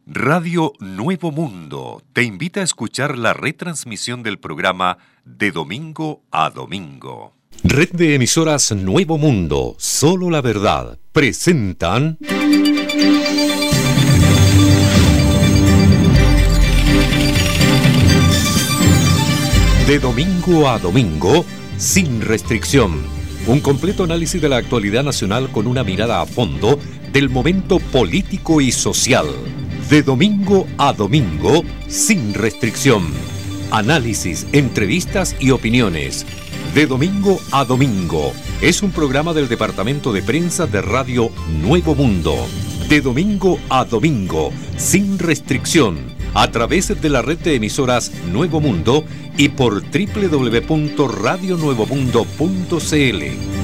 Radio Nuevo Mundo te invita a escuchar la retransmisión del programa De Domingo a Domingo. Red de emisoras Nuevo Mundo, solo la verdad, presentan... De Domingo a Domingo, sin restricción. Un completo análisis de la actualidad nacional con una mirada a fondo del momento político y social. De Domingo a Domingo, sin restricción. Análisis, entrevistas y opiniones. De Domingo a Domingo. Es un programa del Departamento de Prensa de Radio Nuevo Mundo. De Domingo a Domingo, sin restricción. A través de la red de emisoras Nuevo Mundo y por www.radionuevomundo.cl.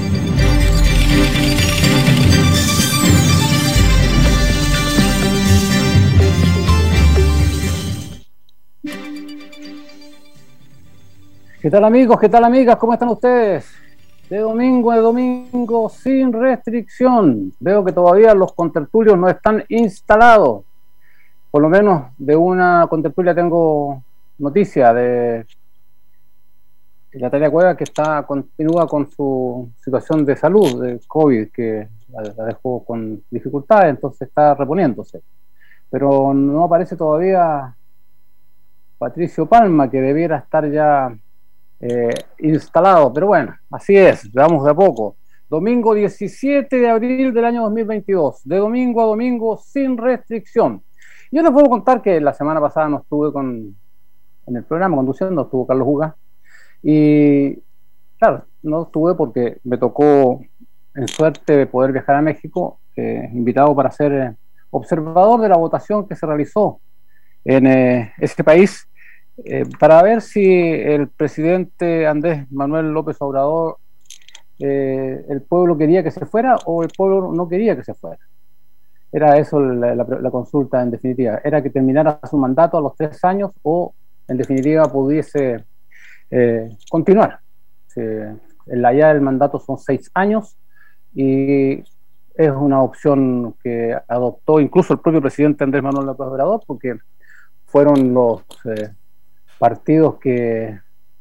¿Qué tal amigos? ¿Qué tal amigas? ¿Cómo están ustedes? De domingo a domingo sin restricción. Veo que todavía los contertulios no están instalados. Por lo menos de una contertulia tengo noticia de Natalia Cueva, que continúa con su situación de salud, de COVID, que la dejó con dificultades, entonces está reponiéndose. Pero no aparece todavía Patricio Palma, que debiera estar ya instalado, pero bueno, así es, vamos de a poco. Domingo 17 de abril del año 2022, de domingo a domingo sin restricción. Yo les puedo contar que la semana pasada no estuve en el programa conduciendo, estuvo Carlos Uga, y claro, no estuve porque me tocó en suerte poder viajar a México, invitado para ser observador de la votación que se realizó en ese país, para ver si el presidente Andrés Manuel López Obrador, el pueblo quería que se fuera o el pueblo no quería que se fuera. Era eso la consulta en definitiva, era que terminara su mandato a los 3 años o en definitiva pudiese continuar. En la ya del mandato son 6 años y es una opción que adoptó incluso el propio presidente Andrés Manuel López Obrador, porque fueron los partidos que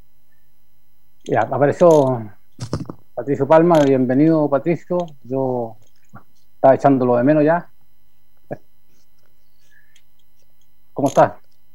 apareció Patricio Palma. Bienvenido, Patricio. Yo estaba echándolo de menos ya. ¿Cómo estás?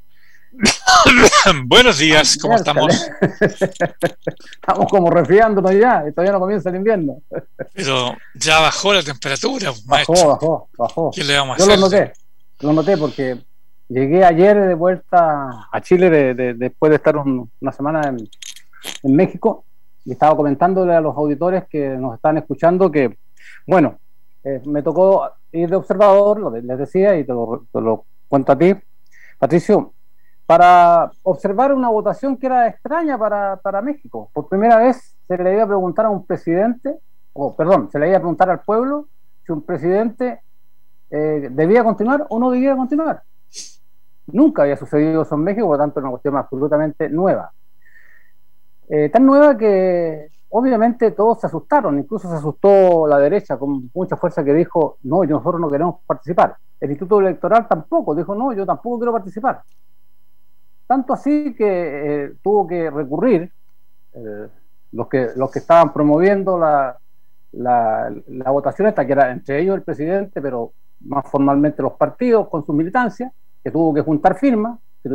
Buenos días, ¿cómo estamos? Estamos como resfriándonos ya, y todavía no comienza el invierno. Pero ya bajó la temperatura, maestro. Bajó. ¿Qué le vamos a hacer? Yo lo noté porque llegué ayer de vuelta a Chile después de estar una semana en México, y estaba comentándole a los auditores que nos están escuchando que, bueno, me tocó ir de observador, les decía, y te lo cuento a ti, Patricio, para observar una votación que era extraña para México. Por primera vez se le iba a preguntar a un presidente, se le iba a preguntar al pueblo si un presidente debía continuar o no debía continuar. Nunca había sucedido eso en México, por lo tanto es una cuestión absolutamente nueva. Tan nueva que obviamente todos se asustaron, incluso se asustó la derecha con mucha fuerza, que dijo, no, nosotros no queremos participar. El Instituto Electoral tampoco, dijo, no, yo tampoco quiero participar. Tanto así que tuvo que recurrir los que estaban promoviendo la votación esta, que era entre ellos el presidente, pero más formalmente los partidos con sus militancias, que tuvieron que juntar firmas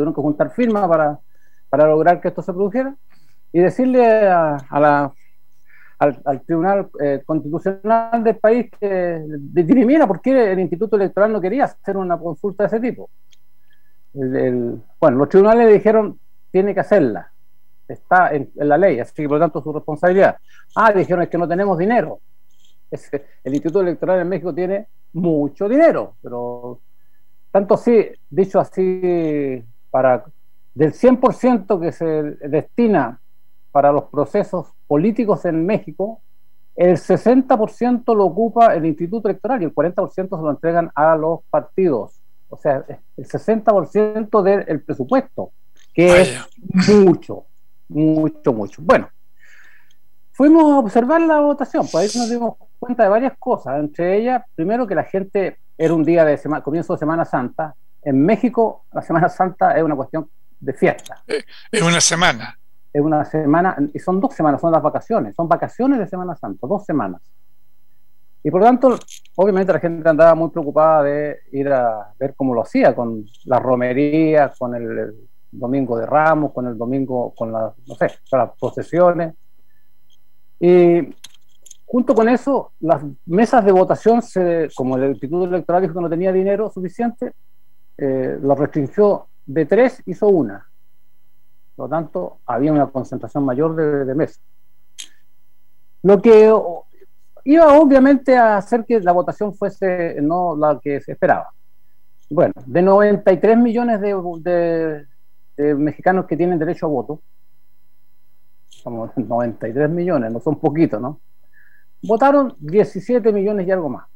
para lograr que esto se produjera, y decirle al Tribunal Constitucional del país que dirimiera por qué el Instituto Electoral no quería hacer una consulta de ese tipo. Bueno, los tribunales le dijeron, tiene que hacerla, está en la ley, así que por lo tanto su responsabilidad. Dijeron, es que no tenemos dinero. El Instituto Electoral en México tiene mucho dinero, pero tanto así, dicho así, del 100% que se destina para los procesos políticos en México, el 60% lo ocupa el Instituto Electoral y el 40% se lo entregan a los partidos. O sea, el 60% del presupuesto, que es mucho. Bueno, fuimos a observar la votación, pues ahí nos dimos cuenta de varias cosas, entre ellas, primero, que la gente, era un día de comienzo de Semana Santa, En México, la Semana Santa es una cuestión de fiesta. Es una semana. Es una semana, y son 2 semanas, son las vacaciones, son vacaciones de Semana Santa, 2 semanas. Y por lo tanto, obviamente la gente andaba muy preocupada de ir a ver cómo lo hacía, con las romerías, con el Domingo de Ramos, con el domingo, con las, no sé, con las procesiones. Y junto con eso, las mesas de votación, como el Instituto Electoral dijo que no tenía dinero suficiente, lo restringió de 3, hizo 1. Por lo tanto, había una concentración mayor de mesas. Lo que iba obviamente a hacer que la votación fuese no la que se esperaba. Bueno, de 93 millones de mexicanos que tienen derecho a voto, como 93 millones, no son poquitos, ¿no? Votaron 17 millones y algo más.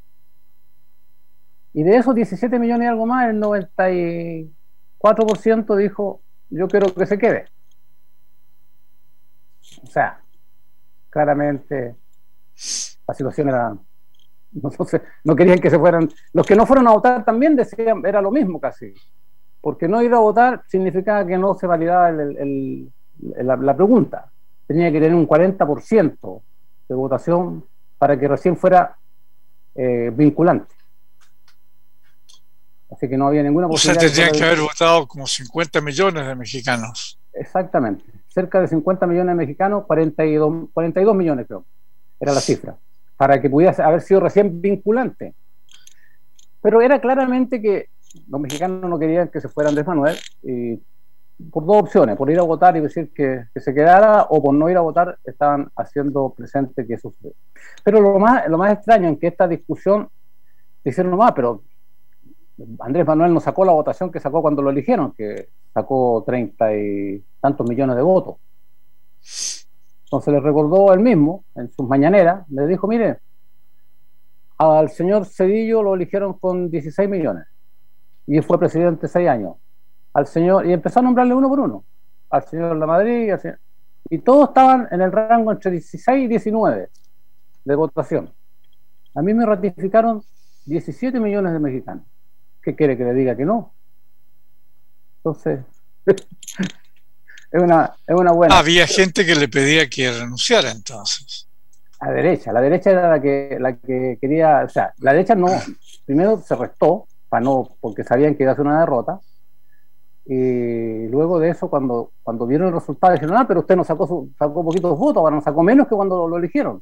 Y de esos 17 millones y algo más, el 94% dijo, yo quiero que se quede. O sea, claramente la situación era, no querían que se fueran. Los que no fueron a votar también decían, era lo mismo casi, porque no ir a votar significaba que no se validaba la pregunta. Tenía que tener un 40% de votación para que recién fuera vinculante. Así que no había ninguna posibilidad. O sea, tendrían que haber votado como 50 millones de mexicanos. Exactamente. Cerca de 50 millones de mexicanos, 42 millones creo, era la cifra, para que pudiera haber sido recién vinculante. Pero era claramente que los mexicanos no querían que se fuera Andrés Manuel, y por 2 opciones, por ir a votar y decir que se quedara, o por no ir a votar, estaban haciendo presente que eso sucede. Pero lo más extraño en que esta discusión dijeron nomás, pero Andrés Manuel no sacó la votación que sacó cuando lo eligieron, que sacó 30 y tantos millones de votos. Entonces le recordó él mismo, en sus mañaneras, le dijo, mire, al señor Zedillo lo eligieron con 16 millones, y fue presidente 6 años. Al señor, y empezó a nombrarle uno por uno, al señor Lamadrid, y todos estaban en el rango entre 16 y 19 de votación. A mí me ratificaron 17 millones de mexicanos. ¿Qué quiere que le diga que no? Entonces, es una buena. Había gente que le pedía que renunciara entonces. La derecha era la que quería, o sea, la derecha no, primero se restó, porque sabían que iba a ser una derrota, y luego de eso, cuando vieron el resultado, dijeron, pero usted no sacó poquitos votos, ahora no sacó menos que cuando lo eligieron.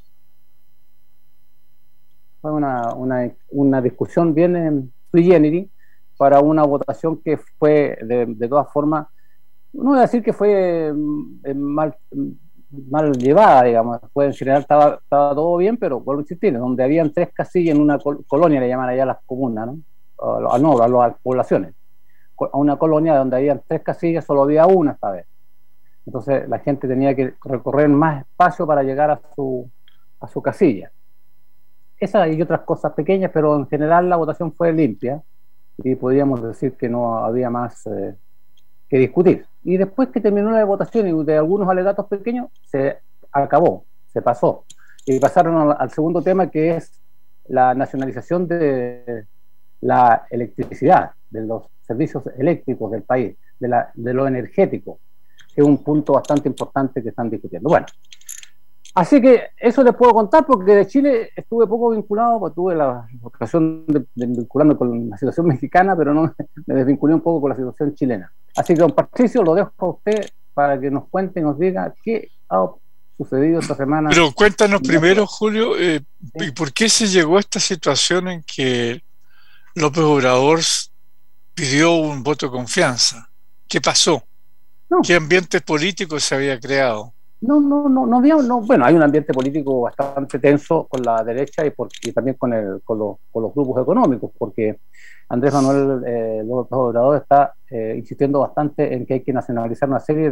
Fue una discusión bien sui generis para una votación que fue de todas formas, no voy a decir que fue mal llevada, digamos, en general estaba todo bien, pero vuelvo a insistir, donde habían 3 casillas en una colonia, le llaman allá las comunas, ¿no? A las poblaciones, a una colonia donde habían 3 casillas, solo había una esta vez. Entonces la gente tenía que recorrer más espacio para llegar a su casilla. Esas y otras cosas pequeñas, pero en general la votación fue limpia y podríamos decir que no había más que discutir. Y después que terminó la votación y de algunos alegatos pequeños, se acabó, se pasó. Y pasaron al segundo tema, que es la nacionalización de la electricidad, de los servicios eléctricos del país, de lo energético, que es un punto bastante importante que están discutiendo. Bueno, así que eso les puedo contar, porque de Chile estuve poco vinculado, porque tuve la ocasión de vincularme con la situación mexicana, pero no me desvinculé un poco con la situación chilena. Así que, don Patricio, lo dejo a usted para que nos cuente y nos diga qué ha sucedido esta semana. Pero cuéntanos primero, Julio, ¿y por qué se llegó a esta situación en que López Obrador pidió un voto de confianza? ¿Qué pasó? No. ¿Qué ambiente político se había creado? No había, bueno, hay un ambiente político bastante tenso con la derecha y también con los grupos económicos, porque Andrés Manuel López Obrador está insistiendo bastante en que hay que nacionalizar una serie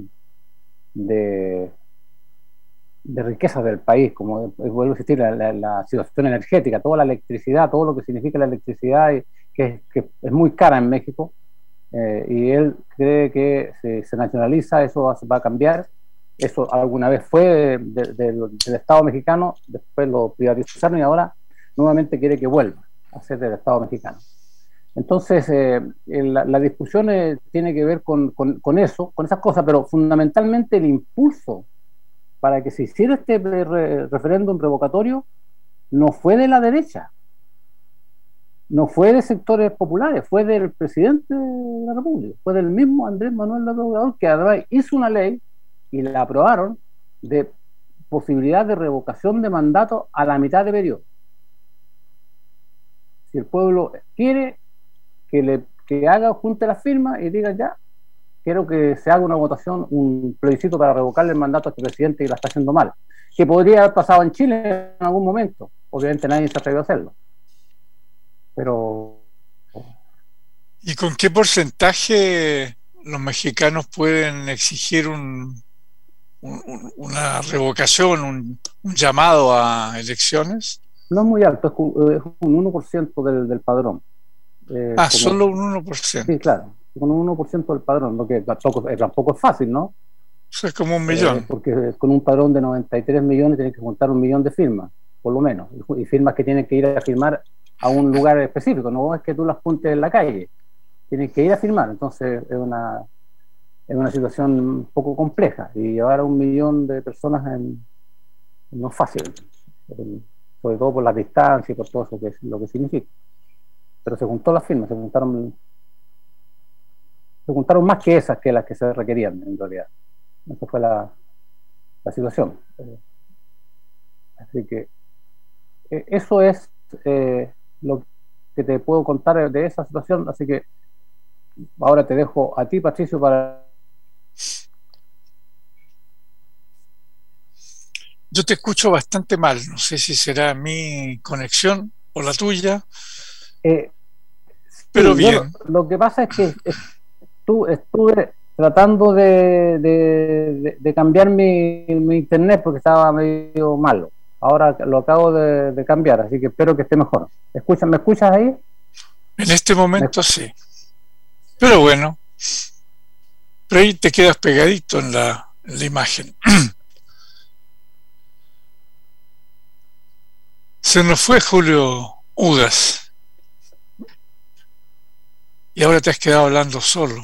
de riquezas del país, como vuelvo a insistir, la situación energética, toda la electricidad, todo lo que significa la electricidad, que es muy cara en México, y él cree que si se nacionaliza eso va a cambiar. Eso alguna vez fue del Estado mexicano, después lo privatizaron y ahora nuevamente quiere que vuelva a ser del Estado mexicano. Entonces, la discusión tiene que ver con eso, con esas cosas, pero fundamentalmente el impulso para que se hiciera este referéndum revocatorio no fue de la derecha, no fue de sectores populares, fue del presidente de la República, fue del mismo Andrés Manuel López Obrador, que además hizo una ley y la aprobaron de posibilidad de revocación de mandato a la mitad de periodo. Si el pueblo quiere que haga, junte las firmas y diga ya, quiero que se haga una votación, un plebiscito para revocarle el mandato a este presidente que la está haciendo mal, que podría haber pasado en Chile en algún momento, obviamente nadie se atrevió a hacerlo. Pero... ¿Y con qué porcentaje los mexicanos pueden exigir una revocación, un llamado a elecciones? No es muy alto, es un 1% del padrón. Solo un 1%. Sí, claro, con un 1% del padrón, lo que tampoco es fácil, ¿no? Eso es como 1 millón. Porque con un padrón de 93 millones tienen que juntar 1 millón de firmas, por lo menos, y firmas que tienen que ir a firmar a un lugar específico, no es que tú las juntes en la calle, tienen que ir a firmar, entonces es una situación un poco compleja, y llevar a 1 millón de personas no es fácil, sobre todo por la distancia y por todo eso lo que significa. Pero se juntó las firmas, se juntaron más que esas que las que se requerían en realidad. Esa fue la situación. Así que eso es lo que te puedo contar de esa situación, así que ahora te dejo a ti, Patricio, para... Yo te escucho bastante mal, no sé si será mi conexión o la tuya, pero sí, bien. Lo que pasa es que estuve tratando de cambiar mi internet porque estaba medio malo. Ahora lo acabo de cambiar, así que espero que esté mejor. ¿Me escuchas ahí? En este momento sí. Pero bueno, pero ahí te quedas pegadito en la imagen. Se nos fue Julio Ugas. Y ahora te has quedado hablando solo.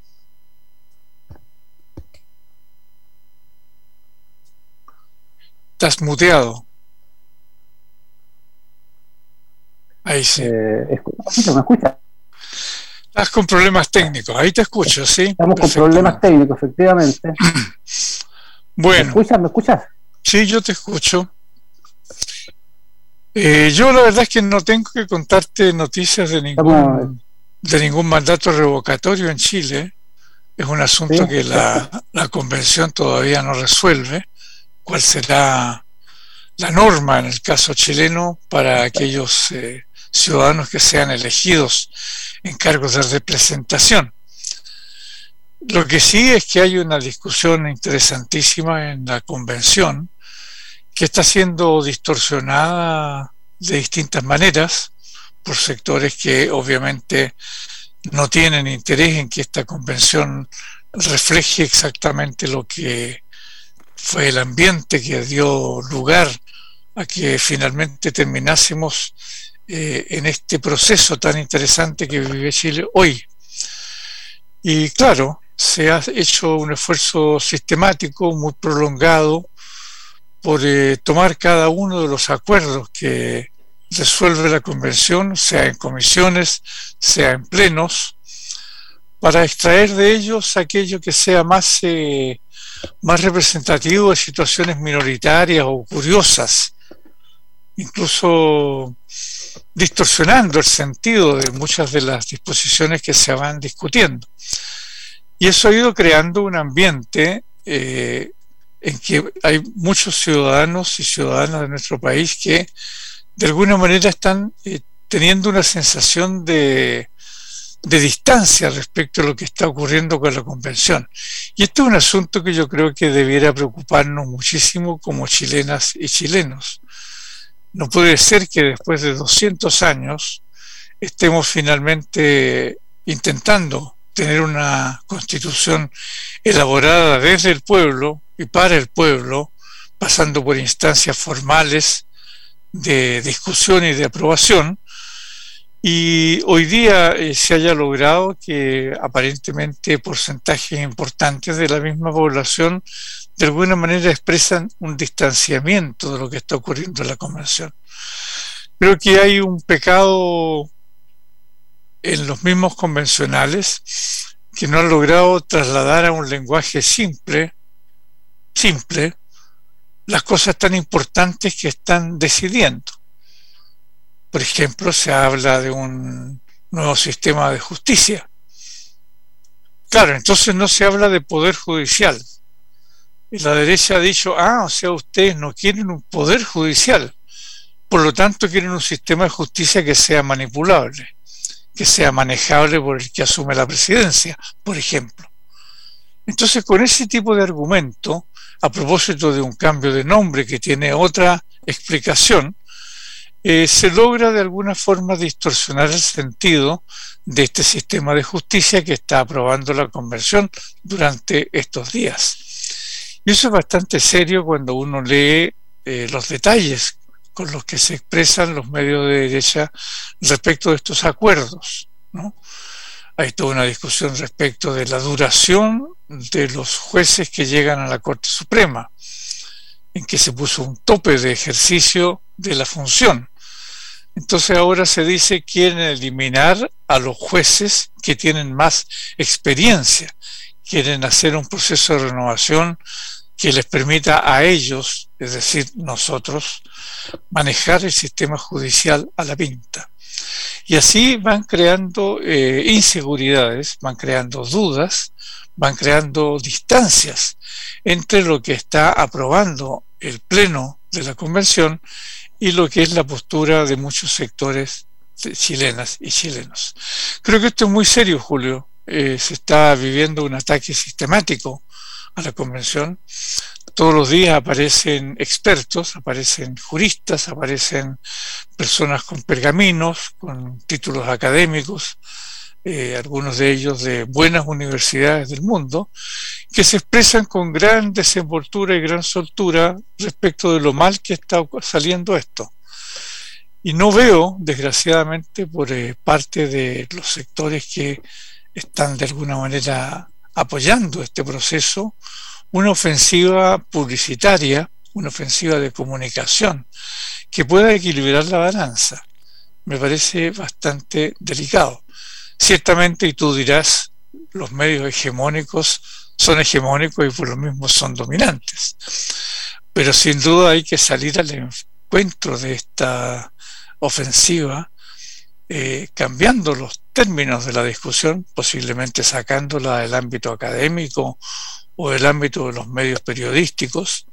Estás muteado. Ahí sí. ¿Me escuchas? Estás con problemas técnicos. Ahí te escucho, ¿sí? Estamos con problemas técnicos, efectivamente. Bueno. ¿Me escuchas? Sí, yo te escucho. Yo la verdad es que no tengo que contarte noticias de ningún mandato revocatorio en Chile. Es un asunto que la convención todavía no resuelve. ¿Cuál será la norma en el caso chileno para aquellos ciudadanos que sean elegidos en cargos de representación? Lo que sí es que hay una discusión interesantísima en la convención que está siendo distorsionada de distintas maneras por sectores que obviamente no tienen interés en que esta convención refleje exactamente lo que fue el ambiente que dio lugar a que finalmente terminásemos en este proceso tan interesante que vive Chile hoy. Y claro, se ha hecho un esfuerzo sistemático, muy prolongado, por tomar cada uno de los acuerdos que resuelve la convención, sea en comisiones, sea en plenos, para extraer de ellos aquello que sea más representativo de situaciones minoritarias o curiosas, incluso distorsionando el sentido de muchas de las disposiciones que se van discutiendo. Y eso ha ido creando un ambiente en que hay muchos ciudadanos y ciudadanas de nuestro país que de alguna manera están teniendo una sensación de distancia respecto a lo que está ocurriendo con la convención. Y este es un asunto que yo creo que debiera preocuparnos muchísimo como chilenas y chilenos. No puede ser que después de 200 años estemos finalmente intentando tener una constitución elaborada desde el pueblo y para el pueblo, pasando por instancias formales de discusión y de aprobación, y hoy día se haya logrado que aparentemente porcentajes importantes de la misma población de alguna manera expresan un distanciamiento de lo que está ocurriendo en la convención. Creo que hay un pecado en los mismos convencionales que no han logrado trasladar a un lenguaje simple las cosas tan importantes que están decidiendo. Por ejemplo, se habla de un nuevo sistema de justicia. Claro, entonces no se habla de poder judicial. Y la derecha ha dicho, o sea, ustedes no quieren un poder judicial, por lo tanto quieren un sistema de justicia que sea manipulable, que sea manejable por el que asume la presidencia, por ejemplo. Entonces, con ese tipo de argumento, a propósito de un cambio de nombre que tiene otra explicación, se logra de alguna forma distorsionar el sentido de este sistema de justicia que está aprobando la convención durante estos días. Y eso es bastante serio cuando uno lee los detalles con los que se expresan los medios de derecha respecto de estos acuerdos, ¿no? Hay toda una discusión respecto de la duración de los jueces que llegan a la Corte Suprema, en que se puso un tope de ejercicio de la función. Entonces ahora se dice que quieren eliminar a los jueces que tienen más experiencia, quieren hacer un proceso de renovación que les permita a ellos, es decir, nosotros, manejar el sistema judicial a la pinta. Y así van creando inseguridades, van creando dudas, van creando distancias entre lo que está aprobando el Pleno de la Convención y lo que es la postura de muchos sectores chilenas y chilenos. Creo que esto es muy serio, Julio. Se está viviendo un ataque sistemático a la Convención. Todos los días aparecen expertos, aparecen juristas, aparecen personas con pergaminos, con títulos académicos, algunos de ellos de buenas universidades del mundo, que se expresan con gran desenvoltura y gran soltura respecto de lo mal que está saliendo esto. Y no veo, desgraciadamente, por parte de los sectores que están de alguna manera apoyando este proceso, una ofensiva publicitaria, una ofensiva de comunicación que pueda equilibrar la balanza. Me parece bastante delicado. Ciertamente, y tú dirás, los medios hegemónicos son hegemónicos y por lo mismo son dominantes. Pero sin duda hay que salir al encuentro de esta ofensiva, cambiando los términos de la discusión, posiblemente sacándola del ámbito académico o del ámbito de los medios periodísticos,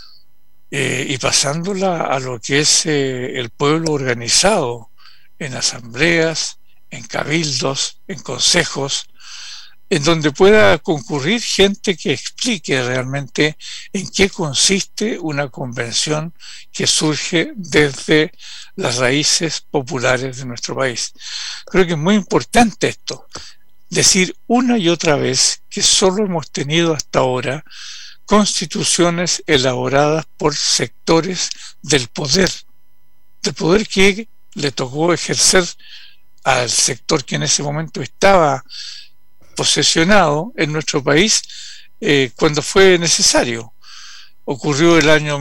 y pasándola a lo que es el pueblo organizado en asambleas, en cabildos, en consejos, en donde pueda concurrir gente que explique realmente en qué consiste una convención que surge desde las raíces populares de nuestro país. Creo que es muy importante esto, decir una y otra vez que solo hemos tenido hasta ahora constituciones elaboradas por sectores del poder que le tocó ejercer al sector que en ese momento estaba posesionado en nuestro país cuando fue necesario. Ocurrió el año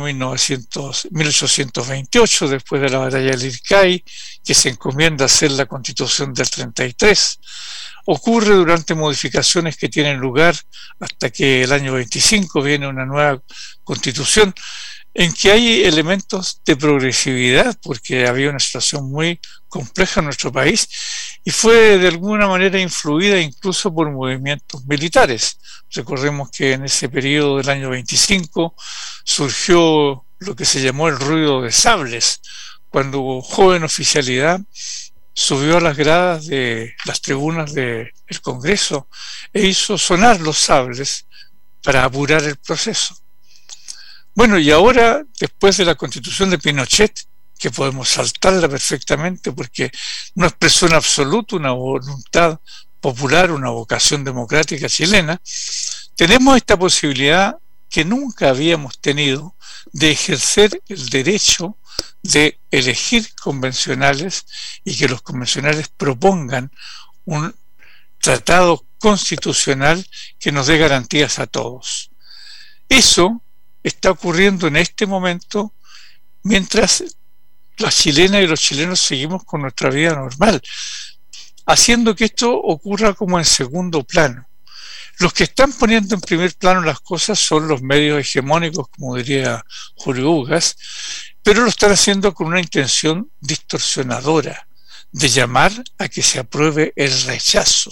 1828, después de la batalla del Ircay, que se encomienda hacer la Constitución del 33. Ocurre durante modificaciones que tienen lugar hasta que el año 25 viene una nueva Constitución, en que hay elementos de progresividad, porque había una situación muy compleja en nuestro país y fue de alguna manera influida incluso por movimientos militares. Recordemos que en ese periodo del año 25 surgió lo que se llamó el ruido de sables, cuando joven oficialidad subió a las gradas de las tribunas del Congreso e hizo sonar los sables para apurar el proceso. Bueno, y ahora, después de la Constitución de Pinochet, que podemos saltarla perfectamente porque no expresó en absoluto una voluntad popular, una vocación democrática chilena, tenemos esta posibilidad que nunca habíamos tenido de ejercer el derecho de elegir convencionales y que los convencionales propongan un tratado constitucional que nos dé garantías a todos. Eso está ocurriendo en este momento mientras las chilenas y los chilenos seguimos con nuestra vida normal, haciendo que esto ocurra como en segundo plano. Los que están poniendo en primer plano las cosas son los medios hegemónicos, como diría Julio Ugas, pero lo están haciendo con una intención distorsionadora de llamar a que se apruebe el rechazo.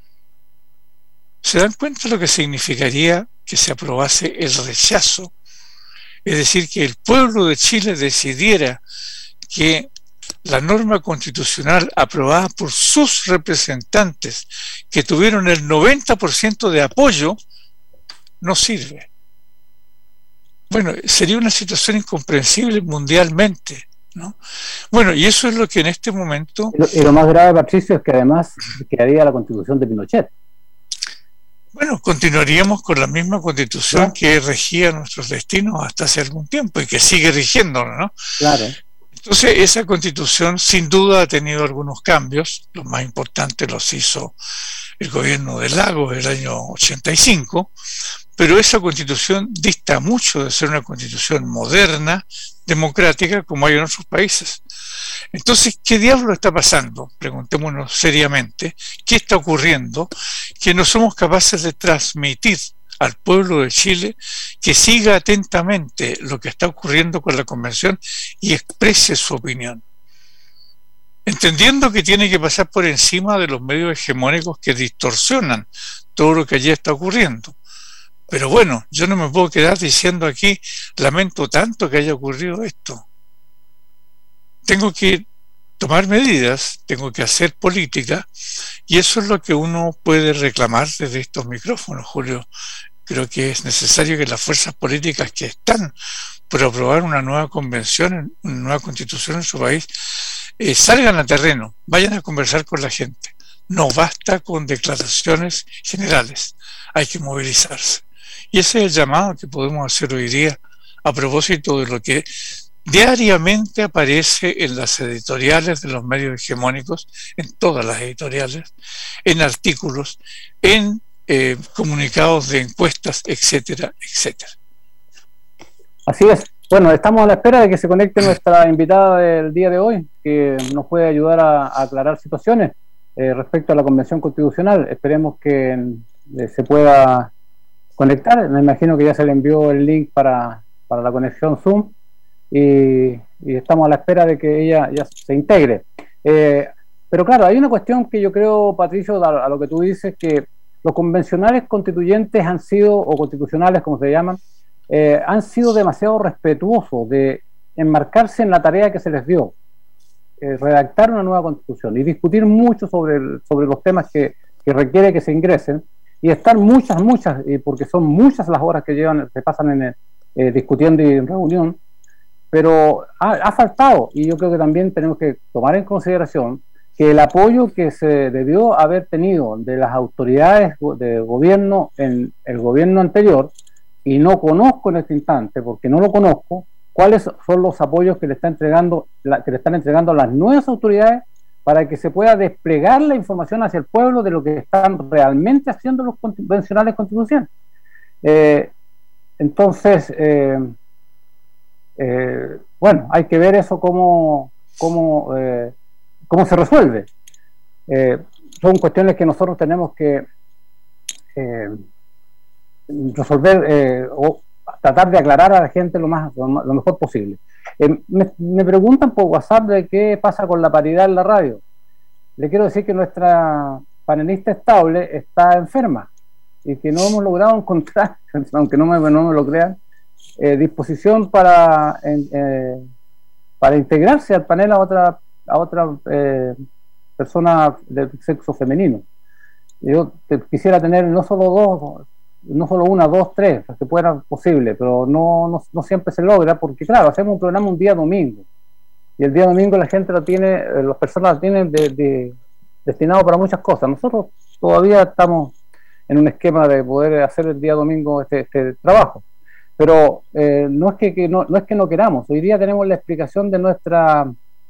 ¿Se dan cuenta lo que significaría que se aprobase el rechazo? Es decir, que el pueblo de Chile decidiera que la norma constitucional aprobada por sus representantes, que tuvieron el 90% de apoyo, no sirve. Bueno, sería una situación incomprensible mundialmente, ¿no? Bueno, y eso es lo que en este momento... Y lo más grave, Patricio, es que además quedaría la Constitución de Pinochet. Bueno, continuaríamos con la misma Constitución que regía nuestros destinos hasta hace algún tiempo y que sigue rigiéndonos, ¿no? Claro. Entonces, esa Constitución sin duda ha tenido algunos cambios. Los más importantes los hizo el gobierno de Lagos el año 85, pero esa Constitución dista mucho de ser una Constitución moderna, democrática, como hay en otros países. Entonces, ¿qué diablo está pasando? Preguntémonos seriamente, ¿qué está ocurriendo? Que no somos capaces de transmitir al pueblo de Chile que siga atentamente lo que está ocurriendo con la Convención y exprese su opinión, entendiendo que tiene que pasar por encima de los medios hegemónicos que distorsionan todo lo que allí está ocurriendo. Pero bueno, yo no me puedo quedar diciendo aquí, lamento tanto que haya ocurrido esto. Tengo que tomar medidas, tengo que hacer política, y eso es lo que uno puede reclamar desde estos micrófonos, Julio. Creo que es necesario que las fuerzas políticas que están por aprobar una nueva convención, una nueva constitución en su país, salgan a terreno, vayan a conversar con la gente. No basta con declaraciones generales, hay que movilizarse. Y ese es el llamado que podemos hacer hoy día a propósito de lo que diariamente aparece en las editoriales de los medios hegemónicos, en todas las editoriales, en artículos, en comunicados de encuestas, etcétera, etcétera. Así es. Bueno, estamos a la espera de que se conecte nuestra invitada del día de hoy, que nos puede ayudar a aclarar situaciones respecto a la Convención Constitucional. Esperemos que se pueda conectar. Me imagino que ya se le envió el link para la conexión Zoom y estamos a la espera de que ella ya se integre. Pero claro, hay una cuestión que yo creo, Patricio, a lo que tú dices, que los convencionales constituyentes han sido, o constitucionales como se llaman, han sido demasiado respetuosos de enmarcarse en la tarea que se les dio, redactar una nueva constitución y discutir mucho sobre los temas que requiere que se ingresen, y estar muchas, porque son muchas las horas que se pasan discutiendo y en reunión, pero ha faltado, y yo creo que también tenemos que tomar en consideración que el apoyo que se debió haber tenido de las autoridades de gobierno en el gobierno anterior, y no conozco en este instante, porque no lo conozco, cuáles son los apoyos que le están entregando las nuevas autoridades para que se pueda desplegar la información hacia el pueblo de lo que están realmente haciendo los convencionales constitucionales. Entonces, bueno, hay que ver eso cómo se resuelve. Son cuestiones que nosotros tenemos que resolver o tratar de aclarar a la gente lo mejor posible. Me preguntan por WhatsApp de qué pasa con la paridad en la radio. Le quiero decir que nuestra panelista estable está enferma y que no hemos logrado encontrar, aunque no me lo crean, disposición para integrarse al panel a otra persona del sexo femenino. Yo quisiera tener no solo una, dos, tres, que fuera posible, pero no siempre se logra, porque claro, hacemos un programa un día domingo, y el día domingo la gente las personas lo tienen destinado para muchas cosas. Nosotros todavía estamos en un esquema de poder hacer el día domingo este trabajo, Pero no es no es que no queramos. Hoy día tenemos la explicación de nuestra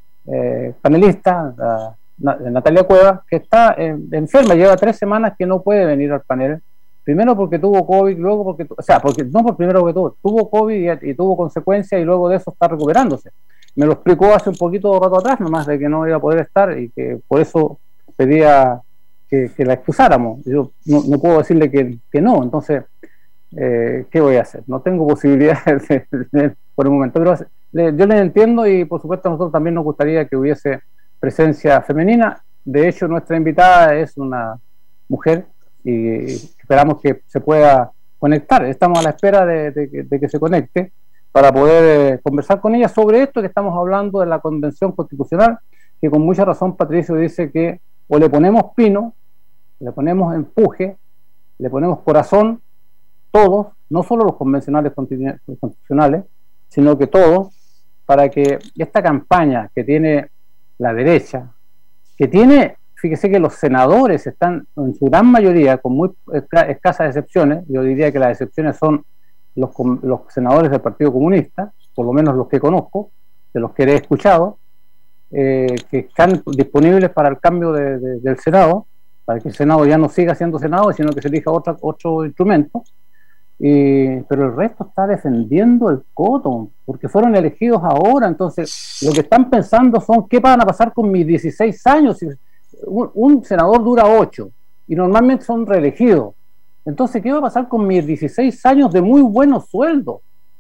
panelista, Natalia Cuevas, que está enferma, lleva 3 semanas que no puede venir al panel. Primero porque tuvo COVID, luego porque, o sea, porque no por primero que tuvo COVID y tuvo consecuencias, y luego de eso está recuperándose. Me lo explicó hace un poquito rato atrás, nomás, de que no iba a poder estar y que por eso pedía que la excusáramos. Yo no puedo decirle que no, entonces, ¿qué voy a hacer? No tengo posibilidades por el momento, pero yo les entiendo, y por supuesto a nosotros también nos gustaría que hubiese presencia femenina. De hecho, nuestra invitada es una mujer y esperamos que se pueda conectar. Estamos a la espera de que se conecte para poder conversar con ella sobre esto que estamos hablando de la Convención Constitucional, que con mucha razón Patricio dice que o le ponemos pino, le ponemos empuje, le ponemos corazón, todos, no solo los convencionales constitucionales, sino que todos, para que esta campaña que tiene la derecha, que tiene, fíjese que los senadores están en su gran mayoría, con muy escasas excepciones, yo diría que las excepciones son los senadores del Partido Comunista, por lo menos los que conozco, de los que he escuchado, que están disponibles para el cambio del Senado, para que el Senado ya no siga siendo Senado, sino que se elija otro instrumento. Pero el resto está defendiendo el coto, porque fueron elegidos ahora. Entonces lo que están pensando son qué van a pasar con mis 16 años. Un senador dura 8 y normalmente son reelegidos. Entonces, ¿qué va a pasar con mis 16 años de muy buenos sueldos,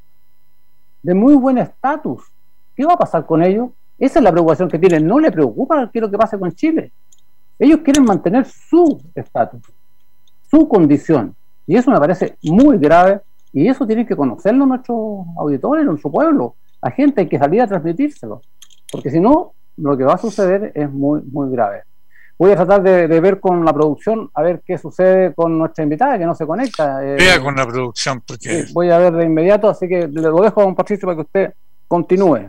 de muy buen estatus? ¿Qué va a pasar con ellos? Esa es la preocupación que tienen. No le preocupa qué es lo que pase con Chile. Ellos quieren mantener su estatus, su condición. Y eso me parece muy grave, y eso tienen que conocerlo nuestros auditores, nuestro pueblo. La gente hay que salir a transmitírselo, porque si no, lo que va a suceder es muy, muy grave. Voy a tratar de ver con la producción, a ver qué sucede con nuestra invitada, que no se conecta. Vea con la producción, porque... Sí, voy a ver de inmediato, así que le lo dejo a don Patricio para que usted continúe.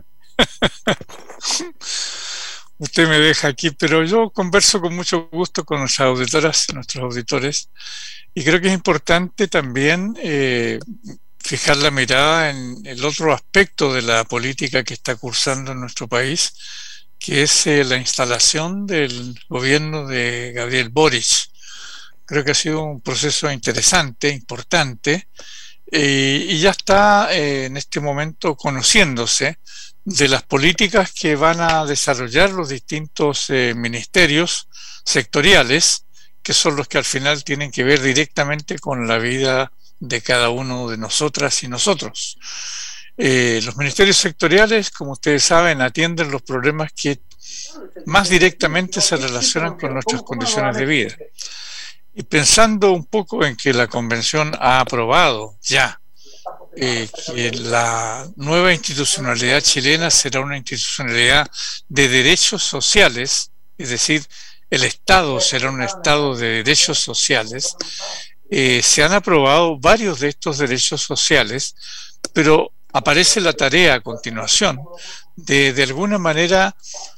Usted me deja aquí, pero yo converso con mucho gusto con nuestras auditoras, nuestros auditores, y creo que es importante también fijar la mirada en el otro aspecto de la política que está cursando en nuestro país, que es la instalación del gobierno de Gabriel Boric. Creo que ha sido un proceso interesante, importante, y ya está en este momento conociéndose de las políticas que van a desarrollar los distintos ministerios sectoriales, que son los que al final tienen que ver directamente con la vida de cada uno de nosotras y nosotros. Los ministerios sectoriales, como ustedes saben, atienden los problemas que más directamente se relacionan con nuestras condiciones de vida. Y pensando un poco en que la Convención ha aprobado ya que la nueva institucionalidad chilena será una institucionalidad de derechos sociales, es decir, el Estado será un Estado de derechos sociales, se han aprobado varios de estos derechos sociales, pero aparece la tarea a continuación de alguna manera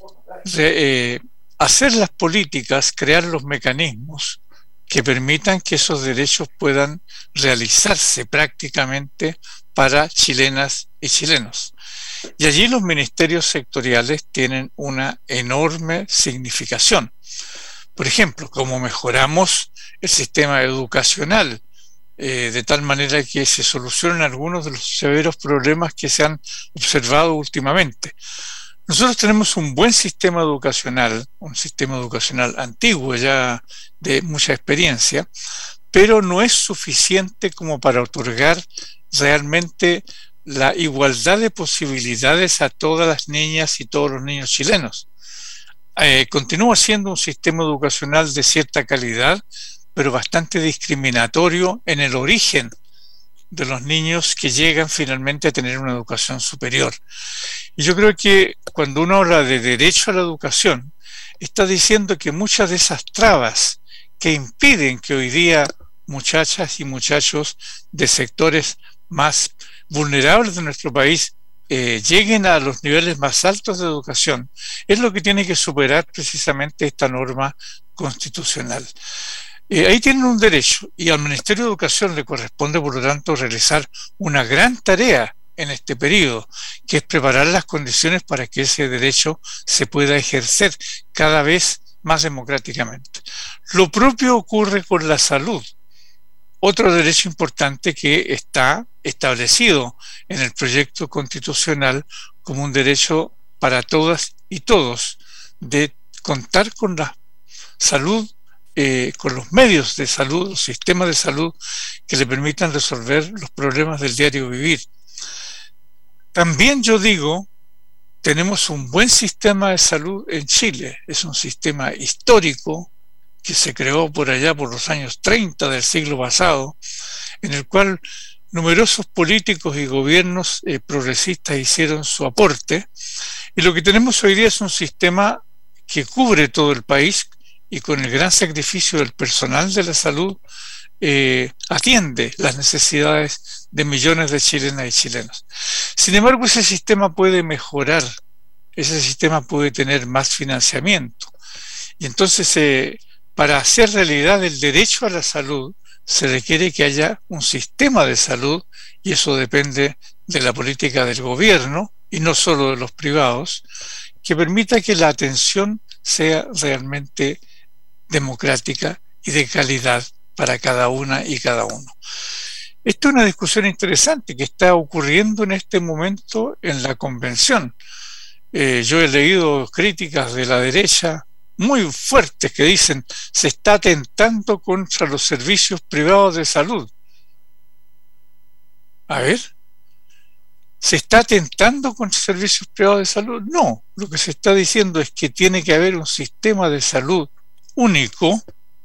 hacer las políticas, crear los mecanismos que permitan que esos derechos puedan realizarse prácticamente para chilenas y chilenos. Y allí los ministerios sectoriales tienen una enorme significación. Por ejemplo, cómo mejoramos el sistema educacional, de tal manera que se solucionen algunos de los severos problemas que se han observado últimamente. Nosotros tenemos un buen sistema educacional, un sistema educacional antiguo ya de mucha experiencia, pero no es suficiente como para otorgar realmente la igualdad de posibilidades a todas las niñas y todos los niños chilenos. Continúa siendo un sistema educacional de cierta calidad, pero bastante discriminatorio en el origen de los niños que llegan finalmente a tener una educación superior. Y yo creo que cuando uno habla de derecho a la educación, está diciendo que muchas de esas trabas que impiden que hoy día muchachas y muchachos de sectores más vulnerables de nuestro país lleguen a los niveles más altos de educación, es lo que tiene que superar precisamente esta norma constitucional. Ahí tienen un derecho y al Ministerio de Educación le corresponde, por lo tanto, realizar una gran tarea en este periodo, que es preparar las condiciones para que ese derecho se pueda ejercer cada vez más democráticamente. Lo propio ocurre con la salud, otro derecho importante que está establecido en el proyecto constitucional como un derecho para todas y todos de contar con la salud, con los medios de salud, los sistemas de salud que le permitan resolver los problemas del diario vivir. También yo digo, tenemos un buen sistema de salud en Chile, es un sistema histórico que se creó por allá por los años 30 del siglo pasado, en el cual numerosos políticos y gobiernos progresistas hicieron su aporte, y lo que tenemos hoy día es un sistema que cubre todo el país y con el gran sacrificio del personal de la salud atiende las necesidades de millones de chilenas y chilenos. Sin embargo, ese sistema puede mejorar, ese sistema puede tener más financiamiento. Y entonces, para hacer realidad el derecho a la salud, se requiere que haya un sistema de salud, y eso depende de la política del gobierno, y no solo de los privados, que permita que la atención sea realmente democrática y de calidad para cada una y cada uno. Esta es una discusión interesante que está ocurriendo en este momento en la convención. Yo he leído críticas de la derecha muy fuertes que dicen se está atentando contra los servicios privados de salud. A ver, ¿se está atentando contra servicios privados de salud? No, lo que se está diciendo es que tiene que haber un sistema de salud único,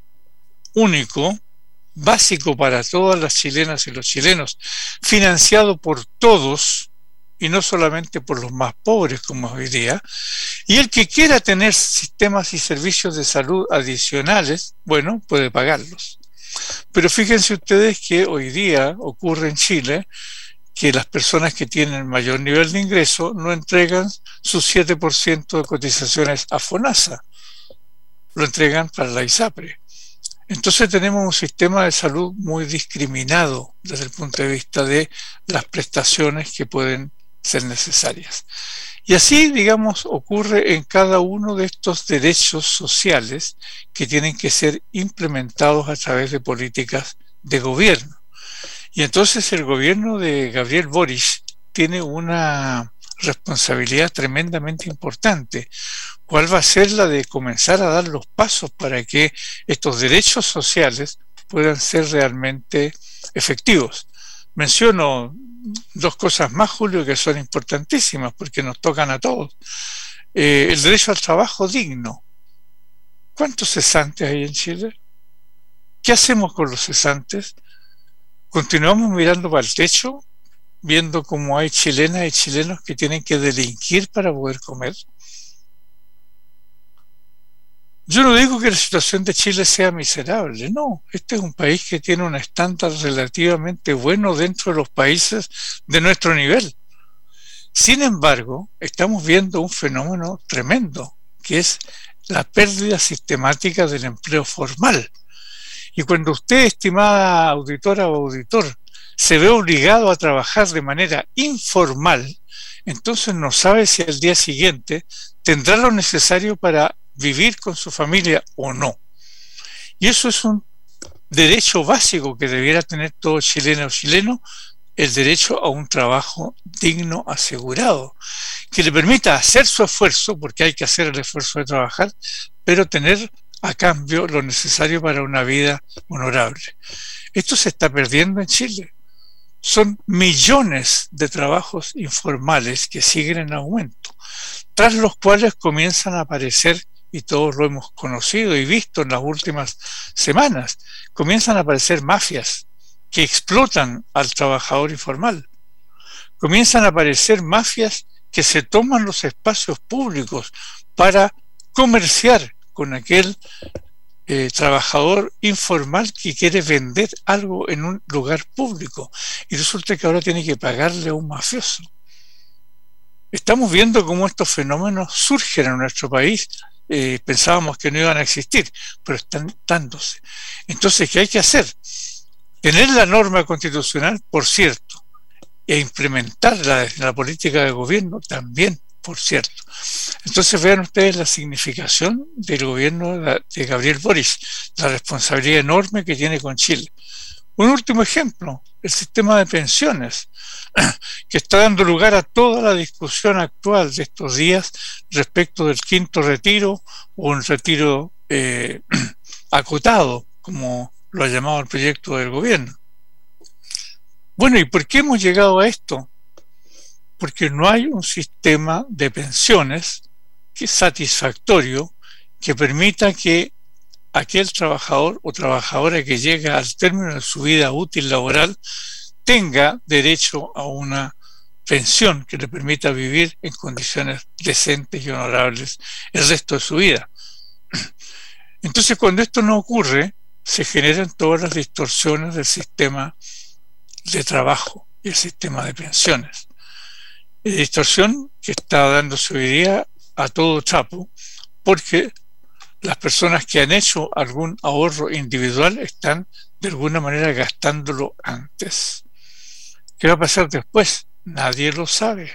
básico para todas las chilenas y los chilenos, financiado por todos y no solamente por los más pobres como hoy día, y el que quiera tener sistemas y servicios de salud adicionales, bueno, puede pagarlos. Pero fíjense ustedes que hoy día ocurre en Chile que las personas que tienen mayor nivel de ingreso no entregan su 7% de cotizaciones a FONASA, lo entregan para la ISAPRE. Entonces tenemos un sistema de salud muy discriminado desde el punto de vista de las prestaciones que pueden ser necesarias. Y así, digamos, ocurre en cada uno de estos derechos sociales que tienen que ser implementados a través de políticas de gobierno. Y entonces el gobierno de Gabriel Boric tiene una responsabilidad tremendamente importante. ¿Cuál va a ser la de comenzar a dar los pasos para que estos derechos sociales puedan ser realmente efectivos? Menciono dos cosas más, Julio, que son importantísimas porque nos tocan a todos. El derecho al trabajo digno. ¿Cuántos cesantes hay en Chile? ¿Qué hacemos con los cesantes? ¿Continuamos mirando para el techo, viendo cómo hay chilenas y chilenos que tienen que delinquir para poder comer? Yo no digo que la situación de Chile sea miserable, no. Este es un país que tiene un estándar relativamente bueno dentro de los países de nuestro nivel. Sin embargo, estamos viendo un fenómeno tremendo, que es la pérdida sistemática del empleo formal. Y cuando usted, estimada auditora o auditor, se ve obligado a trabajar de manera informal, entonces no sabe si al día siguiente tendrá lo necesario para vivir con su familia o no. Y eso es un derecho básico que debiera tener todo chileno o chileno, el derecho a un trabajo digno, asegurado, que le permita hacer su esfuerzo, porque hay que hacer el esfuerzo de trabajar, pero tener a cambio lo necesario para una vida honorable. Esto se está perdiendo en Chile. Son millones de trabajos informales que siguen en aumento, tras los cuales comienzan a aparecer, y todos lo hemos conocido y visto en las últimas semanas, comienzan a aparecer mafias que explotan al trabajador informal. Comienzan a aparecer mafias que se toman los espacios públicos para comerciar con aquel trabajador informal que quiere vender algo en un lugar público y resulta que ahora tiene que pagarle a un mafioso. Estamos viendo cómo estos fenómenos surgen en nuestro país pensábamos que no iban a existir, pero están dándose. Entonces, ¿qué hay que hacer? Tener la norma constitucional, por cierto, e implementarla en la política de gobierno también, por cierto. Entonces vean ustedes la significación del gobierno de Gabriel Boric, la responsabilidad enorme que tiene con Chile. Un último ejemplo, el sistema de pensiones, que está dando lugar a toda la discusión actual de estos días respecto del quinto retiro o un retiro acotado, como lo ha llamado el proyecto del gobierno. Bueno, ¿y por qué hemos llegado a esto? Porque no hay un sistema de pensiones que satisfactorio que permita que aquel trabajador o trabajadora que llega al término de su vida útil laboral tenga derecho a una pensión que le permita vivir en condiciones decentes y honorables el resto de su vida. Entonces, cuando esto no ocurre, se generan todas las distorsiones del sistema de trabajo y el sistema de pensiones. Distorsión que está dándose hoy día a todo trapo, porque las personas que han hecho algún ahorro individual están de alguna manera gastándolo antes. ¿Qué va a pasar después? Nadie lo sabe.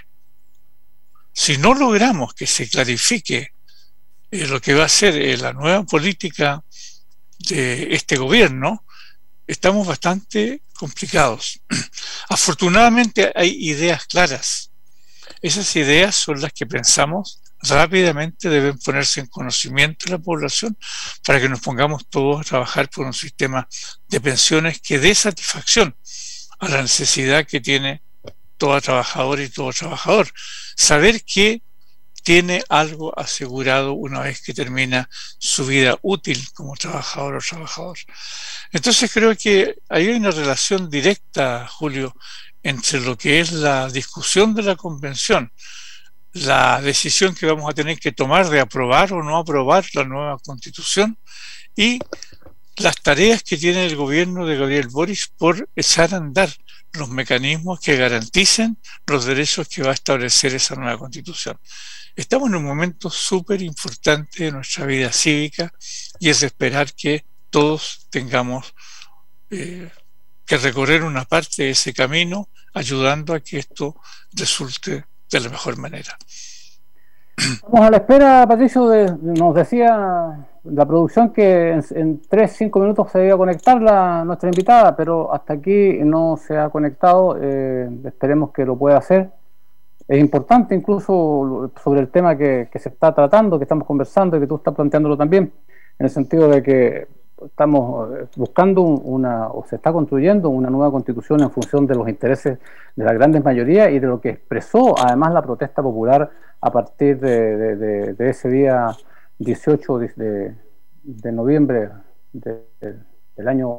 Si no logramos que se clarifique lo que va a ser la nueva política de este gobierno, estamos bastante complicados. Afortunadamente hay ideas claras. Esas ideas son las que pensamos rápidamente deben ponerse en conocimiento de la población para que nos pongamos todos a trabajar por un sistema de pensiones que dé satisfacción a la necesidad que tiene toda trabajadora y todo trabajador. Saber que tiene algo asegurado una vez que termina su vida útil como trabajador o trabajador. Entonces creo que hay una relación directa, Julio, entre lo que es la discusión de la convención, la decisión que vamos a tener que tomar de aprobar o no aprobar la nueva constitución y las tareas que tiene el gobierno de Gabriel Boric por echar a andar los mecanismos que garanticen los derechos que va a establecer esa nueva constitución. Estamos en un momento súper importante de nuestra vida cívica y es de esperar que todos tengamos que recorrer una parte de ese camino ayudando a que esto resulte de la mejor manera. Estamos a la espera, Patricio, nos decía la producción que en 3-5 minutos se iba a conectar nuestra invitada, pero hasta aquí no se ha conectado. Esperemos que lo pueda hacer. Es importante incluso sobre el tema que se está tratando, que estamos conversando y que tú estás planteándolo también, en el sentido de que estamos buscando o se está construyendo una nueva constitución en función de los intereses de las grandes mayorías y de lo que expresó además la protesta popular a partir de ese día 18 de noviembre del año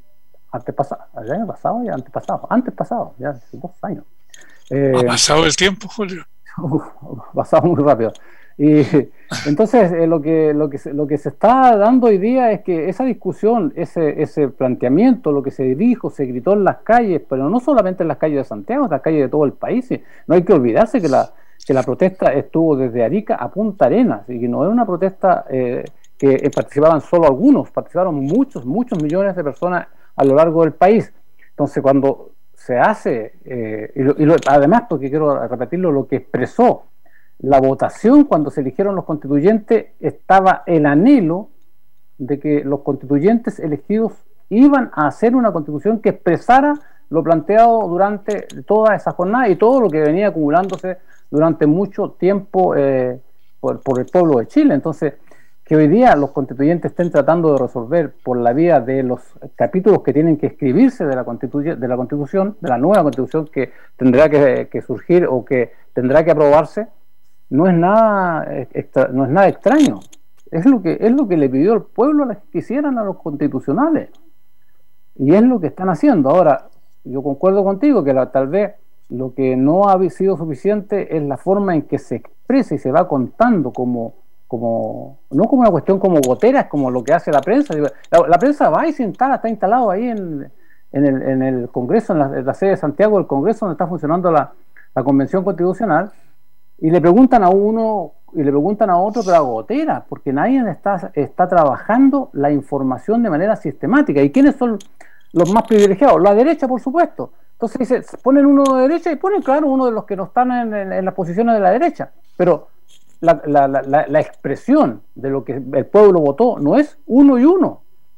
antepasado, ya hace 2 años. Ha pasado el tiempo, Julio. Pasado muy rápido. Y entonces lo que se está dando hoy día es que esa discusión, ese planteamiento, lo que se dijo, se gritó en las calles, pero no solamente en las calles de Santiago, en las calles de todo el país. No hay que olvidarse que la protesta estuvo desde Arica a Punta Arenas y que no era una protesta que participaban solo algunos, participaron muchos millones de personas a lo largo del país. Entonces cuando se hace, además, porque quiero repetirlo, lo que expresó la votación cuando se eligieron los constituyentes, estaba el anhelo de que los constituyentes elegidos iban a hacer una constitución que expresara lo planteado durante toda esa jornada y todo lo que venía acumulándose durante mucho tiempo por el pueblo de Chile. Entonces, que hoy día los constituyentes estén tratando de resolver por la vía de los capítulos que tienen que escribirse de la constitución, de la nueva constitución que tendrá que surgir o que tendrá que aprobarse, no es nada extraño. Es lo que le pidió el pueblo que hicieran a los constitucionales. Y es lo que están haciendo. Ahora, yo concuerdo contigo que tal vez lo que no ha sido suficiente es la forma en que se expresa y se va contando no como una cuestión como goteras, como lo que hace la prensa. La prensa va y se instala, está instalado ahí en el Congreso, en la sede de Santiago del Congreso, donde está funcionando la Convención Constitucional, y le preguntan a uno y le preguntan a otro, pero a goteras, porque nadie está trabajando la información de manera sistemática. ¿Y quiénes son los más privilegiados? La derecha, por supuesto. Entonces dice, ponen uno de derecha y ponen, claro, uno de los que no están en las posiciones de la derecha. Pero la expresión de lo que el pueblo votó no es uno y uno.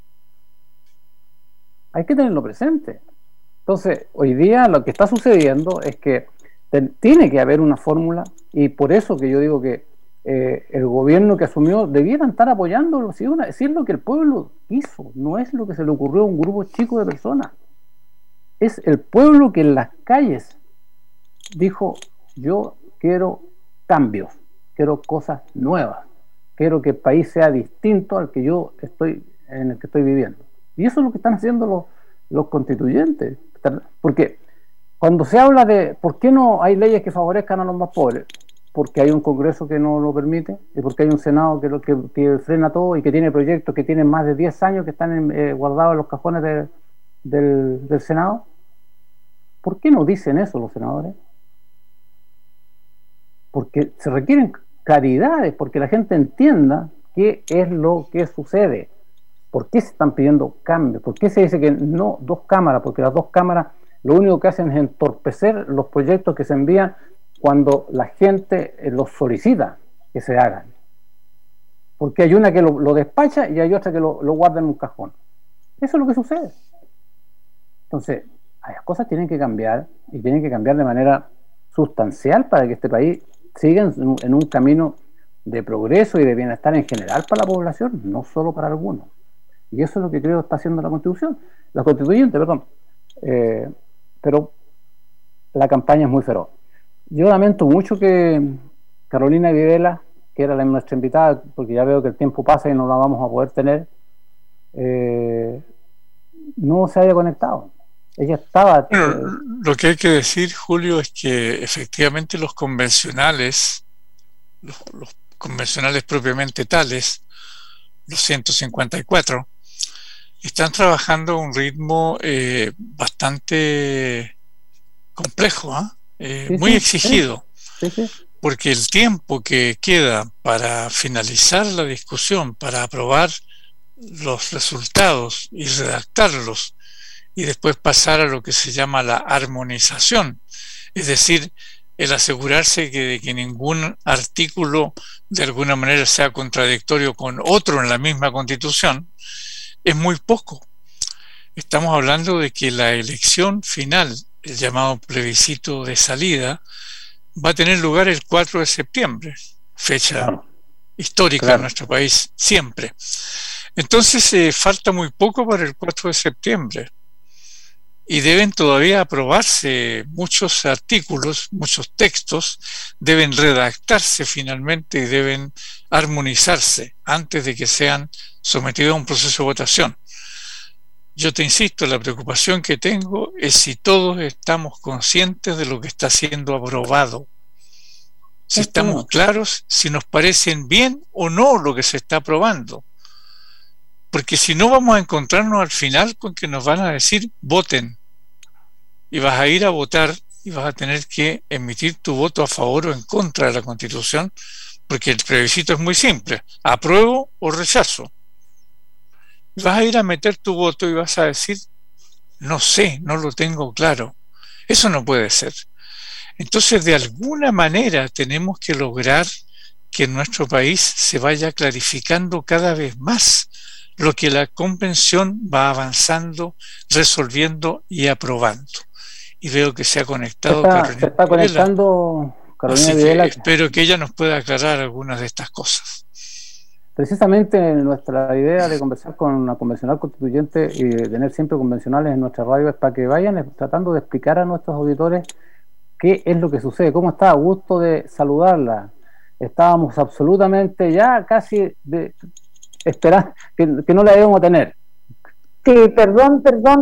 Hay que tenerlo presente. Entonces, hoy día lo que está sucediendo es que tiene que haber una fórmula, y por eso que yo digo que el gobierno que asumió debieran estar apoyándolo, si es lo que el pueblo hizo, no es lo que se le ocurrió a un grupo chico de personas. Es el pueblo que en las calles dijo: yo quiero cambios, quiero cosas nuevas, quiero que el país sea distinto al que en el que estoy viviendo. Y eso es lo que están haciendo los constituyentes. Porque cuando se habla de por qué no hay leyes que favorezcan a los más pobres, porque hay un Congreso que no lo permite, y porque hay un Senado que frena todo, y que tiene proyectos que tienen más de 10 años que están guardados en los cajones del Senado. ¿Por qué no dicen eso los senadores? Porque se requieren claridades, porque la gente entienda qué es lo que sucede, por qué se están pidiendo cambios, por qué se dice que no 2 cámaras, porque las 2 cámaras lo único que hacen es entorpecer los proyectos que se envían cuando la gente los solicita que se hagan, porque hay una que lo despacha y hay otra que lo guarda en un cajón. Eso es lo que sucede. Entonces, las cosas tienen que cambiar, y tienen que cambiar de manera sustancial para que este país siga en un camino de progreso y de bienestar en general para la población, no solo para algunos. Y eso es lo que creo está haciendo la constituyente, perdón. Pero la campaña es muy feroz. Yo lamento mucho que Carolina Videla, que era nuestra invitada, porque ya veo que el tiempo pasa y no la vamos a poder tener, no se haya conectado. Ella estaba... Bueno, lo que hay que decir, Julio, es que efectivamente los convencionales propiamente tales, los 154, están trabajando a un ritmo bastante complejo, muy exigido, porque el tiempo que queda para finalizar la discusión, para aprobar los resultados y redactarlos, y después pasar a lo que se llama la armonización, es decir, el asegurarse de que ningún artículo de alguna manera sea contradictorio con otro en la misma Constitución, es muy poco. Estamos hablando de que la elección final, el llamado plebiscito de salida, va a tener lugar el 4 de septiembre, fecha histórica en nuestro país, siempre. Entonces falta muy poco para el 4 de septiembre. Y deben todavía aprobarse muchos artículos, muchos textos, deben redactarse finalmente y deben armonizarse antes de que sean sometidos a un proceso de votación. Yo te insisto, la preocupación que tengo es si todos estamos conscientes de lo que está siendo aprobado, si estamos claros, si nos parecen bien o no lo que se está aprobando. Porque si no, vamos a encontrarnos al final con que nos van a decir voten, y vas a ir a votar y vas a tener que emitir tu voto a favor o en contra de la Constitución, porque el plebiscito es muy simple: apruebo o rechazo. Y vas a ir a meter tu voto y vas a decir no sé, no lo tengo claro. Eso no puede ser. Entonces, de alguna manera tenemos que lograr que en nuestro país se vaya clarificando cada vez más lo que la convención va avanzando, resolviendo y aprobando. Y veo que se ha conectado se está conectando Carolina Videla. Espero que ella nos pueda aclarar algunas de estas cosas. Precisamente nuestra idea de conversar con una convencional constituyente y de tener siempre convencionales en nuestra radio es para que vayan tratando de explicar a nuestros auditores qué es lo que sucede. ¿Cómo está? Gusto de saludarla. Estábamos absolutamente ya casi de esperar que no la debemos tener. Sí, perdón.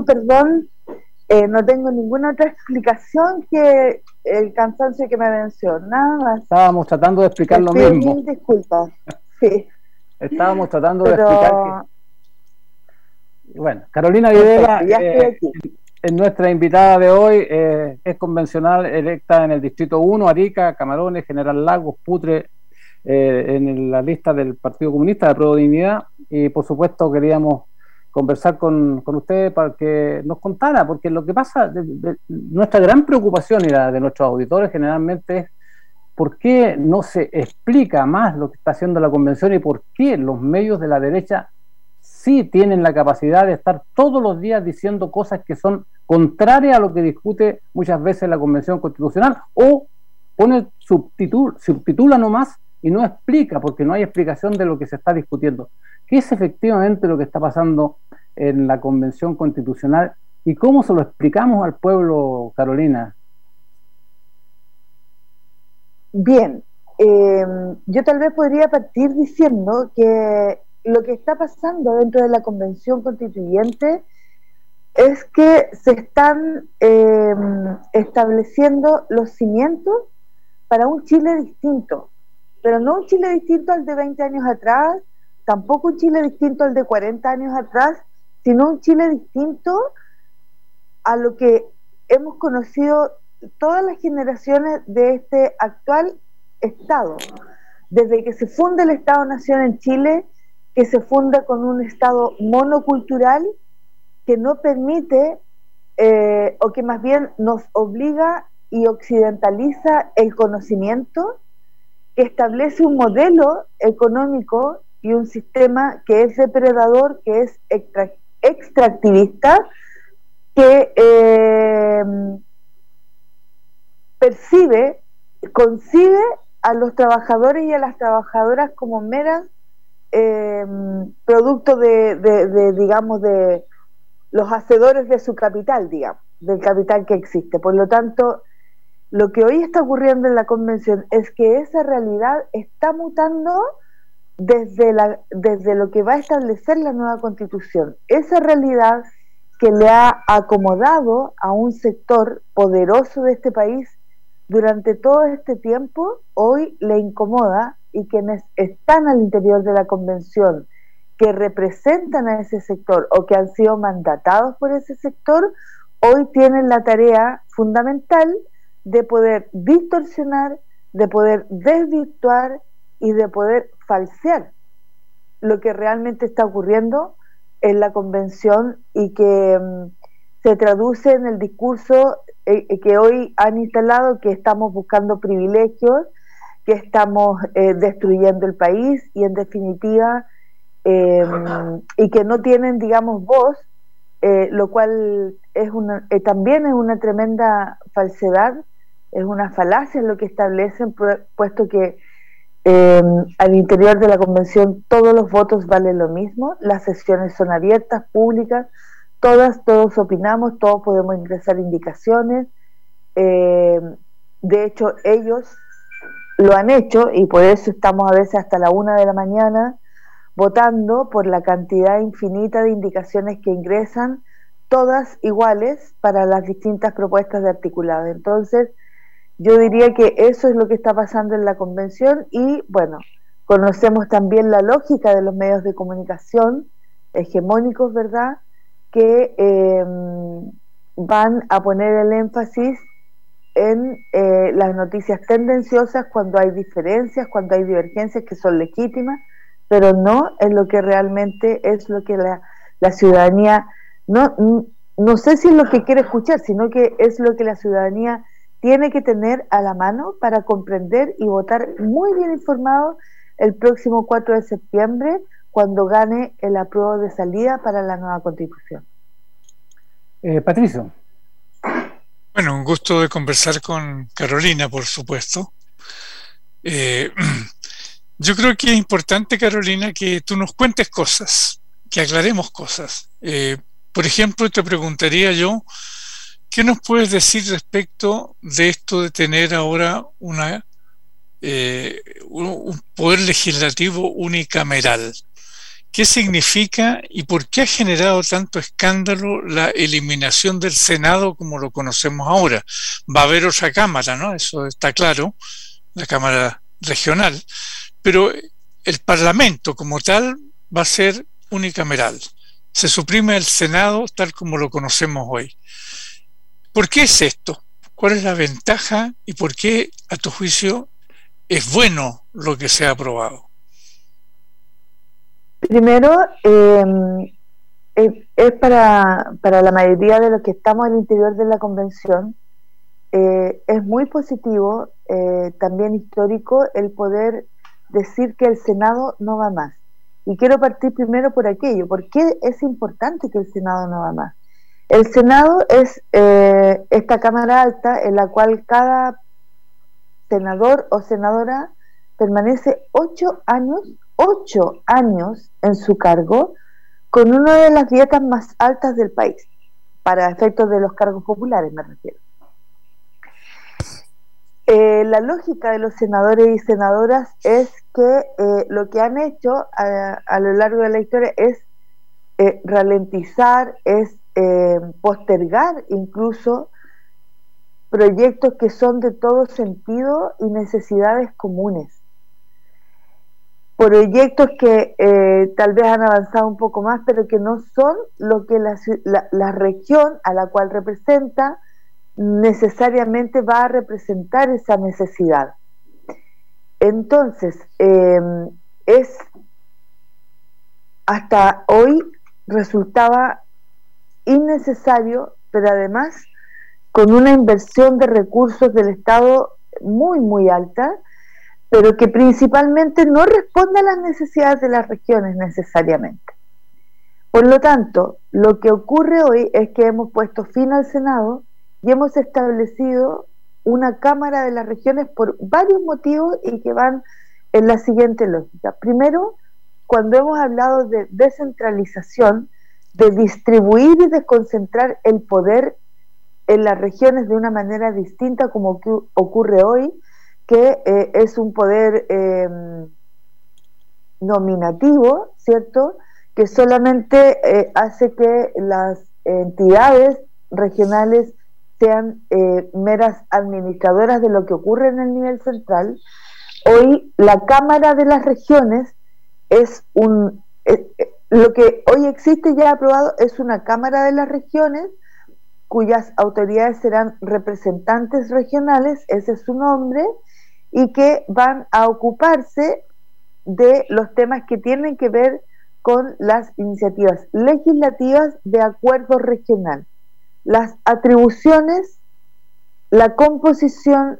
No tengo ninguna otra explicación que el cansancio que me mencionaba. Estábamos tratando de explicar lo mismo. Mil disculpas. Sí. Estábamos tratando de explicar que... Bueno, Carolina Videla es nuestra invitada de hoy. Es convencional electa en el Distrito 1, Arica, Camarones, General Lagos, Putre en la lista del Partido Comunista de Prueba de Dignidad, y por supuesto queríamos conversar con usted para que nos contara, porque lo que pasa, nuestra gran preocupación y la de nuestros auditores generalmente es por qué no se explica más lo que está haciendo la convención y por qué los medios de la derecha sí tienen la capacidad de estar todos los días diciendo cosas que son contrarias a lo que discute muchas veces la Convención Constitucional, o subtitula nomás y no explica, porque no hay explicación de lo que se está discutiendo. ¿Qué es efectivamente lo que está pasando en la Convención Constitucional y cómo se lo explicamos al pueblo, Carolina? Bien, yo tal vez podría partir diciendo que lo que está pasando dentro de la Convención Constituyente es que se están estableciendo los cimientos para un Chile distinto, pero no un Chile distinto al de 20 años atrás, tampoco un Chile distinto al de 40 años atrás, sino un Chile distinto a lo que hemos conocido todas las generaciones de este actual Estado. Desde que se funda el Estado-Nación en Chile, que se funda con un Estado monocultural que no permite, o que más bien nos obliga y occidentaliza el conocimiento, que establece un modelo económico y un sistema que es depredador, que es extractivista, que concibe a los trabajadores y a las trabajadoras como meras producto digamos, de los hacedores de su capital, digamos, del capital que existe. Por lo tanto, lo que hoy está ocurriendo en la convención es que esa realidad está mutando desde lo que va a establecer la nueva constitución. Esa realidad que le ha acomodado a un sector poderoso de este país durante todo este tiempo, hoy le incomoda, y quienes están al interior de la convención, que representan a ese sector o que han sido mandatados por ese sector, hoy tienen la tarea fundamental de poder distorsionar, de poder desvirtuar y de poder falsear lo que realmente está ocurriendo en la convención, y que se traduce en el discurso que hoy han instalado, que estamos buscando privilegios, que estamos destruyendo el país, y en definitiva y que no tienen, digamos, voz, lo cual es también es una tremenda falsedad, es una falacia lo que establecen, puesto que al interior de la convención todos los votos valen lo mismo, las sesiones son abiertas, públicas, todos opinamos, todos podemos ingresar indicaciones. De hecho, ellos lo han hecho, y por eso estamos a veces hasta la 1 de la mañana votando por la cantidad infinita de indicaciones que ingresan, todas iguales para las distintas propuestas de articulado. Entonces, yo diría que eso es lo que está pasando en la convención, y bueno, conocemos también la lógica de los medios de comunicación hegemónicos, ¿verdad?, que van a poner el énfasis en las noticias tendenciosas cuando hay diferencias, cuando hay divergencias que son legítimas, pero no en lo que realmente es lo que la ciudadanía, no sé si es lo que quiere escuchar, sino que es lo que la ciudadanía tiene que tener a la mano para comprender y votar muy bien informado el próximo 4 de septiembre, cuando gane el apruebo de salida para la nueva Constitución. Patricio. Bueno, un gusto de conversar con Carolina, por supuesto. Yo creo que es importante, Carolina, que tú nos cuentes cosas, que aclaremos cosas. Por ejemplo, te preguntaría yo, ¿qué nos puedes decir respecto de esto de tener ahora un poder legislativo unicameral? ¿Qué significa y por qué ha generado tanto escándalo la eliminación del Senado como lo conocemos ahora? Va a haber otra cámara, ¿no? Eso está claro, la Cámara Regional, pero el Parlamento como tal va a ser unicameral. Se suprime el Senado tal como lo conocemos hoy. ¿Por qué es esto? ¿Cuál es la ventaja y por qué, a tu juicio, es bueno lo que se ha aprobado? Primero, es para la mayoría de los que estamos al interior de la convención, es muy positivo, también histórico, el poder decir que el Senado no va más. Y quiero partir primero por aquello. ¿Por qué es importante que el Senado no va más? El Senado es esta Cámara Alta en la cual cada senador o senadora permanece 8 años en su cargo, con una de las dietas más altas del país, para efectos de los cargos populares me refiero. La lógica de los senadores y senadoras es que lo que han hecho a lo largo de la historia es ralentizar, es postergar incluso proyectos que son de todo sentido y necesidades comunes. Proyectos que tal vez han avanzado un poco más, pero que no son lo que la región a la cual representa necesariamente va a representar esa necesidad. Entonces, hasta hoy resultaba innecesario, pero además con una inversión de recursos del Estado muy, muy alta, pero que principalmente no responde a las necesidades de las regiones necesariamente. Por lo tanto, lo que ocurre hoy es que hemos puesto fin al Senado y hemos establecido una Cámara de las Regiones por varios motivos y que van en la siguiente lógica. Primero, cuando hemos hablado de descentralización, de distribuir y desconcentrar el poder en las regiones de una manera distinta como que ocurre hoy, que es un poder nominativo, ¿cierto?, que solamente hace que las entidades regionales sean meras administradoras de lo que ocurre en el nivel central. Hoy la Cámara de las Regiones es lo que hoy existe ya aprobado es una Cámara de las Regiones cuyas autoridades serán representantes regionales, ese es su nombre, y que van a ocuparse de los temas que tienen que ver con las iniciativas legislativas de acuerdo regional. Las atribuciones, la composición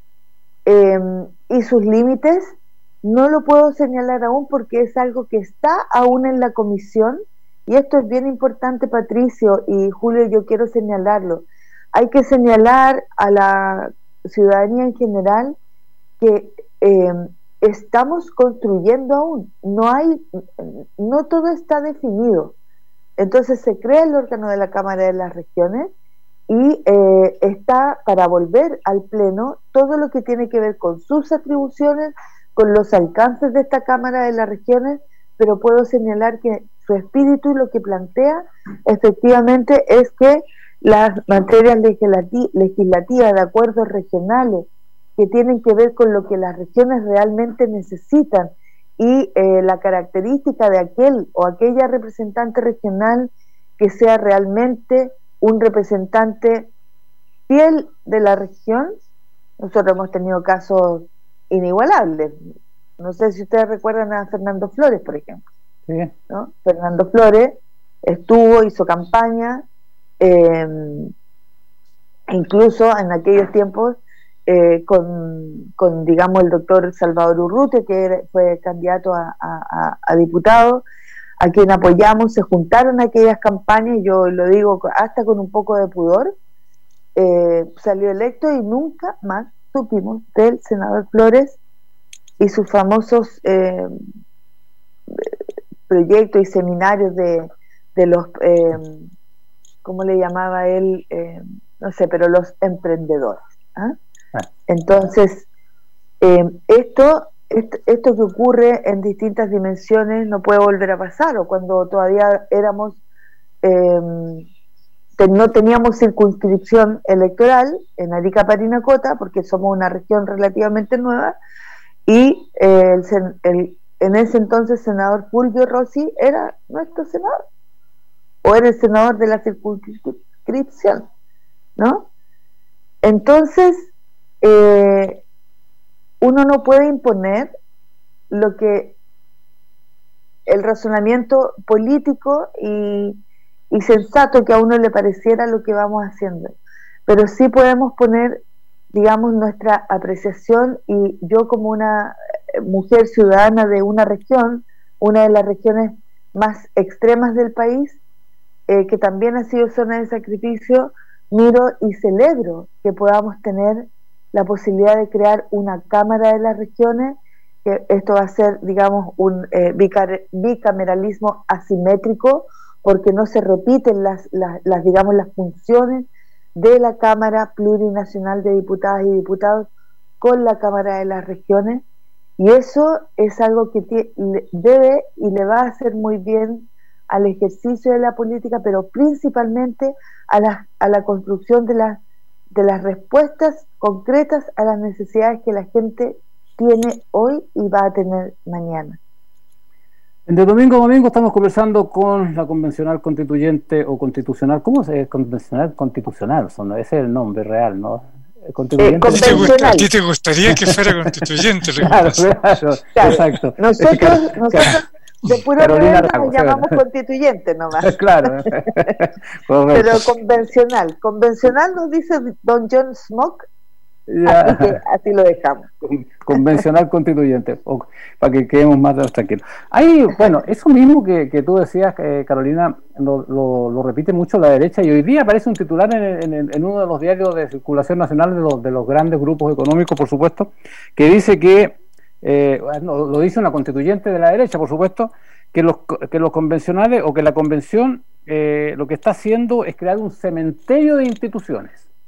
y sus límites no lo puedo señalar aún porque es algo que está aún en la comisión, y esto es bien importante, Patricio y Julio, yo quiero señalarlo. Hay que señalar a la ciudadanía en general que estamos construyendo aún, no todo está definido. Entonces se crea el órgano de la Cámara de las Regiones y está para volver al Pleno todo lo que tiene que ver con sus atribuciones, con los alcances de esta Cámara de las Regiones, pero puedo señalar que su espíritu y lo que plantea efectivamente es que las materias legislativas de acuerdos regionales que tienen que ver con lo que las regiones realmente necesitan y la característica de aquel o aquella representante regional que sea realmente un representante fiel de la región. Nosotros hemos tenido casos inigualables. No sé si ustedes recuerdan a Fernando Flores, por ejemplo. Sí. ¿No? Fernando Flores hizo campaña, incluso en aquellos tiempos con digamos el doctor Salvador Urrutia, que fue candidato a diputado, a quien apoyamos. Se juntaron aquellas campañas, yo lo digo hasta con un poco de pudor, salió electo y nunca más supimos del senador Flores y sus famosos proyectos y seminarios de los ¿cómo le llamaba él? No sé, pero los emprendedores. ¿Ah? Entonces, esto que ocurre en distintas dimensiones no puede volver a pasar, o cuando todavía éramos no teníamos circunscripción electoral en Arica, Parinacota, porque somos una región relativamente nueva, y en ese entonces senador Fulvio Rossi era nuestro senador, o era el senador de la circunscripción, ¿no? Entonces, uno no puede imponer lo que el razonamiento político y sensato que a uno le pareciera lo que vamos haciendo, pero sí podemos poner, digamos, nuestra apreciación, y yo como una mujer ciudadana de una región, una de las regiones más extremas del país, que también ha sido zona de sacrificio, miro y celebro que podamos tener la posibilidad de crear una Cámara de las Regiones, que esto va a ser, digamos, un bicameralismo asimétrico, porque no se repiten las digamos, las funciones de la Cámara Plurinacional de Diputadas y Diputados con la Cámara de las Regiones, y eso es algo que debe y le va a hacer muy bien al ejercicio de la política, pero principalmente a la construcción de las respuestas concretas a las necesidades que la gente tiene hoy y va a tener mañana. De domingo a domingo estamos conversando con la convencional constituyente o constitucional. ¿Cómo se dice? Convencional constitucional, ese es el nombre real, ¿no? Constituyente. ¿A ti te gustaría que fuera constituyente? Claro, exacto. Nosotros de puro nivel nos llamamos constituyente nomás. Claro. Pero convencional nos dice don John Smoke. Así que así lo dejamos. Convencional constituyente, para que quedemos más tranquilos. Ahí, bueno, eso mismo que tú decías, Carolina, lo repite mucho la derecha, y hoy día aparece un titular en uno de los diarios de circulación nacional de los grandes grupos económicos, por supuesto, que dice que, lo dice una constituyente de la derecha, por supuesto, que los convencionales o que la convención lo que está haciendo es crear un cementerio de instituciones.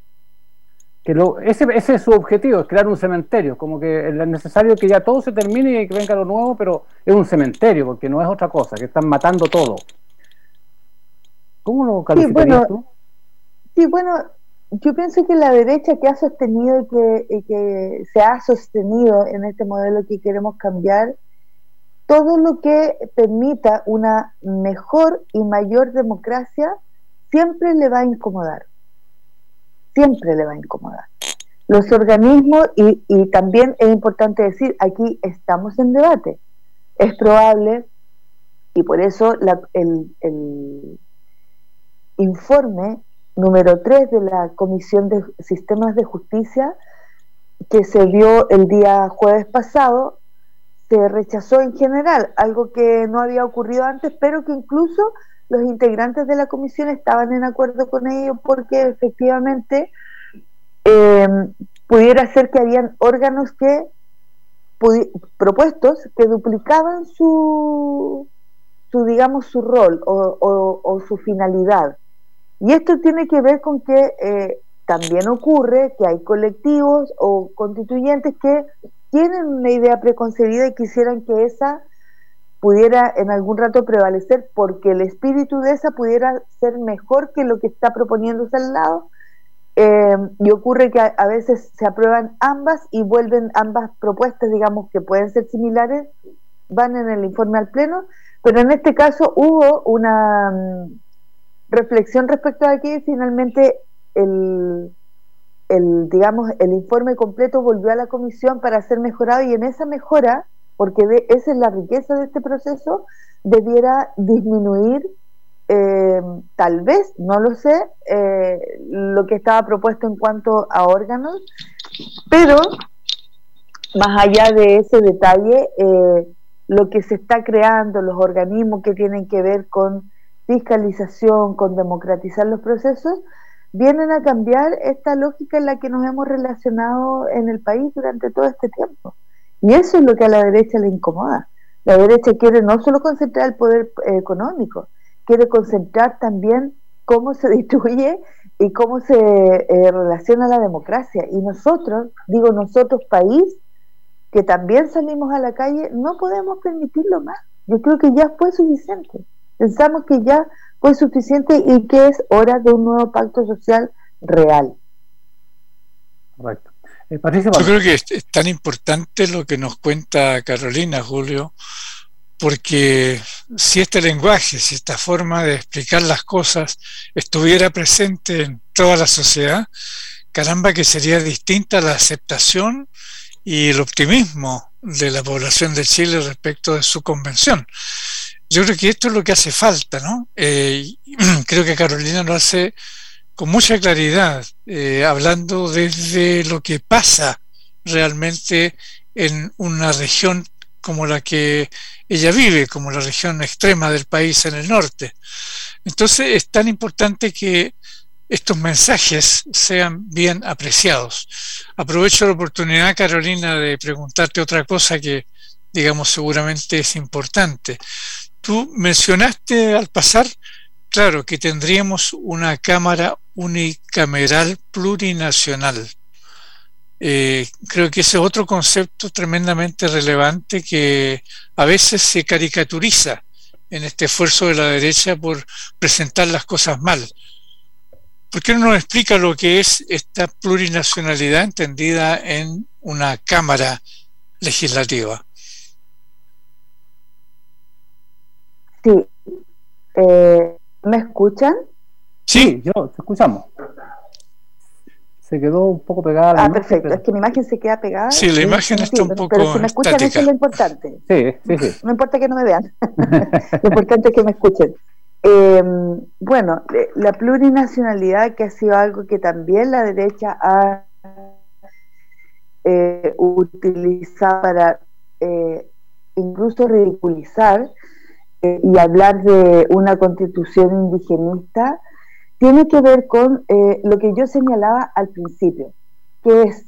Ese es su objetivo, es crear un cementerio, como que es necesario que ya todo se termine y que venga lo nuevo, pero es un cementerio, porque no es otra cosa, que están matando todo. ¿Cómo lo calificarías tú? Sí, bueno, yo pienso que la derecha que ha sostenido y que se ha sostenido en este modelo que queremos cambiar, todo lo que permita una mejor y mayor democracia siempre le va a incomodar. Siempre le va a incomodar. Los organismos, y también es importante decir, aquí estamos en debate. Es probable, y por eso el informe número 3 de la Comisión de Sistemas de Justicia, que se dio el día jueves pasado, se rechazó en general, algo que no había ocurrido antes, pero que incluso los integrantes de la comisión estaban en acuerdo con ello, porque efectivamente pudiera ser que habían órganos propuestos que duplicaban su rol o su finalidad. Y esto tiene que ver con que también ocurre que hay colectivos o constituyentes que tienen una idea preconcebida y quisieran que esa pudiera en algún rato prevalecer, porque el espíritu de esa pudiera ser mejor que lo que está proponiéndose al lado, y ocurre que a veces se aprueban ambas y vuelven ambas propuestas, digamos, que pueden ser similares, van en el informe al pleno, pero en este caso hubo una reflexión respecto a que finalmente el informe completo volvió a la comisión para ser mejorado, y en esa mejora, porque esa es la riqueza de este proceso, debiera disminuir, tal vez, no lo sé, lo que estaba propuesto en cuanto a órganos, pero más allá de ese detalle, lo que se está creando, los organismos que tienen que ver con fiscalización, con democratizar los procesos, vienen a cambiar esta lógica en la que nos hemos relacionado en el país durante todo este tiempo. Y eso es lo que a la derecha le incomoda. La derecha quiere no solo concentrar el poder económico, quiere concentrar también cómo se distribuye y cómo se relaciona la democracia. Y nosotros país, que también salimos a la calle, no podemos permitirlo más. Yo creo que ya fue suficiente. Pensamos que ya fue suficiente y que es hora de un nuevo pacto social real. Correcto. Yo creo que es tan importante lo que nos cuenta Carolina, Julio, porque si este lenguaje, si esta forma de explicar las cosas estuviera presente en toda la sociedad, caramba que sería distinta la aceptación y el optimismo de la población de Chile respecto de su convención. Yo creo que esto es lo que hace falta, ¿no? Creo que Carolina lo hace con mucha claridad, hablando desde lo que pasa realmente en una región como la que ella vive, como la región extrema del país en el norte. Entonces es tan importante que estos mensajes sean bien apreciados. Aprovecho la oportunidad, Carolina, de preguntarte otra cosa que, digamos, seguramente es importante. Tú mencionaste al pasar, claro, que tendríamos una Cámara unicameral plurinacional. Creo que ese es otro concepto tremendamente relevante que a veces se caricaturiza en este esfuerzo de la derecha por presentar las cosas mal. ¿Por qué no nos explica lo que es esta plurinacionalidad entendida en una Cámara legislativa? Sí. ¿Me escuchan? Sí, te escuchamos. Se quedó un poco pegada la imagen, perfecto, es que mi imagen se queda pegada. Sí, la imagen está un poco pero si me escuchan, estática. eso es lo importante. Sí. No importa que no me vean. Lo importante es que me escuchen. Bueno, la plurinacionalidad, que ha sido algo que también la derecha ha utilizado para incluso ridiculizar y hablar de una constitución indigenista, tiene que ver con lo que yo señalaba al principio, que es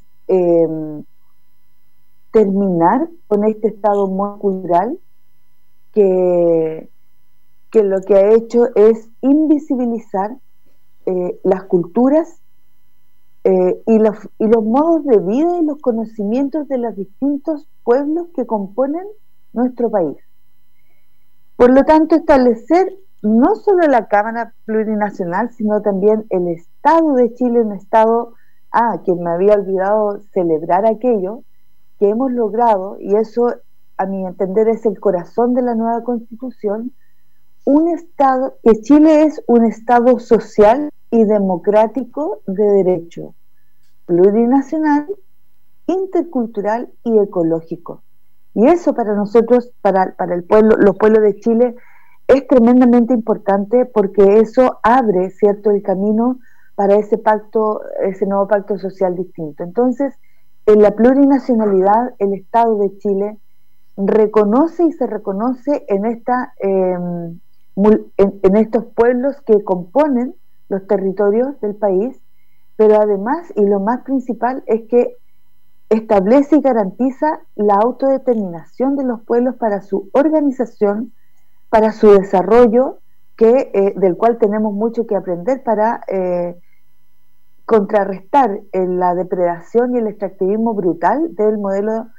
terminar con este estado monocultural que lo que ha hecho es invisibilizar las culturas y los modos de vida y los conocimientos de los distintos pueblos que componen nuestro país. Por lo tanto, establecer no solo la Cámara Plurinacional, sino también el Estado de Chile, un Estado, que me había olvidado celebrar aquello, que hemos logrado, y eso a mi entender es el corazón de la nueva Constitución, un Estado, que Chile es un Estado social y democrático de derecho, plurinacional, intercultural y ecológico. Y eso para nosotros, para el pueblo, los pueblos de Chile, es tremendamente importante porque eso abre, ¿cierto?, el camino para ese pacto, ese nuevo pacto social distinto. Entonces, en la plurinacionalidad, el Estado de Chile reconoce y se reconoce en estos pueblos que componen los territorios del país, pero además, y lo más principal, es que establece y garantiza la autodeterminación de los pueblos para su organización, para su desarrollo, del cual tenemos mucho que aprender para contrarrestar la depredación y el extractivismo brutal del modelo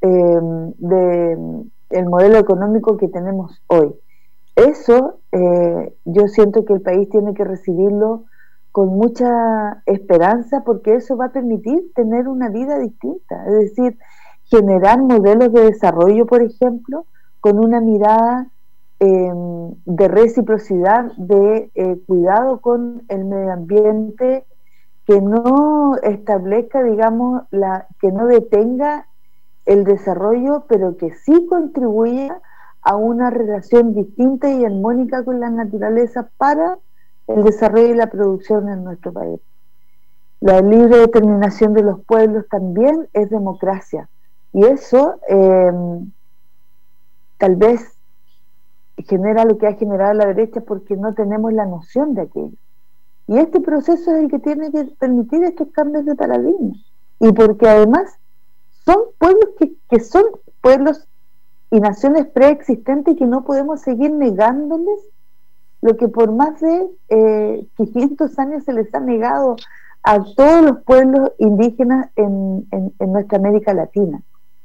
el modelo económico que tenemos hoy. Eso yo siento que el país tiene que recibirlo con mucha esperanza, porque eso va a permitir tener una vida distinta, es decir, generar modelos de desarrollo, por ejemplo, con una mirada de reciprocidad, de cuidado con el medio ambiente, que no establezca, digamos, que no detenga el desarrollo, pero que sí contribuya a una relación distinta y armónica con la naturaleza para el desarrollo y la producción en nuestro país. La libre determinación de los pueblos también es democracia, y eso tal vez genera lo que ha generado la derecha porque no tenemos la noción de aquello. Y este proceso es el que tiene que permitir estos cambios de paradigma, y porque además son pueblos que son pueblos y naciones preexistentes, que no podemos seguir negándoles lo que por más de 500 años se les ha negado a todos los pueblos indígenas en nuestra América Latina.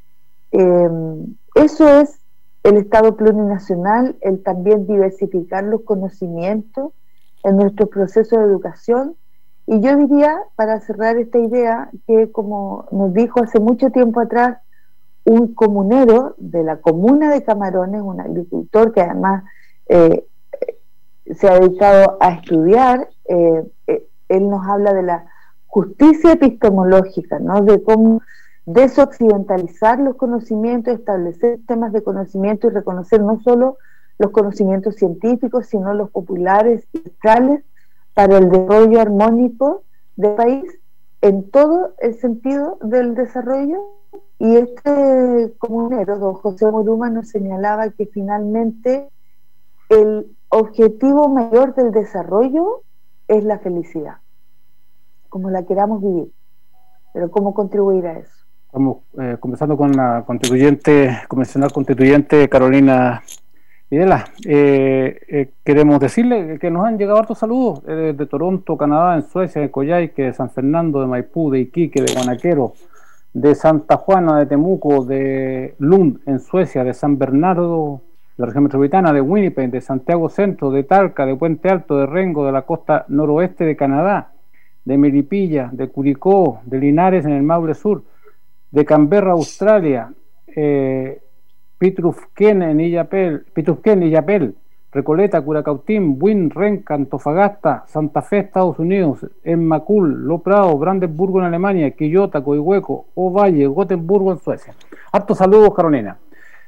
Eso es el Estado plurinacional, el también diversificar los conocimientos en nuestro proceso de educación. Y yo diría, para cerrar esta idea, que como nos dijo hace mucho tiempo atrás un comunero de la comuna de Camarones, un agricultor que además se ha dedicado a estudiar, él nos habla de la justicia epistemológica, ¿no?, de cómo desoccidentalizar los conocimientos, establecer temas de conocimiento y reconocer no solo los conocimientos científicos, sino los populares y centrales para el desarrollo armónico del país en todo el sentido del desarrollo. Y este comunero, don José Moruma, nos señalaba que finalmente el objetivo mayor del desarrollo es la felicidad, como la queramos vivir, pero cómo contribuir a eso. Estamos conversando con la convencional constituyente Carolina Videla. Queremos decirle que nos han llegado hartos saludos de Toronto, Canadá, en Suecia, de Coyhaique, de San Fernando, de Maipú, de Iquique, de Guanaquero, de Santa Juana, de Temuco, de Lund, en Suecia, de San Bernardo, de la región metropolitana, de Winnipeg, de Santiago Centro, de Talca, de Puente Alto, de Rengo, de la costa noroeste de Canadá, de Melipilla, de Curicó, de Linares en el Maule Sur, de Canberra, Australia, Pitrufquén, Illapel, Recoleta, Curacautín, Buin, Renca, Antofagasta, Santa Fe, Estados Unidos, en Macul, Lo Prado, Brandenburgo en Alemania, Quillota, Coihueco, Ovalle, Gotemburgo en Suecia. Hartos saludos, Carolina.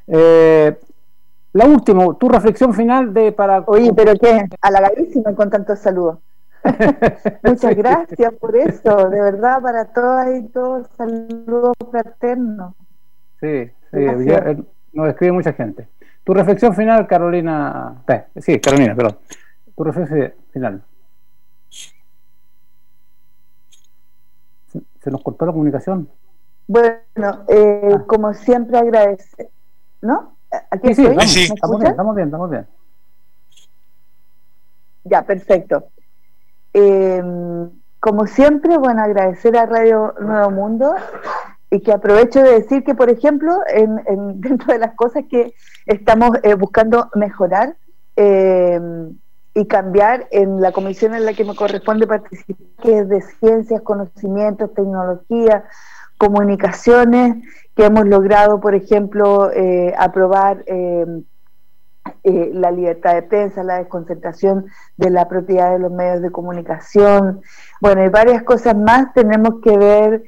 La última, tu reflexión final para... Oye, pero qué, halagadísima con tantos saludos. Muchas gracias por eso, de verdad, para todas y todos, saludos fraternos. Sí, nos escribe mucha gente. Tu reflexión final, Carolina. Sí, Carolina, perdón. Tu reflexión final. ¿Se nos cortó la comunicación? Bueno, como siempre agradecer, ¿no? ¿Aquí sí, estoy? Sí. Estamos bien. Ya, perfecto. Como siempre, bueno, agradecer a Radio Nuevo Mundo, y que aprovecho de decir que, por ejemplo, dentro de las cosas que estamos buscando mejorar y cambiar en la comisión en la que me corresponde participar, que es de ciencias, conocimientos, tecnología, comunicaciones, que hemos logrado, por ejemplo, aprobar la libertad de prensa, la desconcentración de la propiedad de los medios de comunicación, bueno, y varias cosas más. Tenemos que ver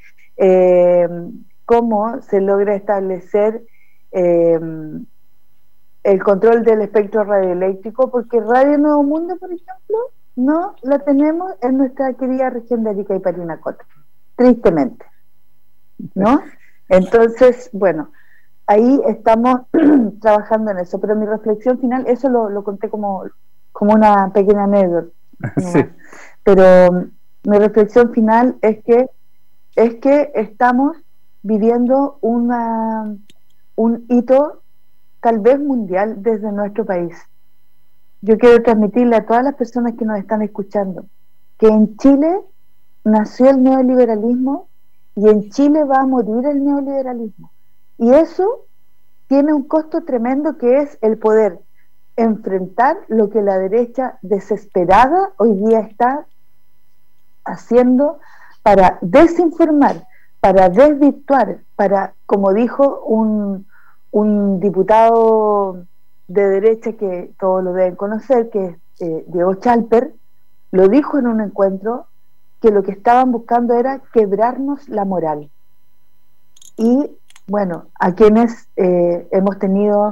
cómo se logra establecer el control del espectro radioeléctrico, porque Radio Nuevo Mundo, por ejemplo, no la tenemos en nuestra querida región de Arica y Parinacota, tristemente, ¿no? Entonces, bueno, ahí estamos trabajando en eso, pero mi reflexión final, eso lo conté como una pequeña anécdota, sí. Pero mi reflexión final es que estamos viviendo un hito tal vez mundial desde nuestro país. Yo quiero transmitirle a todas las personas que nos están escuchando que en Chile nació el neoliberalismo y en Chile va a morir el neoliberalismo. Y eso tiene un costo tremendo, que es el poder enfrentar lo que la derecha desesperada hoy día está haciendo para desinformar, para desvirtuar, para, como dijo un diputado de derecha que todos lo deben conocer, que es Diego Chalper, lo dijo en un encuentro, que lo que estaban buscando era quebrarnos la moral. Y bueno, a quienes hemos tenido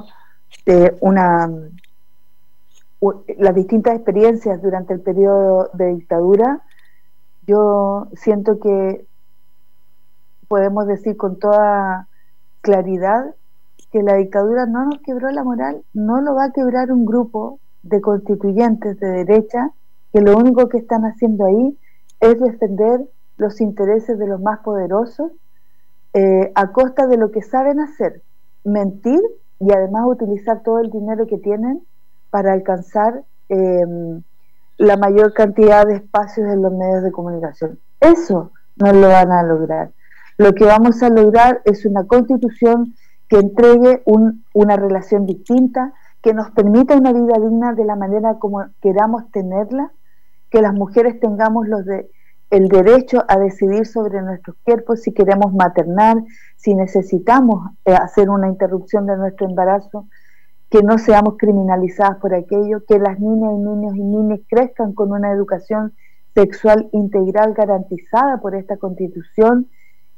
las distintas experiencias durante el periodo de dictadura, yo siento que podemos decir con toda claridad que la dictadura no nos quebró la moral, no lo va a quebrar un grupo de constituyentes de derecha que lo único que están haciendo ahí es defender los intereses de los más poderosos a costa de lo que saben hacer, mentir y además utilizar todo el dinero que tienen para alcanzar la mayor cantidad de espacios en los medios de comunicación. Eso no lo van a lograr. Lo que vamos a lograr es una constitución que entregue una relación distinta, que nos permita una vida digna de la manera como queramos tenerla, que las mujeres tengamos el derecho a decidir sobre nuestros cuerpos, si queremos maternar, si necesitamos hacer una interrupción de nuestro embarazo, que no seamos criminalizadas por aquello, que las niñas y niños y niñas crezcan con una educación sexual integral garantizada por esta Constitución,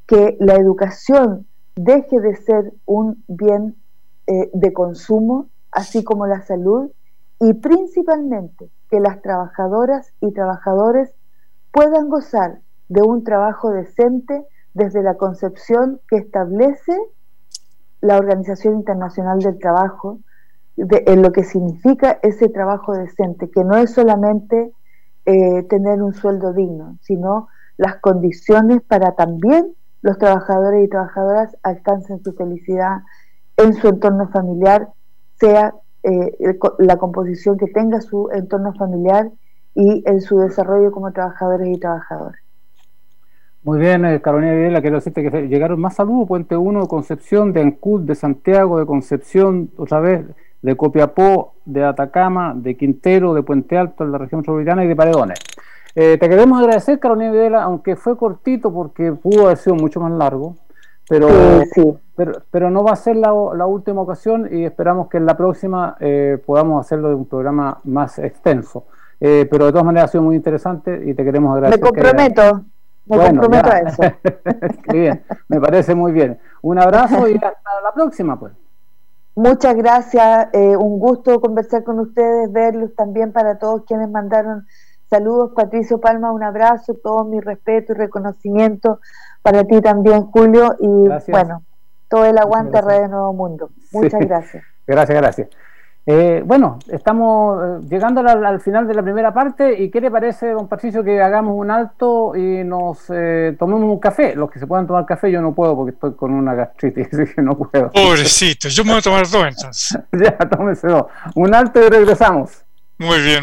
que la educación deje de ser un bien de consumo, así como la salud, y principalmente que las trabajadoras y trabajadores puedan gozar de un trabajo decente desde la concepción que establece la Organización Internacional del Trabajo, en lo que significa ese trabajo decente, que no es solamente tener un sueldo digno, sino las condiciones para también los trabajadores y trabajadoras alcancen su felicidad en su entorno familiar, sea la composición que tenga su entorno familiar y en su desarrollo como trabajadores y trabajadoras. Muy bien, Carolina Videla, quiero decirte que llegaron más saludos: Puente 1, de Concepción, de Ancud, de Santiago, de Concepción, otra vez, de Copiapó, de Atacama, de Quintero, de Puente Alto, en la región metropolitana, y de Paredones. Te queremos agradecer, Carolina Videla, aunque fue cortito porque pudo haber sido mucho más largo, pero, sí. pero no va a ser la última ocasión, y esperamos que en la próxima podamos hacerlo de un programa más extenso. Pero de todas maneras ha sido muy interesante y te queremos agradecer. Me comprometo a eso. Bien, me parece muy bien. Un abrazo y hasta la próxima, pues. Muchas gracias, un gusto conversar con ustedes, verlos también, para todos quienes mandaron saludos. Patricio Palma, un abrazo, todo mi respeto y reconocimiento para ti también, Julio, y gracias. Bueno, todo el aguante a Radio Nuevo Mundo. Muchas gracias. Gracias. Bueno, estamos llegando al final de la primera parte, y ¿qué le parece, don Patricio, que hagamos un alto y nos tomemos un café? Los que se puedan tomar café, yo no puedo porque estoy con una gastritis, así que no puedo. Pobrecito, yo me voy a tomar dos entonces. Ya, tómese dos. Un alto y regresamos. Muy bien.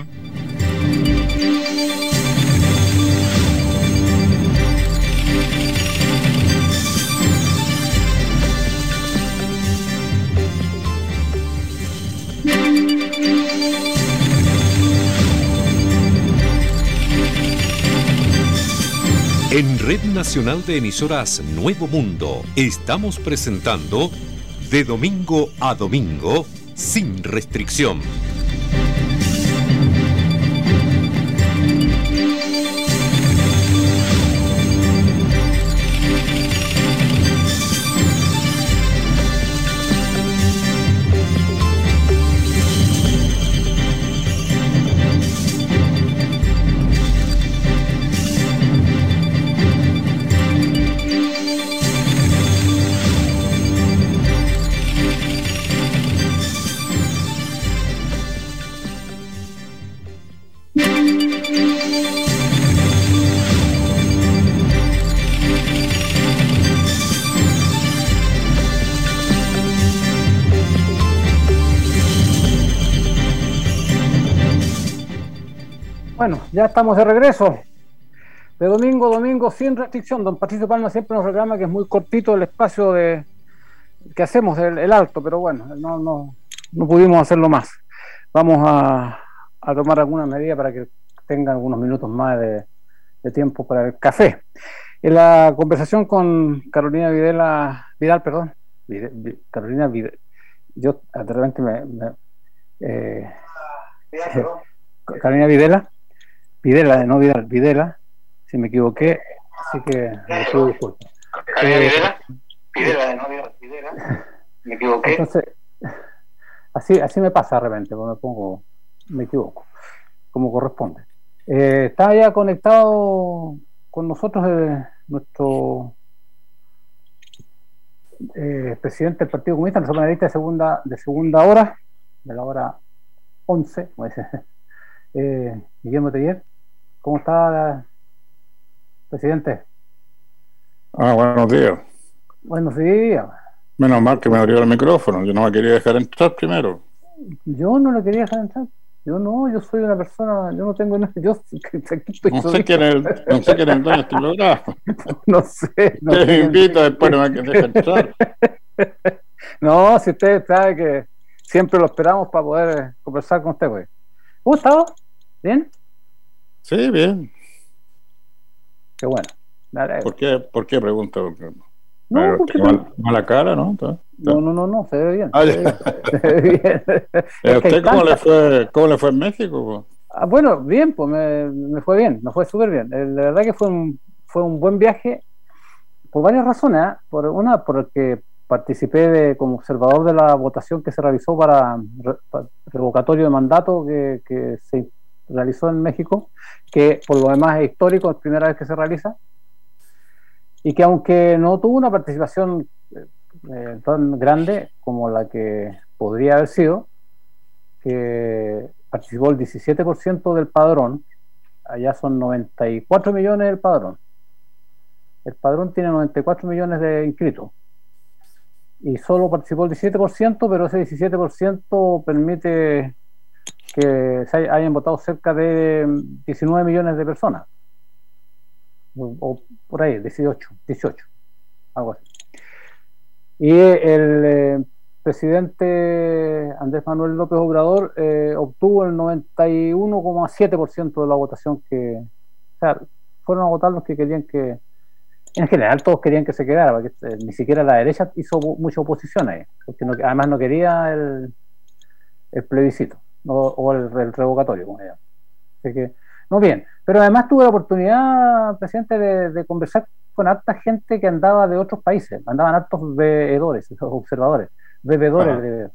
En Red Nacional de Emisoras Nuevo Mundo estamos presentando De Domingo a Domingo, sin restricción. Bueno, ya estamos de regreso. De domingo a domingo, sin restricción. Don Patricio Palma siempre nos reclama que es muy cortito el espacio que hacemos, el alto, pero bueno, no pudimos hacerlo más. Vamos a tomar algunas medidas para que tengan algunos minutos más de tiempo para el café. En la conversación con Carolina Vidal, Carolina Vidal, yo de repente Carolina Videla, no Vidal, Videla, si me equivoqué, así que me pido disculpas. Videla, no Videla, me equivoqué. Entonces, así me pasa de repente, porque me equivoco, como corresponde. Está ya conectado con nosotros nuestro presidente del Partido Comunista, nuestro panelista de segunda hora, de la hora 11, como dice Guillermo Teller. ¿Cómo está, presidente? Buenos días. Buenos días. Menos mal que me abrió el micrófono, yo no me quería dejar entrar primero. Yo no le quería dejar entrar. Yo soy una persona, yo no tengo nada. No sé quién es el dueño de este programa. No sé. Te invito, después no me deja entrar. No, si usted sabe que siempre lo esperamos para poder conversar con usted, pues. ¿Cómo está? ¿Bien? Sí, bien. Qué bueno. ¿Por qué pregunta? No, mala cara, ¿no? No, se ve bien. Se ve bien. ¿A usted cómo le fue en México? Bueno, bien, pues me fue bien, me fue súper bien. La verdad que fue un buen viaje, por varias razones, ¿eh? Una, porque participé como observador de la votación que se realizó para revocatorio de mandato que se realizó en México, que por lo demás es histórico, es la primera vez que se realiza, y que aunque no tuvo una participación tan grande como la que podría haber sido, que participó el 17% del padrón, allá son 94 millones del padrón. El padrón tiene 94 millones de inscritos y solo participó el 17%, pero ese 17% permite que hayan votado cerca de 19 millones de personas, o por ahí, 18, algo así. Y el presidente Andrés Manuel López Obrador obtuvo el 91,7% de la votación o sea, fueron a votar los que querían que, en general todos querían que se quedara, porque ni siquiera la derecha hizo mucha oposición ahí, porque además no quería el plebiscito o el revocatorio, como se llama. Así que, no bien, pero además tuve la oportunidad, presidente, de conversar con harta gente que andaba de otros países, andaban hartos veedores, observadores, bebedores,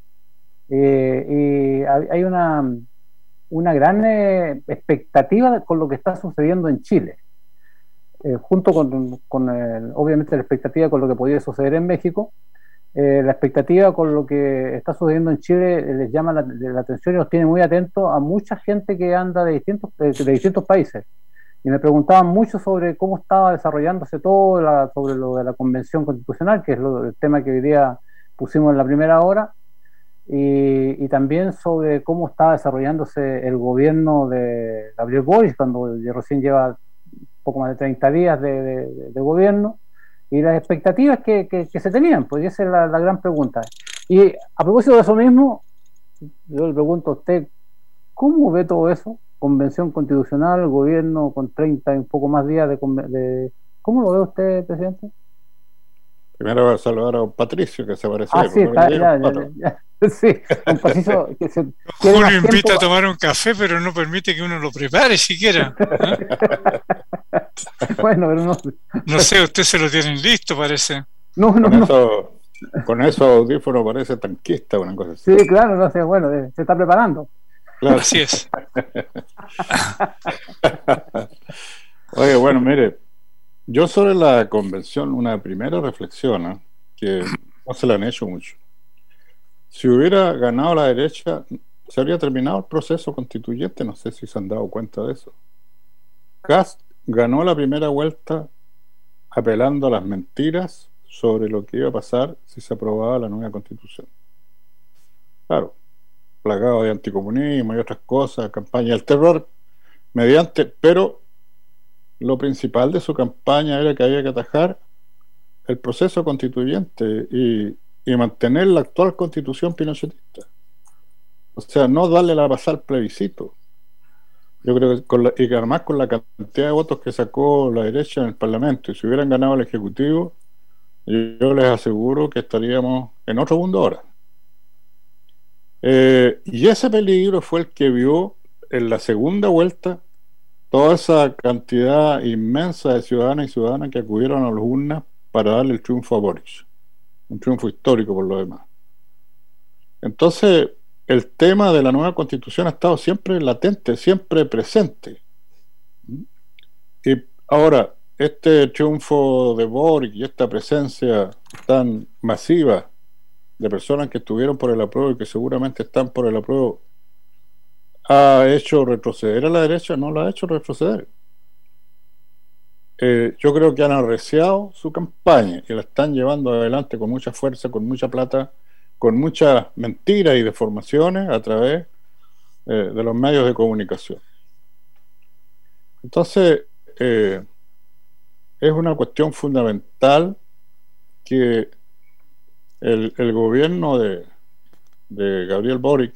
y hay una gran expectativa con lo que está sucediendo en Chile, junto con obviamente la expectativa con lo que podría suceder en México. La expectativa con lo que está sucediendo en Chile les llama la atención y los tiene muy atentos a mucha gente que anda de distintos países. Y me preguntaban mucho sobre cómo estaba desarrollándose todo, sobre lo de la Convención Constitucional, que es el tema que hoy día pusimos en la primera hora, y también sobre cómo estaba desarrollándose el gobierno de Gabriel Boric, cuando recién lleva poco más de 30 días de gobierno, y las expectativas que se tenían, pues esa es la gran pregunta. Y a propósito de eso mismo, yo le pregunto a usted, ¿cómo ve todo eso? Convención Constitucional, gobierno con 30 y un poco más días ¿cómo lo ve usted, presidente? Primero voy a saludar a don Patricio, que se apareció. Ah, sí, está, ya. Sí, don Patricio, que se Julio invita a tomar un café, pero no permite que uno lo prepare siquiera. Bueno, pero no. No sé, usted se lo tienen listo, parece. No. Con esos audífonos parece tanquista, una cosa así. Sí, claro, no sé, bueno, se está preparando. Claro. Así es. Oye, bueno, mire, yo sobre la convención, una primera reflexión, que no se la han hecho mucho. Si hubiera ganado la derecha, se habría terminado el proceso constituyente, no sé si se han dado cuenta de eso. Kast ganó la primera vuelta apelando a las mentiras sobre lo que iba a pasar si se aprobaba la nueva constitución. Claro, plagado de anticomunismo y otras cosas, campaña del terror, pero lo principal de su campaña era que había que atajar el proceso constituyente y mantener la actual constitución pinochetista. O sea, no darle la pasada al plebiscito. Yo creo que que además con la cantidad de votos que sacó la derecha en el Parlamento, y si hubieran ganado el Ejecutivo, yo les aseguro que estaríamos en otro mundo ahora. Y ese peligro fue el que vio en la segunda vuelta toda esa cantidad inmensa de ciudadanas y ciudadanas que acudieron a las urnas para darle el triunfo a Boric, un triunfo histórico por lo demás. Entonces el tema de la nueva constitución ha estado siempre latente, siempre presente. Y ahora este triunfo de Boric y esta presencia tan masiva de personas que estuvieron por el apruebo y que seguramente están por el apruebo, ¿ha hecho retroceder a la derecha? No la ha hecho retroceder. Yo creo que han arreciado su campaña y la están llevando adelante con mucha fuerza, con mucha plata, con muchas mentiras y deformaciones a través de los medios de comunicación. Entonces es una cuestión fundamental que el gobierno de Gabriel Boric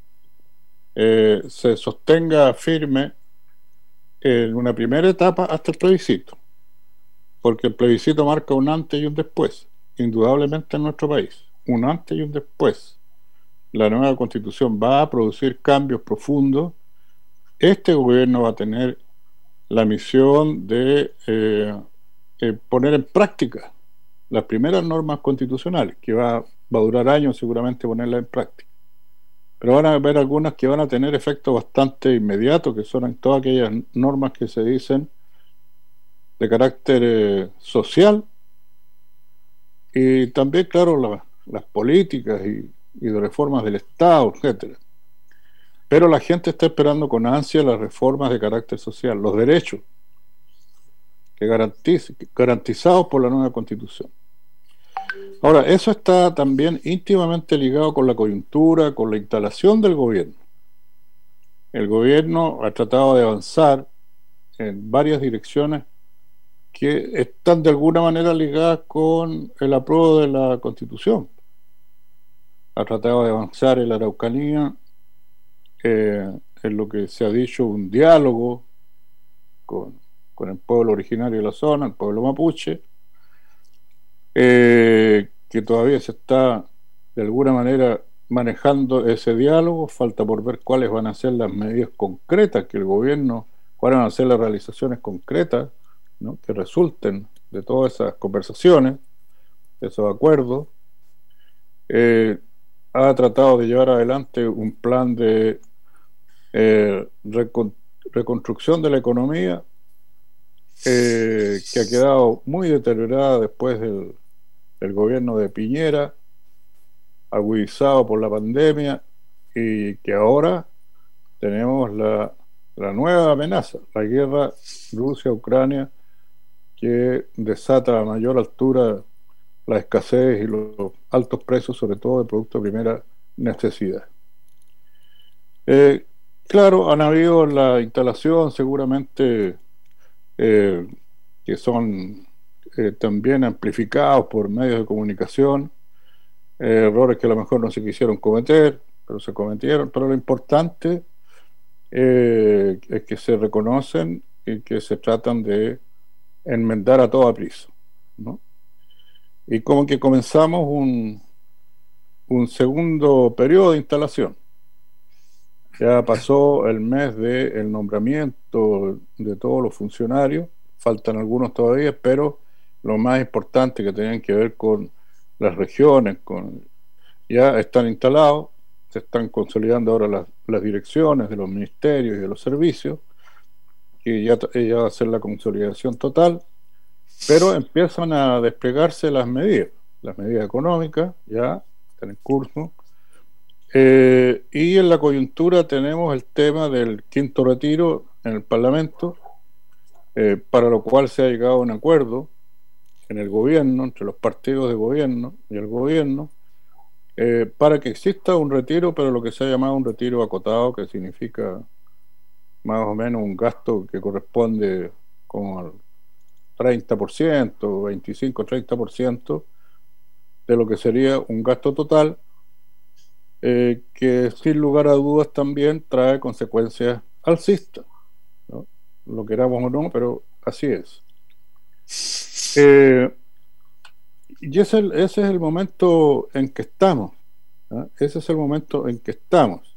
se sostenga firme en una primera etapa hasta el plebiscito, porque el plebiscito marca un antes y un después, indudablemente en nuestro país, un antes y un después. La nueva constitución va a producir cambios profundos. Este gobierno va a tener la misión de poner en práctica las primeras normas constitucionales, que va a durar años seguramente ponerlas en práctica. Pero van a haber algunas que van a tener efecto bastante inmediato, que son todas aquellas normas que se dicen de carácter social, y también, claro, las políticas y de reformas del Estado, etcétera. Pero la gente está esperando con ansia las reformas de carácter social, los derechos que garantizados por la nueva Constitución. Ahora, eso está también íntimamente ligado con la coyuntura, con la instalación del gobierno. El gobierno ha tratado de avanzar en varias direcciones que están de alguna manera ligadas con el apruebo de la Constitución. Ha tratado de avanzar en la Araucanía, en lo que se ha dicho un diálogo con el pueblo originario de la zona, el pueblo mapuche, que todavía se está de alguna manera manejando ese diálogo. Falta por ver cuáles van a ser las medidas concretas que el gobierno, cuáles van a ser las realizaciones concretas, ¿no?, que resulten de todas esas conversaciones, de esos acuerdos. Ha tratado de llevar adelante un plan de reconstrucción de la economía, que ha quedado muy deteriorada después del gobierno de Piñera, agudizado por la pandemia, y que ahora tenemos la nueva amenaza, la guerra Rusia-Ucrania, que desata a mayor altura la escasez y los altos precios, sobre todo de productos de primera necesidad. Claro, han habido la instalación seguramente que son también amplificados por medios de comunicación, errores que a lo mejor no se quisieron cometer, pero se cometieron. Pero lo importante es que se reconocen y que se tratan de enmendar a toda prisa, ¿no? Y como que comenzamos un segundo periodo de instalación. Ya pasó el mes del nombramiento de todos los funcionarios, faltan algunos todavía, pero lo más importante, que tenían que ver con las regiones, ya están instalados, se están consolidando ahora las direcciones de los ministerios y de los servicios, que ya va a ser la consolidación total, pero empiezan a desplegarse las medidas económicas, ya están en curso. Y en la coyuntura tenemos el tema del quinto retiro en el Parlamento, para lo cual se ha llegado a un acuerdo en el gobierno, entre los partidos de gobierno y el gobierno, para que exista un retiro, pero lo que se ha llamado un retiro acotado, que significa más o menos un gasto que corresponde como al 30%, 25-30% de lo que sería un gasto total, que sin lugar a dudas también trae consecuencias alcistas, ¿no? Lo queramos o no, pero así es. Y ese es el momento en que estamos, ¿no? Ese es el momento en que estamos.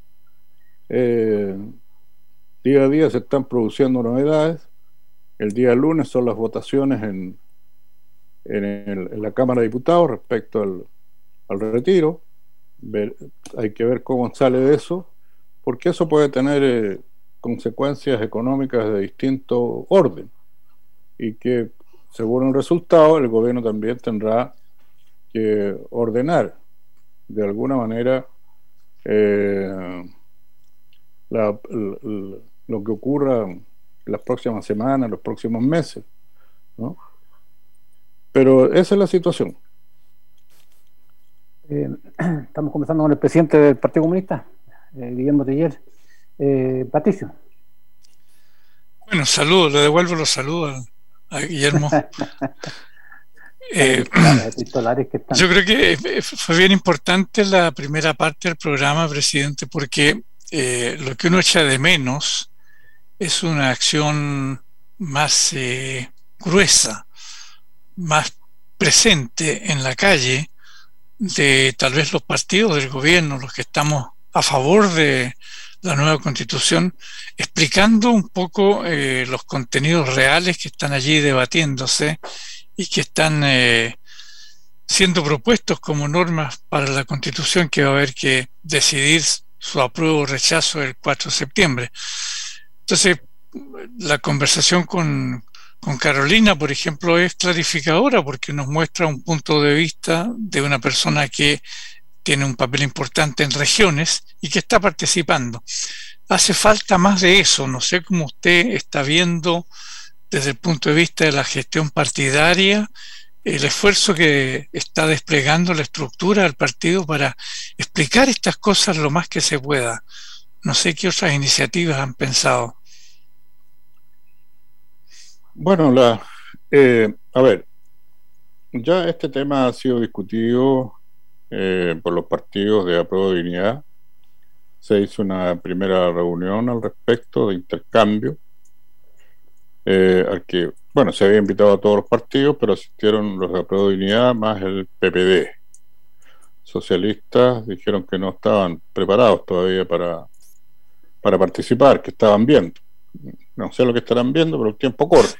Día a día se están produciendo novedades. El día lunes son las votaciones en la Cámara de Diputados respecto al retiro. Hay que ver cómo sale de eso, porque eso puede tener consecuencias económicas de distinto orden, y que según el resultado el gobierno también tendrá que ordenar de alguna manera lo que ocurra en las próximas semanas, los próximos meses, ¿no? Pero esa es la situación. Estamos conversando con el presidente del Partido Comunista, Guillermo Teller. Patricio. Bueno, saludos, le devuelvo los saludos a Guillermo. Yo creo que fue bien importante la primera parte del programa, presidente, porque lo que uno echa de menos es una acción más gruesa, más presente en la calle, de tal vez los partidos del gobierno, los que estamos a favor de la nueva Constitución, explicando un poco los contenidos reales que están allí debatiéndose, y que están siendo propuestos como normas para la Constitución, que va a haber que decidir su apruebo o rechazo el 4 de septiembre. Entonces, la conversación con Carolina, por ejemplo, es clarificadora porque nos muestra un punto de vista de una persona que tiene un papel importante en regiones y que está participando. Hace falta más de eso. No sé cómo usted está viendo desde el punto de vista de la gestión partidaria el esfuerzo que está desplegando la estructura del partido para explicar estas cosas lo más que se pueda. No sé qué otras iniciativas han pensado. Bueno, a ver, ya este tema ha sido discutido por los partidos de Apruebo Dignidad. Se hizo una primera reunión al respecto de intercambio, al que, bueno, se había invitado a todos los partidos, pero asistieron los de Apruebo Dignidad más el PPD. Socialistas dijeron que no estaban preparados todavía para participar, que estaban viendo. No sé lo que estarán viendo, pero el tiempo corre.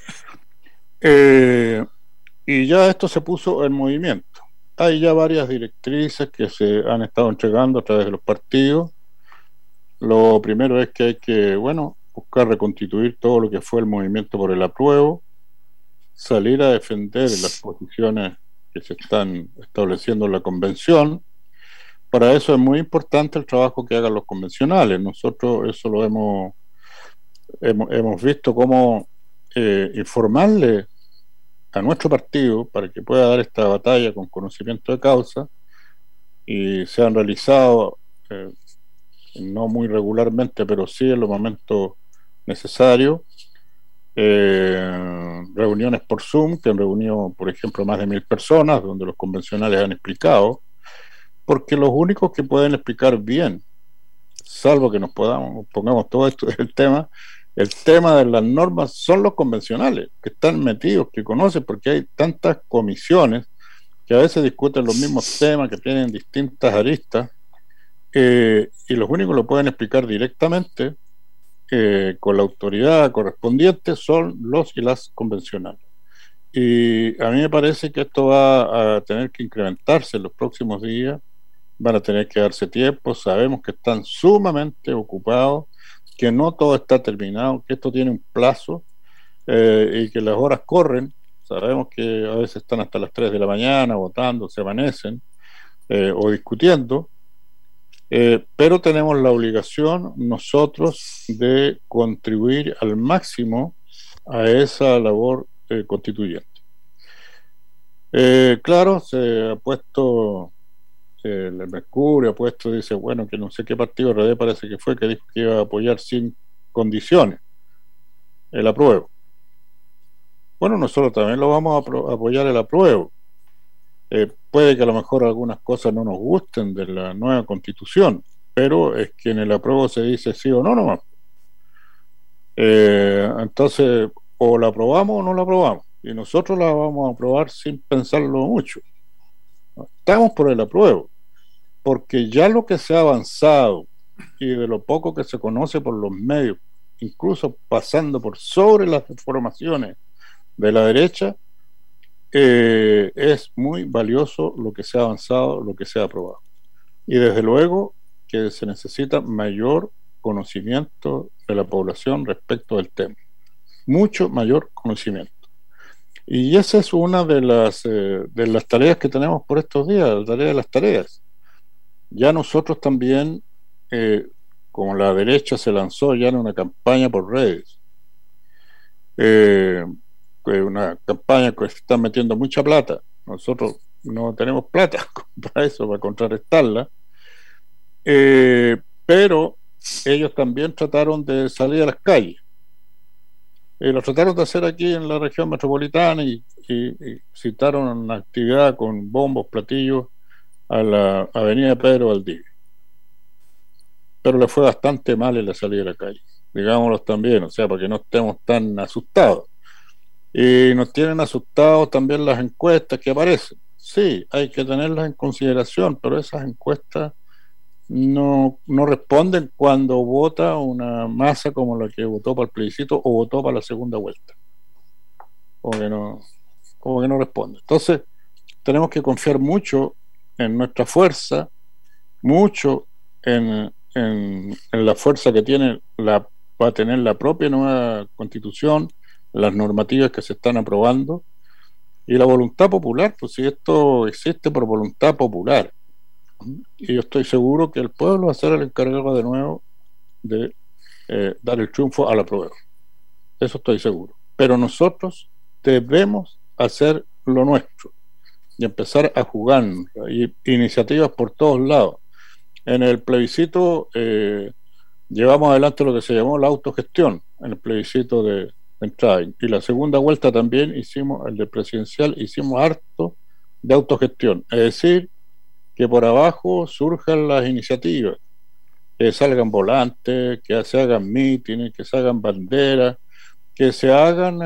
Y ya esto se puso en movimiento. Hay ya varias directrices que se han estado entregando a través de los partidos. Lo primero es que hay que, bueno, buscar reconstituir todo lo que fue el movimiento por el apruebo, salir a defender las posiciones que se están estableciendo en la convención. Para eso es muy importante el trabajo que hagan los convencionales. Nosotros eso lo hemos visto cómo informarle a nuestro partido para que pueda dar esta batalla con conocimiento de causa, y se han realizado no muy regularmente, pero sí en los momentos necesarios, reuniones por Zoom que han reunido, por ejemplo, más de 1000 personas, donde los convencionales han explicado, porque los únicos que pueden explicar bien, salvo que nos pongamos todo esto del tema, el tema de las normas, son los convencionales, que están metidos, que conocen, porque hay tantas comisiones que a veces discuten los mismos temas, que tienen distintas aristas, y los únicos que lo pueden explicar directamente con la autoridad correspondiente son los y las convencionales. Y a mí me parece que esto va a tener que incrementarse en los próximos días, van a tener que darse tiempo, sabemos que están sumamente ocupados, que no todo está terminado, que esto tiene un plazo, y que las horas corren. Sabemos que a veces están hasta las 3 de la mañana votando, se amanecen o discutiendo, pero tenemos la obligación nosotros de contribuir al máximo a esa labor constituyente. Claro, se ha puesto el Mercurio, ha puesto, dice, bueno, que no sé qué partido, RD parece que fue, que dijo que iba a apoyar sin condiciones el apruebo. Bueno, nosotros también lo vamos a apoyar el apruebo. Puede que a lo mejor algunas cosas no nos gusten de la nueva constitución, pero es que en el apruebo se dice sí o no nomás. Entonces, o la aprobamos o no la aprobamos, y nosotros la vamos a aprobar sin pensarlo mucho. Estamos por el apruebo, porque ya lo que se ha avanzado y de lo poco que se conoce por los medios, incluso pasando por sobre las informaciones de la derecha, es muy valioso lo que se ha avanzado, lo que se ha aprobado. Y desde luego que se necesita mayor conocimiento de la población respecto del tema, mucho mayor conocimiento. Y esa es una de las tareas que tenemos por estos días, la tarea de las tareas. Ya nosotros también, como la derecha se lanzó ya en una campaña por redes, una campaña que se está metiendo mucha plata. Nosotros no tenemos plata para eso, para contrarrestarla, pero ellos también trataron de salir a las calles. Lo trataron de hacer aquí en la región metropolitana y citaron una actividad con bombos, platillos a la avenida Pedro Valdivia. Pero le fue bastante mal en la salida de la calle, digámoslo también, o sea, para que no estemos tan asustados. Y nos tienen asustados también las encuestas que aparecen. Sí, hay que tenerlas en consideración, pero esas encuestas no responden cuando vota una masa como la que votó para el plebiscito o votó para la segunda vuelta. Como como que no responde. Entonces, tenemos que confiar mucho en nuestra fuerza, mucho en la fuerza que va a tener la propia nueva constitución, las normativas que se están aprobando y la voluntad popular, pues si esto existe por voluntad popular. Y yo estoy seguro que el pueblo va a ser el encargado de nuevo de dar el triunfo al apruebo. Eso estoy seguro. Pero nosotros debemos hacer lo nuestro y empezar a jugar, y iniciativas por todos lados. En el plebiscito llevamos adelante lo que se llamó la autogestión, en el plebiscito de entrada, y la segunda vuelta también hicimos, el de presidencial, hicimos harto de autogestión, es decir, que por abajo surjan las iniciativas, que salgan volantes, que se hagan mítines, que se hagan banderas, que se hagan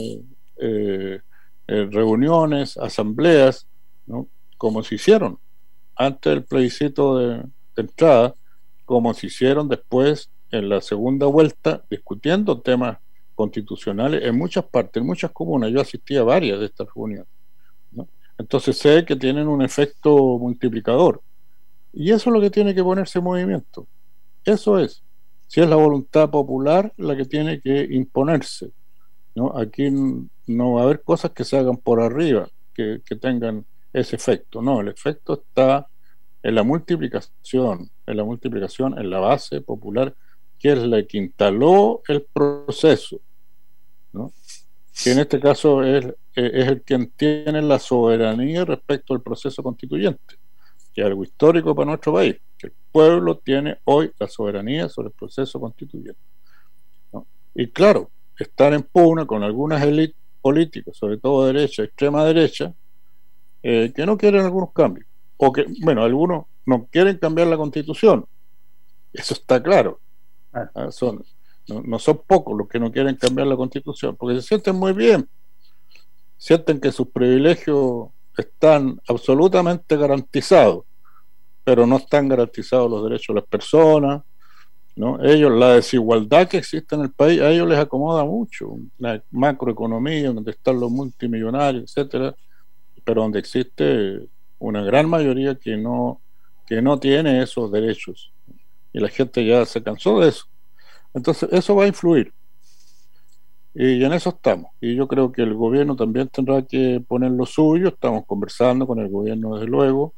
reuniones, asambleas, ¿no? Como se hicieron antes del plebiscito de entrada, como se hicieron después en la segunda vuelta, discutiendo temas constitucionales en muchas partes, en muchas comunas. Yo asistí a varias de estas reuniones, ¿no? Entonces sé que tienen un efecto multiplicador, y eso es lo que tiene que ponerse en movimiento. Eso es, si es la voluntad popular la que tiene que imponerse, ¿no? Aquí no va a haber cosas que se hagan por arriba que tengan ese efecto. No, el efecto está en la multiplicación, en la base popular, que es la que instaló el proceso, ¿no? Que en este caso es el quien tiene la soberanía respecto al proceso constituyente, que es algo histórico para nuestro país, que el pueblo tiene hoy la soberanía sobre el proceso constituyente, ¿no? Y claro, estar en pugna con algunas élites políticas, sobre todo derecha, extrema derecha, que no quieren algunos cambios, o que, bueno, algunos no quieren cambiar la constitución, eso está claro. No son pocos los que no quieren cambiar la constitución, porque se sienten muy bien, sienten que sus privilegios están absolutamente garantizados, pero no están garantizados los derechos de las personas, ¿no? Ellos, la desigualdad que existe en el país, a ellos les acomoda mucho, la macroeconomía donde están los multimillonarios, etcétera, pero donde existe una gran mayoría que no tiene esos derechos, y la gente ya se cansó de eso. Entonces eso va a influir, y en eso estamos, y yo creo que el gobierno también tendrá que poner lo suyo. Estamos conversando con el gobierno desde luego,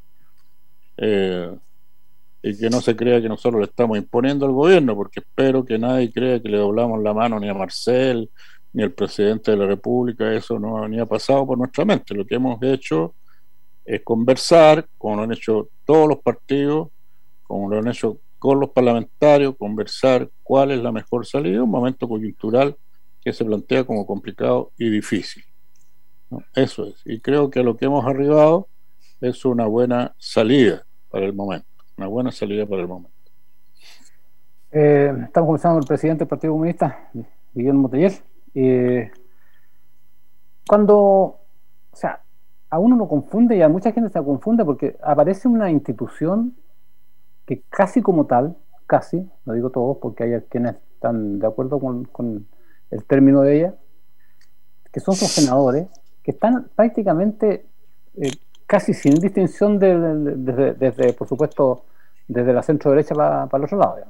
y que no se crea que nosotros le estamos imponiendo al gobierno, porque espero que nadie crea que le doblamos la mano ni a Marcel ni al presidente de la República. Eso no ni ha pasado por nuestra mente. Lo que hemos hecho es conversar, como lo han hecho todos los partidos, como lo han hecho con los parlamentarios, conversar cuál es la mejor salida, un momento coyuntural que se plantea como complicado y difícil, ¿no? Eso es, y creo que a lo que hemos arribado es una buena salida para el momento, Estamos conversando con el presidente del Partido Comunista, Guillermo Teller. O sea, a uno lo confunde, y a mucha gente se confunde, porque aparece una institución que casi como tal, casi, no digo todos porque hay quienes están de acuerdo con el término de ella, que son sus senadores, que están prácticamente casi sin distinción desde, por supuesto, desde la centro derecha para el otro lado,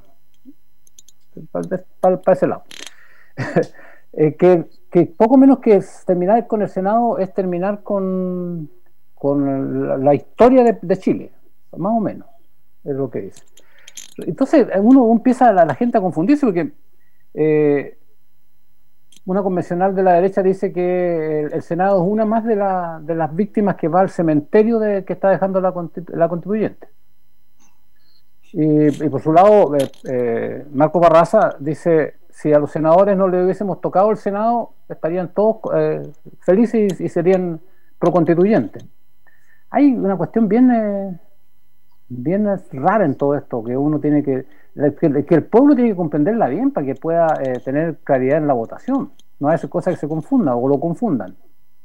para ese lado. Que poco menos que terminar con el Senado es terminar con la historia de Chile, más o menos, es lo que dice. Entonces uno empieza la gente a confundirse, porque una convencional de la derecha dice que el Senado es una más de las víctimas que va al cementerio que está dejando la constituyente. Y por su lado, Marco Barraza dice: si a los senadores no le hubiésemos tocado el Senado, estarían todos felices y serían proconstituyentes. Hay una cuestión bien rara en todo esto, que uno tiene que el pueblo tiene que comprenderla bien para que pueda tener claridad en la votación. No hay cosas que se confundan o lo confundan.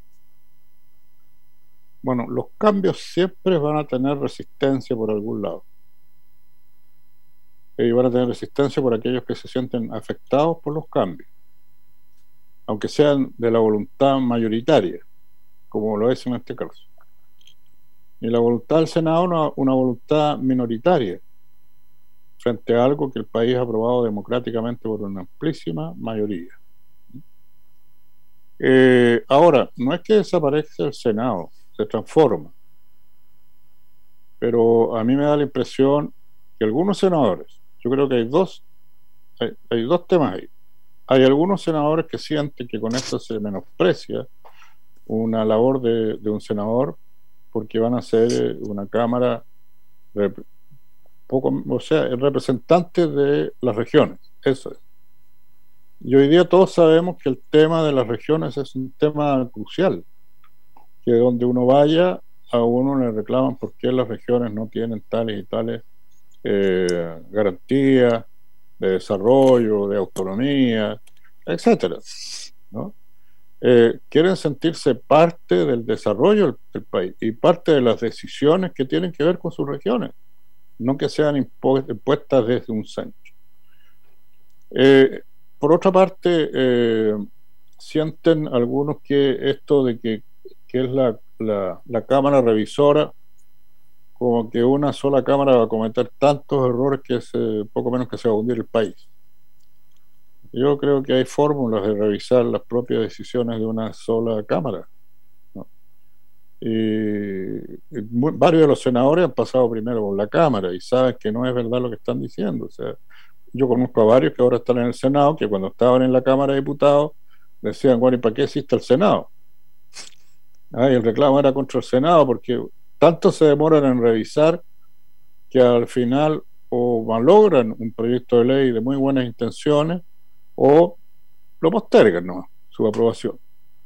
Bueno, los cambios siempre van a tener resistencia por algún lado. Y van a tener resistencia por aquellos que se sienten afectados por los cambios, aunque sean de la voluntad mayoritaria, como lo es en este caso. Y la voluntad del Senado una voluntad minoritaria frente a algo que el país ha aprobado democráticamente por una amplísima mayoría. Ahora, no es que desaparezca el Senado, se transforma. Pero a mí me da la impresión que algunos senadores, yo creo que hay dos temas ahí. Hay algunos senadores que sienten que con esto se menosprecia una labor de un senador porque van a ser una cámara representantes de las regiones. Eso es. Y hoy día todos sabemos que el tema de las regiones es un tema crucial, que donde uno vaya a uno le reclaman por qué las regiones no tienen tales y tales garantías de desarrollo, de autonomía, etcétera, ¿no? Quieren sentirse parte del desarrollo del país y parte de las decisiones que tienen que ver con sus regiones, no que sean impuestas desde un centro. Por otra parte, sienten algunos que esto de que es la Cámara Revisora, como que una sola Cámara va a cometer tantos errores que es poco menos que se va a hundir el país. Yo creo que hay fórmulas de revisar las propias decisiones de una sola Cámara, ¿no? Varios de los senadores han pasado primero por la Cámara y saben que no es verdad lo que están diciendo. O sea, yo conozco a varios que ahora están en el Senado, que cuando estaban en la Cámara de Diputados decían, bueno, ¿y para qué existe el Senado? Y el reclamo era contra el Senado porque tanto se demoran en revisar que al final o malogran un proyecto de ley de muy buenas intenciones o lo postergan, ¿no?, su aprobación.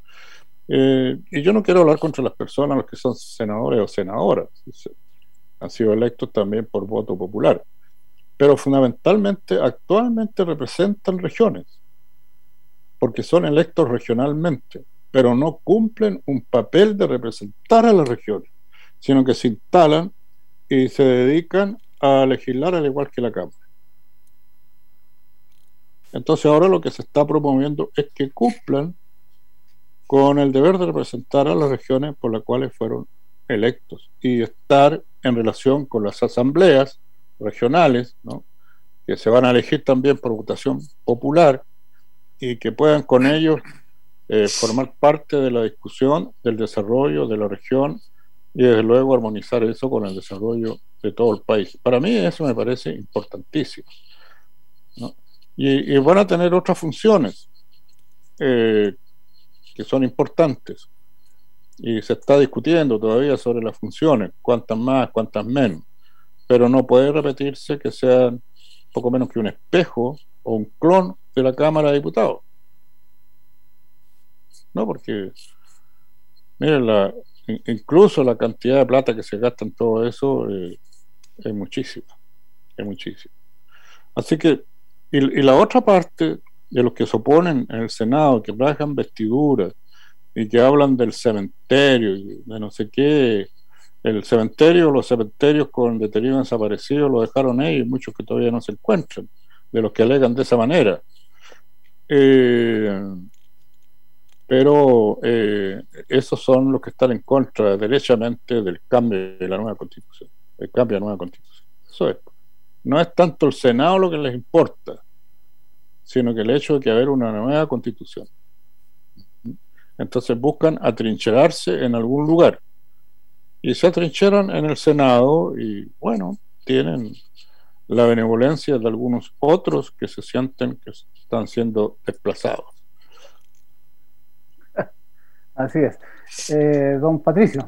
Y yo no quiero hablar contra las personas, los que son senadores o senadoras, han sido electos también por voto popular, pero fundamentalmente actualmente representan regiones, porque son electos regionalmente, pero no cumplen un papel de representar a las regiones, sino que se instalan y se dedican a legislar al igual que la Cámara. Entonces ahora lo que se está promoviendo es que cumplan con el deber de representar a las regiones por las cuales fueron electos y estar en relación con las asambleas regionales, ¿no?, que se van a elegir también por votación popular y que puedan con ellos formar parte de la discusión del desarrollo de la región y desde luego armonizar eso con el desarrollo de todo el país. Para mí eso me parece importantísimo, ¿no? Y van a tener otras funciones que son importantes y se está discutiendo todavía sobre las funciones, cuántas más, cuántas menos, pero no puede repetirse que sean poco menos que un espejo o un clon de la Cámara de Diputados, ¿no? Porque miren, incluso la cantidad de plata que se gasta en todo eso es muchísima, es muchísima. Así que y la otra parte de los que se oponen en el Senado, que rasgan vestiduras y que hablan del cementerio y de no sé qué, los cementerios con detenidos desaparecidos lo dejaron ellos, muchos que todavía no se encuentran, de los que alegan de esa manera. Pero esos son los que están en contra derechamente del cambio de la nueva Constitución, el cambio de la nueva Constitución. Eso es. No es tanto el Senado lo que les importa, sino que el hecho de que haber una nueva Constitución. Entonces buscan atrincherarse en algún lugar y se atrincheran en el Senado y bueno, tienen la benevolencia de algunos otros que se sienten que están siendo desplazados. Así es. Don Patricio.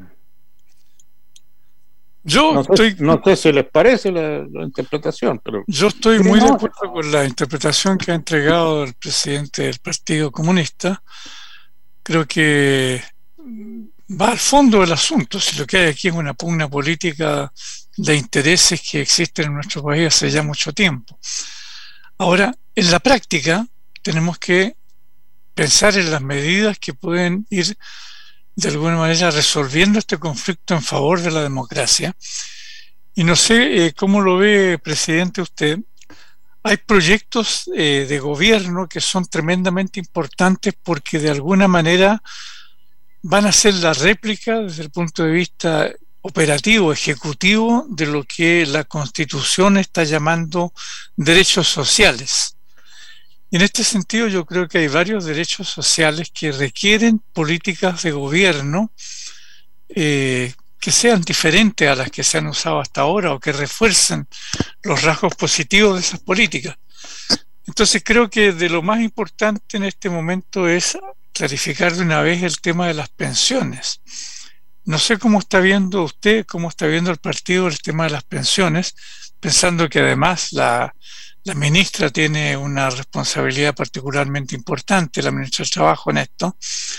No sé si les parece la interpretación, pero yo estoy muy de acuerdo con la interpretación que ha entregado el presidente del Partido Comunista. Creo que va al fondo del asunto. Si lo que hay aquí es una pugna política de intereses que existen en nuestro país hace ya mucho tiempo. Ahora, en la práctica, tenemos que pensar en las medidas que pueden ir de alguna manera resolviendo este conflicto en favor de la democracia. Y no sé cómo lo ve, presidente, usted. Hay proyectos de gobierno que son tremendamente importantes porque de alguna manera van a ser la réplica desde el punto de vista operativo, ejecutivo, de lo que la Constitución está llamando derechos sociales. Y en este sentido yo creo que hay varios derechos sociales que requieren políticas de gobierno que sean diferentes a las que se han usado hasta ahora o que refuercen los rasgos positivos de esas políticas. Entonces creo que de lo más importante en este momento es clarificar de una vez el tema de las pensiones. No sé cómo está viendo usted, cómo está viendo el partido el tema de las pensiones, pensando que además la ministra tiene una responsabilidad particularmente importante, la ministra del Trabajo, en esto.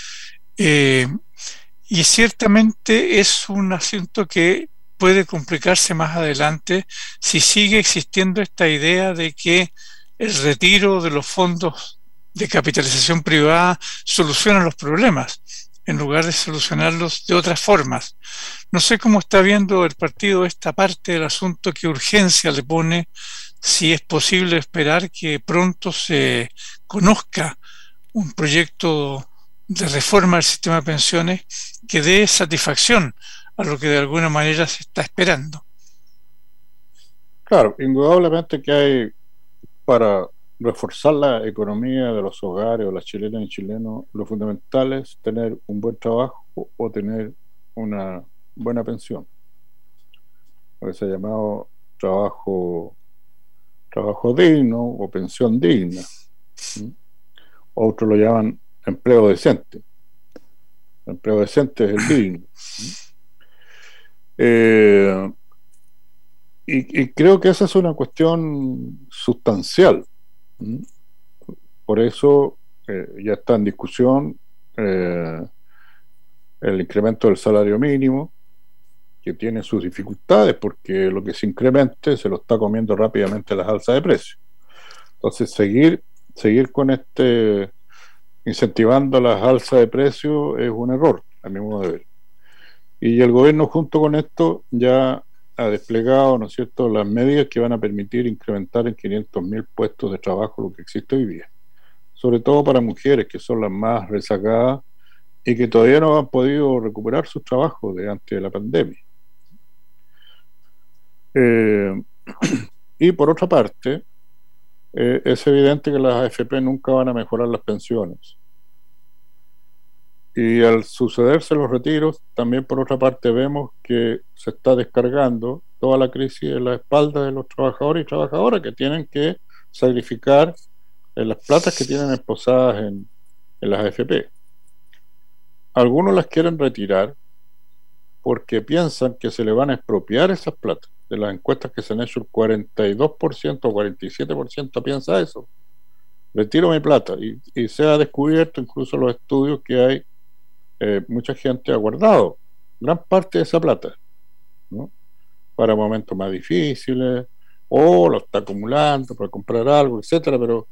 Y ciertamente es un asunto que puede complicarse más adelante si sigue existiendo esta idea de que el retiro de los fondos de capitalización privada soluciona los problemas, en lugar de solucionarlos de otras formas. No sé cómo está viendo el partido esta parte del asunto, qué urgencia le pone, si es posible esperar que pronto se conozca un proyecto de reforma del sistema de pensiones que dé satisfacción a lo que de alguna manera se está esperando. Claro, indudablemente que hay, para reforzar la economía de los hogares o las chilenas y chilenos, lo fundamental es tener un buen trabajo o tener una buena pensión, lo que se ha llamado trabajo digno o pensión digna. Otros lo llaman empleo decente. El empleo decente es el digno. Y creo que esa es una cuestión sustancial. Por eso ya está en discusión el incremento del salario mínimo, que tiene sus dificultades porque lo que se incremente se lo está comiendo rápidamente las alzas de precios. Entonces seguir con incentivando las alzas de precios es un error, a mi modo de ver. Y el gobierno junto con esto ya ha desplegado, ¿no es cierto?, las medidas que van a permitir incrementar en 500.000 puestos de trabajo lo que existe hoy día, sobre todo para mujeres que son las más rezagadas y que todavía no han podido recuperar sus trabajos de antes de la pandemia. Y por otra parte, es evidente que las AFP nunca van a mejorar las pensiones. Y al sucederse los retiros, también por otra parte vemos que se está descargando toda la crisis en la espalda de los trabajadores y trabajadoras que tienen que sacrificar las platas que tienen esposadas en las AFP. Algunos las quieren retirar porque piensan que se le van a expropiar esas platas. De las encuestas que se han hecho, el 42% o 47% piensa eso. Retiro mi plata. Y se ha descubierto, incluso los estudios, que hay mucha gente ha guardado gran parte de esa plata, ¿no?, para momentos más difíciles, o lo está acumulando para comprar algo, etcétera. Pero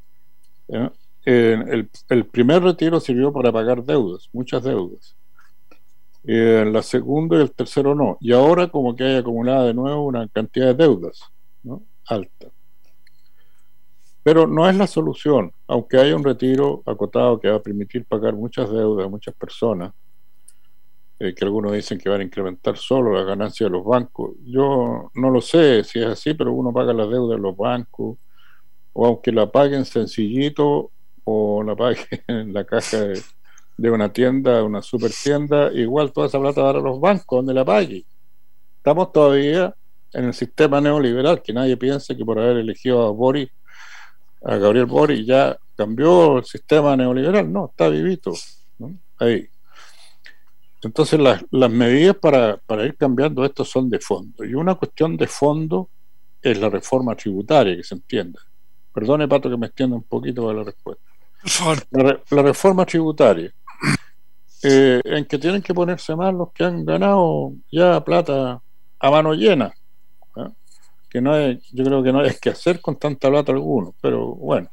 el primer retiro sirvió para pagar deudas, muchas deudas. La segunda y el tercero no, y ahora como que hay acumulada de nuevo una cantidad de deudas, ¿no?, alta. Pero no es la solución, aunque haya un retiro acotado que va a permitir pagar muchas deudas a muchas personas, que algunos dicen que van a incrementar solo las ganancias de los bancos. Yo no lo sé si es así, pero uno paga las deudas de los bancos, o aunque la paguen sencillito, o la paguen en la caja de una tienda, una super tienda, igual toda esa plata va a los bancos donde la pague. Estamos todavía en el sistema neoliberal, que nadie piense que por haber elegido a Gabriel Boric ya cambió el sistema neoliberal. No, está vivito, ¿no?, ahí. Entonces las medidas para ir cambiando esto son de fondo, y una cuestión de fondo es la reforma tributaria, que se entienda. Perdone, Pato, que me extienda un poquito para la respuesta. La reforma tributaria, en que tienen que ponerse más los que han ganado ya plata a mano llena, ¿eh? Que no hay, yo creo que no hay que hacer con tanta plata alguno, pero bueno,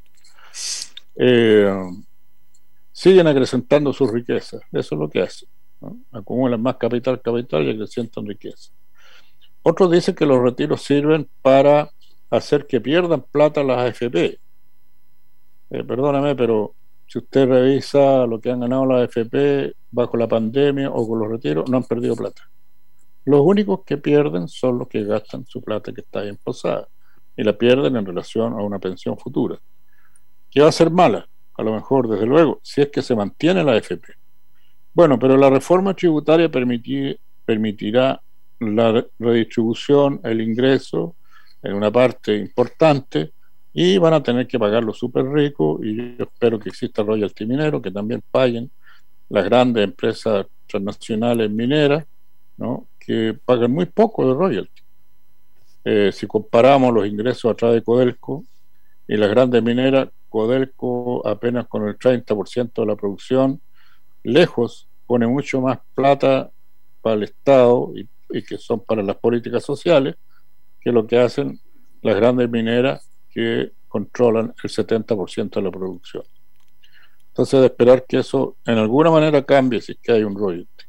siguen acrecentando sus riquezas, eso es lo que hacen, ¿no? Acumulan más capital y acrecentan riqueza. Otros dicen que los retiros sirven para hacer que pierdan plata las AFP. Perdóname, pero si usted revisa lo que han ganado las AFP bajo la pandemia o con los retiros, no han perdido plata. Los únicos que pierden son los que gastan su plata que está ahí en posada, y la pierden en relación a una pensión futura, que va a ser mala, a lo mejor, desde luego, si es que se mantiene la AFP. Bueno, pero la reforma tributaria permitirá la redistribución, el ingreso en una parte importante, y van a tener que pagar los súper ricos, y yo espero que exista royalty minero, que también paguen las grandes empresas transnacionales mineras, ¿no?, que pagan muy poco de royalty. Si comparamos los ingresos a través de Codelco y las grandes mineras, Codelco apenas con el 30% de la producción, lejos, pone mucho más plata para el Estado y que son para las políticas sociales, que lo que hacen las grandes mineras, que controlan el 70% de la producción. Entonces, de esperar que eso en alguna manera cambie si es que hay un royalty.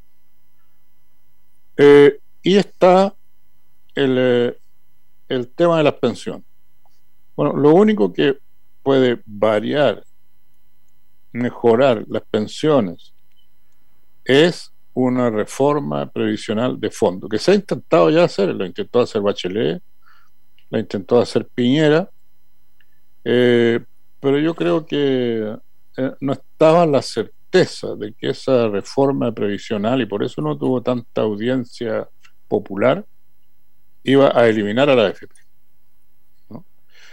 Y está el tema de las pensiones. Bueno, lo único que puede variar, mejorar las pensiones, es una reforma previsional de fondo, que se ha intentado ya hacer, lo intentó hacer Bachelet, la intentó hacer Piñera, pero yo creo que no estaba la certeza de que esa reforma previsional, y por eso no tuvo tanta audiencia popular, iba a eliminar a la AFP, ¿no?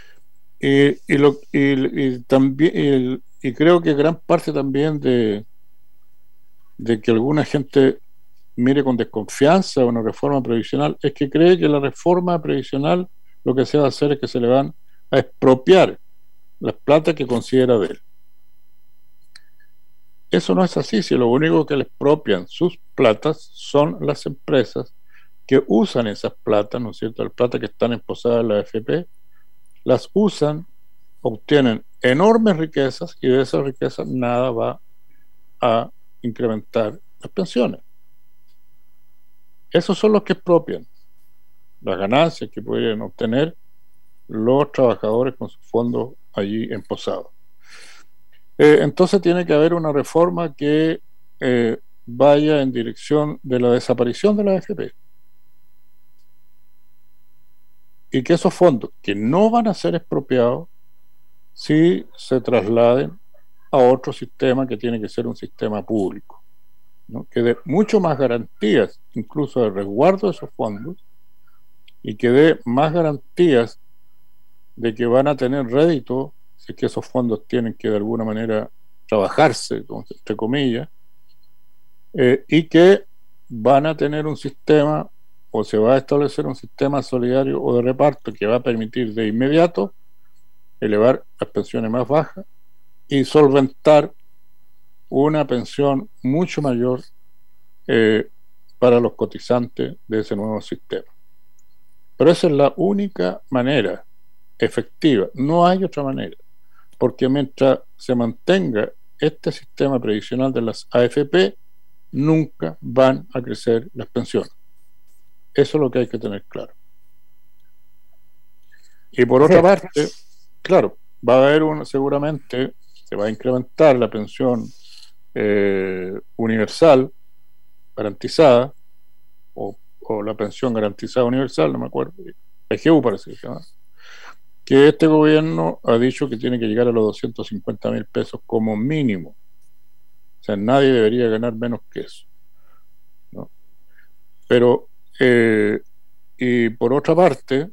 Y creo que gran parte también de que alguna gente mire con desconfianza una reforma previsional es que cree que la reforma previsional lo que se va a hacer es que se le van a expropiar las plata que considera de él. Eso no es así, si lo único que le expropian sus platas son las empresas que usan esas platas, ¿no es cierto?, las platas que están esposadas en la AFP, las usan, obtienen enormes riquezas, y de esas riquezas nada va a incrementar las pensiones. Esos son los que expropian las ganancias que pueden obtener los trabajadores con sus fondos allí emposados. Entonces tiene que haber una reforma que vaya en dirección de la desaparición de la AFP, y que esos fondos, que no van a ser expropiados, sí se trasladen a otro sistema que tiene que ser un sistema público, ¿no?, que dé mucho más garantías, incluso de resguardo de esos fondos, y que dé más garantías de que van a tener rédito, si es que esos fondos tienen que de alguna manera trabajarse, entre comillas, y que van a tener un sistema, o se va a establecer un sistema solidario o de reparto que va a permitir de inmediato elevar las pensiones más bajas y solventar una pensión mucho mayor para los cotizantes de ese nuevo sistema. Pero esa es la única manera efectiva, no hay otra manera, porque mientras se mantenga este sistema previsional de las AFP, nunca van a crecer las pensiones. Eso es lo que hay que tener claro. Y por otra parte, claro, va a haber seguramente se va a incrementar la pensión universal garantizada, o la pensión garantizada universal, no me acuerdo, PGU parece que se llama, que este gobierno ha dicho que tiene que llegar a los 250.000 pesos como mínimo. O sea, nadie debería ganar menos que eso, ¿no? Pero y por otra parte,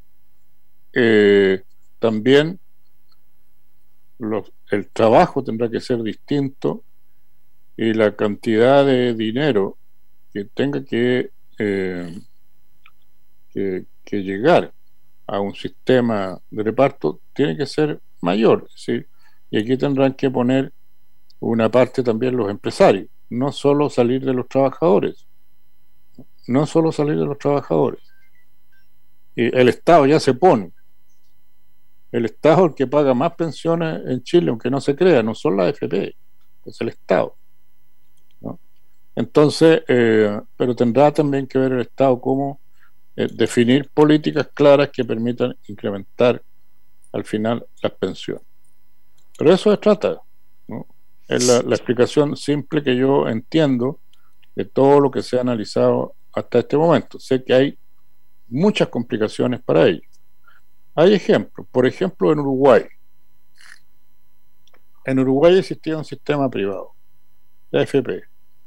también el trabajo tendrá que ser distinto, y la cantidad de dinero que tenga que llegar a un sistema de reparto tiene que ser mayor, ¿sí? Y aquí tendrán que poner una parte también los empresarios, no solo salir de los trabajadores, y el Estado ya se pone. El Estado es el que paga más pensiones en Chile, aunque no se crea, no son las AFP, es el Estado, ¿no? Entonces, pero tendrá también que ver el Estado cómo definir políticas claras que permitan incrementar al final las pensiones. Pero eso se trata, ¿no? Es la explicación simple que yo entiendo de todo lo que se ha analizado hasta este momento. Sé que hay muchas complicaciones para ello. Hay ejemplos. Por ejemplo, en Uruguay. En Uruguay existía un sistema privado, la AFP.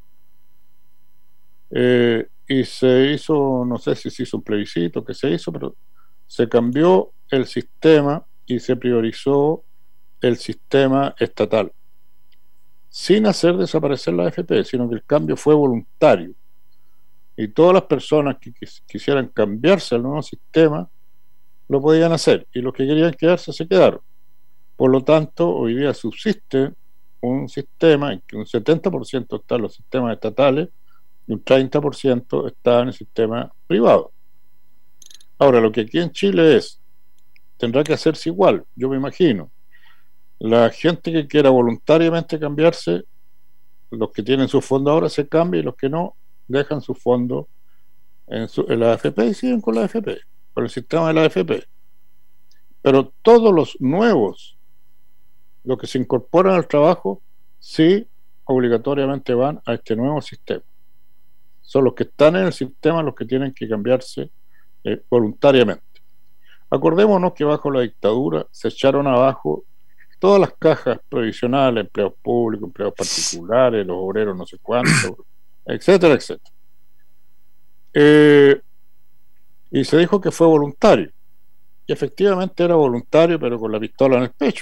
Y se hizo, no sé si se hizo un plebiscito, qué se hizo, pero se cambió el sistema y se priorizó el sistema estatal, sin hacer desaparecer la AFP, sino que el cambio fue voluntario. Y todas las personas que quisieran cambiarse al nuevo sistema lo podían hacer, y los que querían quedarse se quedaron. Por lo tanto, hoy día subsiste un sistema en que un 70% está en los sistemas estatales y un 30% está en el sistema privado. Ahora, lo que aquí en Chile tendrá que hacerse igual, yo me imagino. La gente que quiera voluntariamente cambiarse, los que tienen su fondo ahora se cambian, y los que no dejan su fondo en la AFP y siguen con la AFP, con el sistema de la AFP. Pero todos los nuevos, los que se incorporan al trabajo, sí obligatoriamente van a este nuevo sistema. Son los que están en el sistema los que tienen que cambiarse voluntariamente. Acordémonos que bajo la dictadura se echaron abajo todas las cajas provisionales, empleados públicos, empleados particulares, los obreros no sé cuántos, etcétera, etcétera. Y se dijo que fue voluntario. Y efectivamente era voluntario, pero con la pistola en el pecho.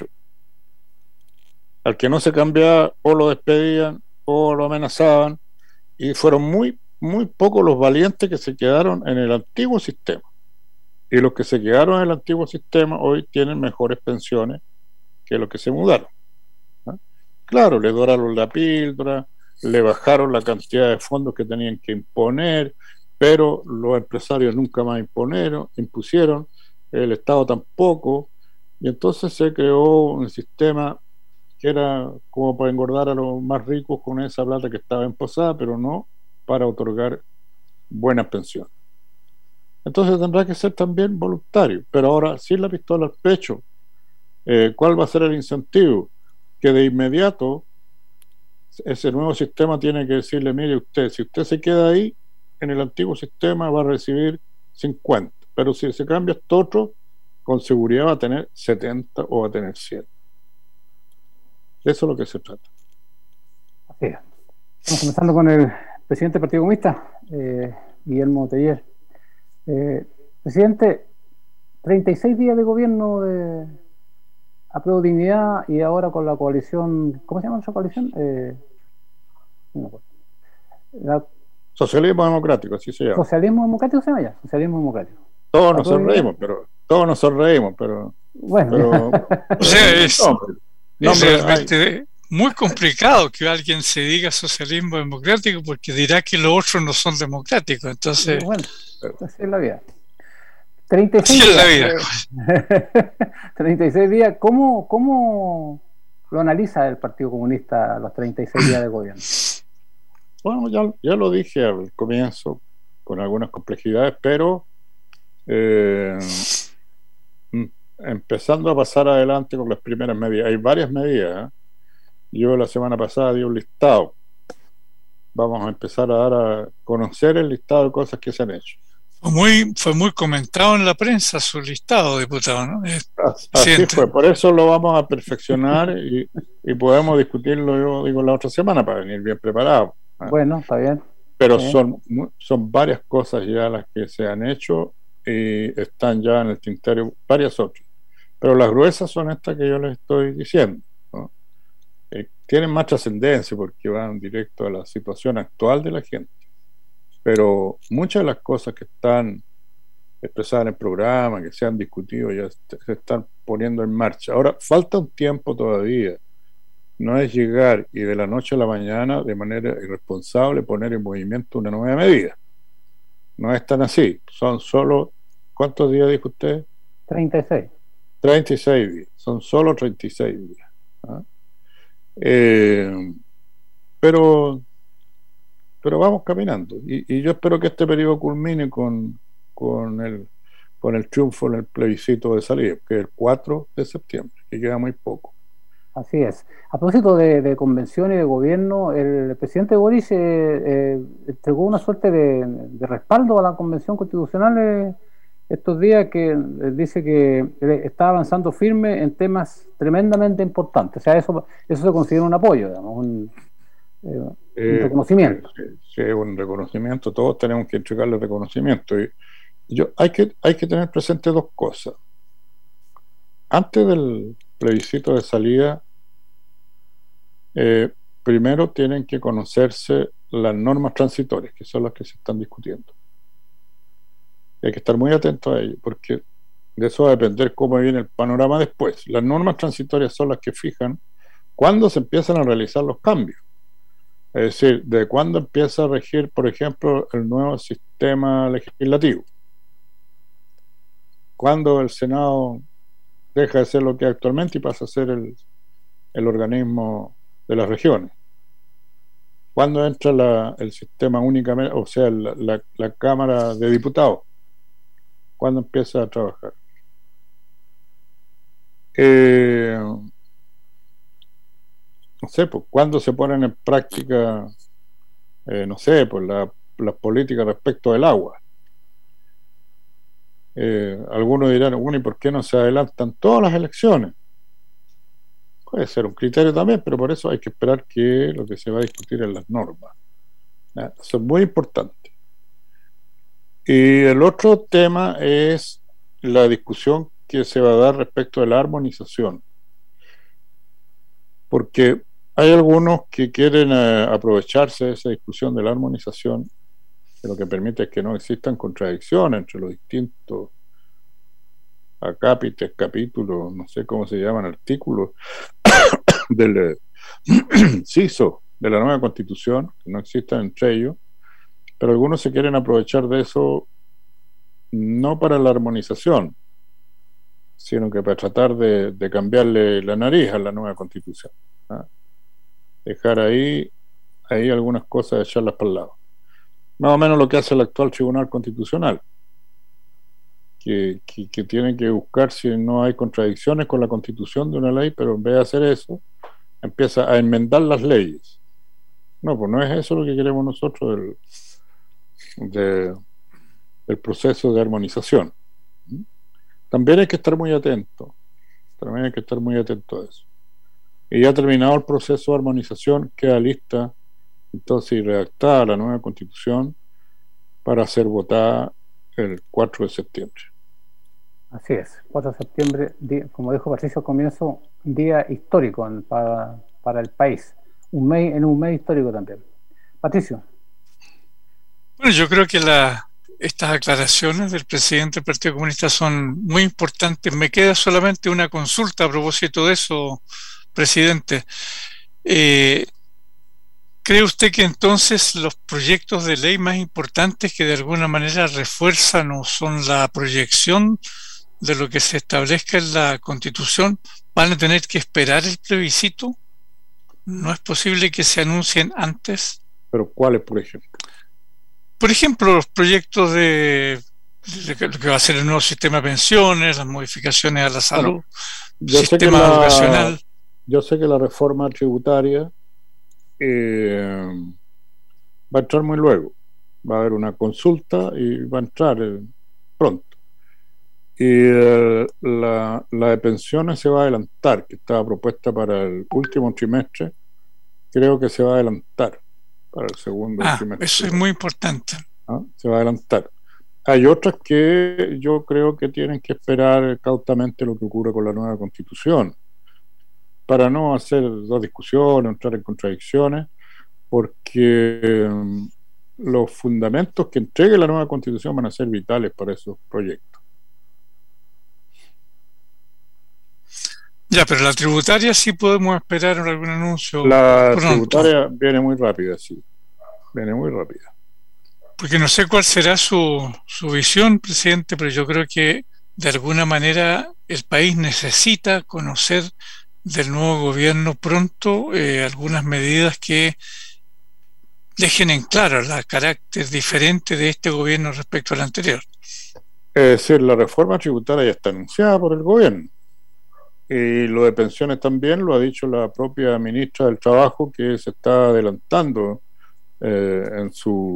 Al que no se cambiaba, o lo despedían, o lo amenazaban, y fueron muy, muy pocos los valientes que se quedaron en el antiguo sistema. Y los que se quedaron en el antiguo sistema hoy tienen mejores pensiones que los que se mudaron. ¿No? Claro, le doraron la píldora, le bajaron la cantidad de fondos que tenían que imponer, pero los empresarios nunca más impusieron, el Estado tampoco, y entonces se creó un sistema que era como para engordar a los más ricos con esa plata que estaba en posada, pero no para otorgar buenas pensiones. Entonces tendrá que ser también voluntario, pero ahora sin la pistola al pecho. ¿Cuál va a ser el incentivo? Que de inmediato ese nuevo sistema tiene que decirle, mire usted, si usted se queda ahí en el antiguo sistema va a recibir 50, pero si se cambia a este otro, con seguridad va a tener 70 o va a tener 100. De eso es lo que se trata. Así es. Estamos comenzando con el presidente del Partido Comunista, Guillermo Teller. Presidente, 36 días de gobierno de Apruebo Dignidad, y ahora con la coalición, ¿cómo se llama esa coalición? Socialismo Democrático, así se llama. ¿Socialismo Democrático se llama ya? Socialismo Democrático. Todos nos sonreímos, pero bueno. O sea, es realmente muy complicado que alguien se diga socialismo democrático, porque dirá que los otros no son democráticos. Entonces, bueno, así es la vida. 36 días. La vida. 36 días. ¿Cómo lo analiza el Partido Comunista los 36 días de gobierno? Bueno, ya lo dije al comienzo, con algunas complejidades, pero empezando a pasar adelante con las primeras medidas. Hay varias medidas. Yo la semana pasada di un listado. Vamos a empezar a dar a conocer el listado de cosas que se han hecho. Fue muy comentado en la prensa su listado, diputado, ¿no? Así fue, por eso lo vamos a perfeccionar y podemos discutirlo, yo digo, la otra semana para venir bien preparados. Bueno, está bien. Pero son varias cosas ya las que se han hecho y están ya en el tintero varias otras. Pero las gruesas son estas que yo les estoy diciendo, ¿no? Tienen más trascendencia porque van directo a la situación actual de la gente. Pero muchas de las cosas que están expresadas en el programa, que se han discutido, ya se están poniendo en marcha. Ahora, falta un tiempo todavía. No es llegar y de la noche a la mañana, de manera irresponsable, poner en movimiento una nueva medida. No es tan así. Son solo, ¿cuántos días dijo usted? 36. 36 días. Son solo 36 días. ¿Ah? Pero vamos caminando. Y yo espero que este periodo culmine con el triunfo en el plebiscito de salida, que es el 4 de septiembre, que queda muy poco. Así es. A propósito de convención y de gobierno, el presidente Boris entregó una suerte de respaldo a la convención constitucional estos días, que dice que está avanzando firme en temas tremendamente importantes. O sea, eso se considera un apoyo, digamos, un reconocimiento. Sí, un reconocimiento. Todos tenemos que entregarle reconocimiento. Y hay que tener presente dos cosas. Antes del plebiscito de salida, primero tienen que conocerse las normas transitorias, que son las que se están discutiendo. Y hay que estar muy atentos a ello, porque de eso va a depender cómo viene el panorama después. Las normas transitorias son las que fijan cuándo se empiezan a realizar los cambios. Es decir, de cuándo empieza a regir, por ejemplo, el nuevo sistema legislativo. Cuándo el Senado deja de ser lo que es actualmente y pasa a ser el organismo de las regiones. ¿Cuándo entra el sistema únicamente, o sea, la Cámara de Diputados? ¿Cuándo empieza a trabajar? No sé, pues, ¿cuándo se ponen en práctica, no sé, pues las políticas respecto del agua? Algunos dirán, bueno, ¿y por qué no se adelantan todas las elecciones? Puede ser un criterio también, pero por eso hay que esperar que lo que se va a discutir en las normas. Eso es muy importante. Y el otro tema es la discusión que se va a dar respecto de la armonización. Porque hay algunos que quieren aprovecharse de esa discusión de la armonización, que lo que permite es que no existan contradicciones entre los distintos acápites, capítulos, no sé cómo se llaman, artículos del CISO de la nueva Constitución, que no existan entre ellos, pero algunos se quieren aprovechar de eso no para la armonización, sino que para tratar de cambiarle la nariz a la nueva Constitución, ¿ah? Dejar ahí algunas cosas, echarlas para el lado. Más o menos lo que hace el actual Tribunal Constitucional, que tiene que buscar si no hay contradicciones con la Constitución de una ley, pero en vez de hacer eso, empieza a enmendar las leyes. No, pues no es eso lo que queremos nosotros del proceso de armonización. También hay que estar muy atento. También hay que estar muy atento a eso. Y ya terminado el proceso de armonización, queda lista entonces y redactada la nueva Constitución para ser votada el 4 de septiembre. Así es, 4 de septiembre, como dijo Patricio al comienzo, día histórico para el país. En un mes histórico también. Patricio. Bueno, yo creo que estas aclaraciones del presidente del Partido Comunista son muy importantes. Me queda solamente una consulta a propósito de eso, presidente. ¿Cree usted que entonces los proyectos de ley más importantes que de alguna manera refuerzan o son la proyección de lo que se establezca en la Constitución van a tener que esperar el plebiscito? ¿No es posible que se anuncien antes? ¿Pero cuáles, por ejemplo? Por ejemplo, los proyectos de lo que va a ser el nuevo sistema de pensiones, las modificaciones a la salud, sistema educacional. Yo sé que la reforma tributaria va a entrar muy luego. Va a haber una consulta y va a entrar pronto. Y la de pensiones se va a adelantar, que estaba propuesta para el último trimestre. Creo que se va a adelantar para el segundo trimestre. Eso es muy importante. Se va a adelantar. Hay otras que yo creo que tienen que esperar cautamente lo que ocurre con la nueva Constitución, para no hacer dos discusiones, entrar en contradicciones, porque los fundamentos que entregue la nueva Constitución van a ser vitales para esos proyectos. Ya, pero la tributaria sí podemos esperar algún anuncio. La tributaria viene muy rápida, sí. Viene muy rápida. Porque no sé cuál será su visión, presidente, pero yo creo que de alguna manera el país necesita conocer del nuevo gobierno pronto algunas medidas que dejen en claro el carácter diferente de este gobierno respecto al anterior. Es decir, la reforma tributaria ya está anunciada por el gobierno. Y lo de pensiones también lo ha dicho la propia ministra del Trabajo, que se está adelantando en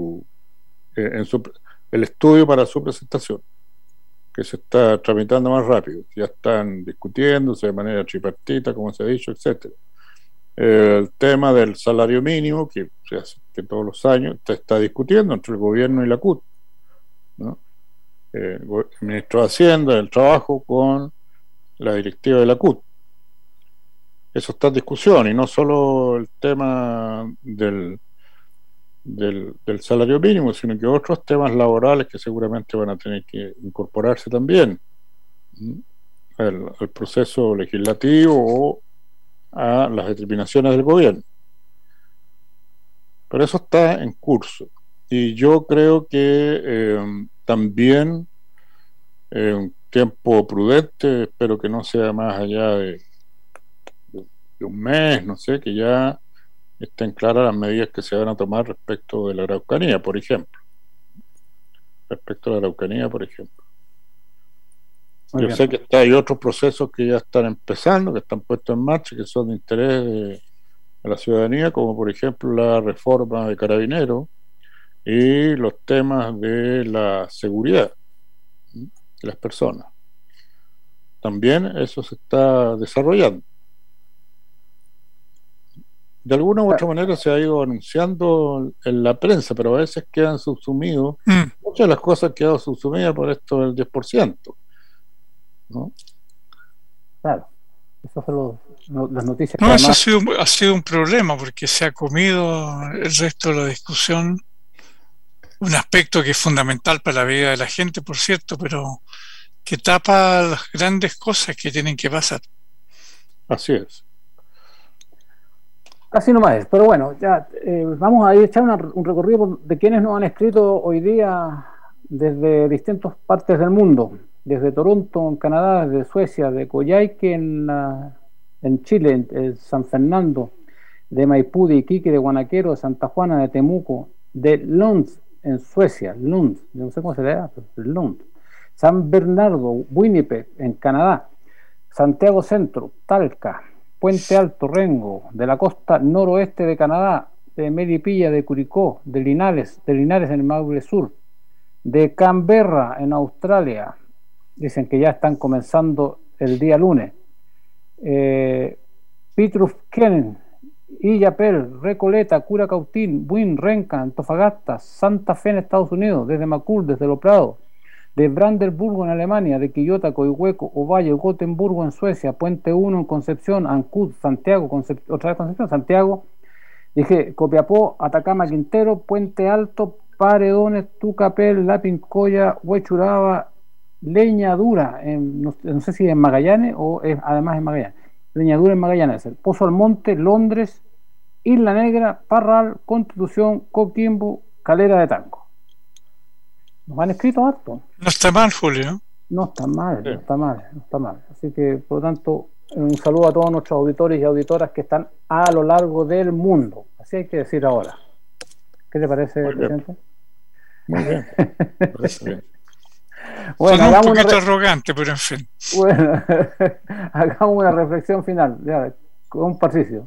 el estudio para su presentación, que se está tramitando más rápido. Ya están discutiéndose de manera tripartita, como se ha dicho, etcétera. El tema del salario mínimo, que se hace que todos los años se está discutiendo entre el gobierno y la CUT, ¿no? El ministro de Hacienda, del Trabajo, con la directiva de la CUT. Eso está en discusión, y no solo el tema del salario mínimo, sino que otros temas laborales que seguramente van a tener que incorporarse también al proceso legislativo o a las determinaciones del gobierno. Pero eso está en curso, y yo creo que también un tiempo prudente, espero que no sea más allá de un mes, no sé, que ya estén claras las medidas que se van a tomar respecto de la Araucanía, por ejemplo. Yo sé que hay otros procesos que ya están empezando, que están puestos en marcha, que son de interés de la ciudadanía, como por ejemplo la reforma de Carabineros y los temas de la seguridad de las personas. También eso se está desarrollando. De alguna u otra manera se ha ido anunciando en la prensa, pero a veces quedan subsumidos. Muchas de las cosas han quedado subsumidas por esto del 10%, ¿no? Claro, esas son las noticias. No, eso ha sido un problema, porque se ha comido el resto de la discusión, un aspecto que es fundamental para la vida de la gente, por cierto, pero que tapa las grandes cosas que tienen que pasar. Así es. Así nomás es, pero bueno, ya vamos a ir a echar un recorrido de quienes nos han escrito hoy día desde distintas partes del mundo, desde Toronto, en Canadá, desde Suecia, de Coyhaique en Chile, en San Fernando, de Maipú, de Iquique, de Guanaquero, de Santa Juana, de Temuco, de Lund, en Suecia, Lund, no sé cómo se le da, pero Lund, San Bernardo, Winnipeg, en Canadá, Santiago Centro, Talca, Puente Alto, Rengo, de la costa noroeste de Canadá, de Melipilla, de Curicó, de Linares en el Maule Sur, de Canberra, en Australia. Dicen que ya están comenzando el día lunes. Pitrufquén, Illapel, Recoleta, Curacautín, Buin, Renca, Antofagasta, Santa Fe en Estados Unidos, desde Macul, desde Los Prados, de Brandenburgo en Alemania, de Quillota, Coihueco, Ovalle, Gotemburgo en Suecia, Puente 1 en Concepción, Ancud, Santiago, otra vez Concepción, Santiago, dije Copiapó, Atacama, Quintero, Puente Alto, Paredones, Tucapel, La Pincoya, Huechuraba, Leñadura, no sé si en Magallanes o además en Magallanes, Leñadura en Magallanes, Pozo Almonte, Londres, Isla Negra, Parral, Constitución, Coquimbo, Calera de Tanco. Nos han escrito harto. No está mal, Julio. No está mal. Así que, por lo tanto, un saludo a todos nuestros auditores y auditoras que están a lo largo del mundo. Así hay que decir ahora. ¿Qué te parece, presidente? Muy bien. Bueno, hagamos un poquito arrogante, pero en fin. Bueno, hagamos una reflexión final, ya, con Patricio.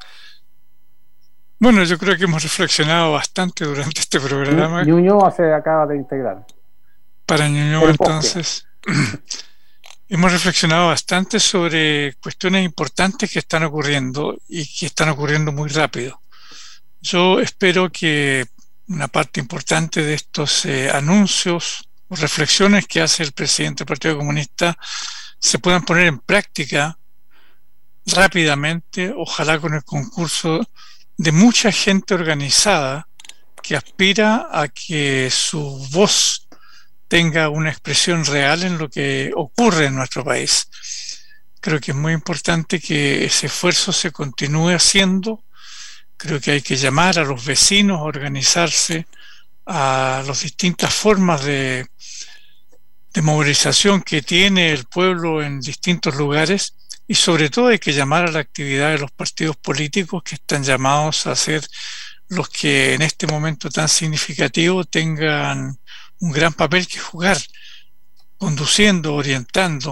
Bueno, yo creo que hemos reflexionado bastante durante este programa. Ñuñoa se acaba de integrar. Para Ñuñoa, entonces, hemos reflexionado bastante sobre cuestiones importantes que están ocurriendo y que están ocurriendo muy rápido. Yo espero que una parte importante de estos anuncios o reflexiones que hace el presidente del Partido Comunista se puedan poner en práctica rápidamente, ojalá con el concurso de mucha gente organizada que aspira a que su voz tenga una expresión real en lo que ocurre en nuestro país. Creo que es muy importante que ese esfuerzo se continúe haciendo. Creo que hay que llamar a los vecinos a organizarse, a las distintas formas de movilización que tiene el pueblo en distintos lugares, y sobre todo hay que llamar a la actividad de los partidos políticos que están llamados a ser los que en este momento tan significativo tengan un gran papel que jugar, conduciendo, orientando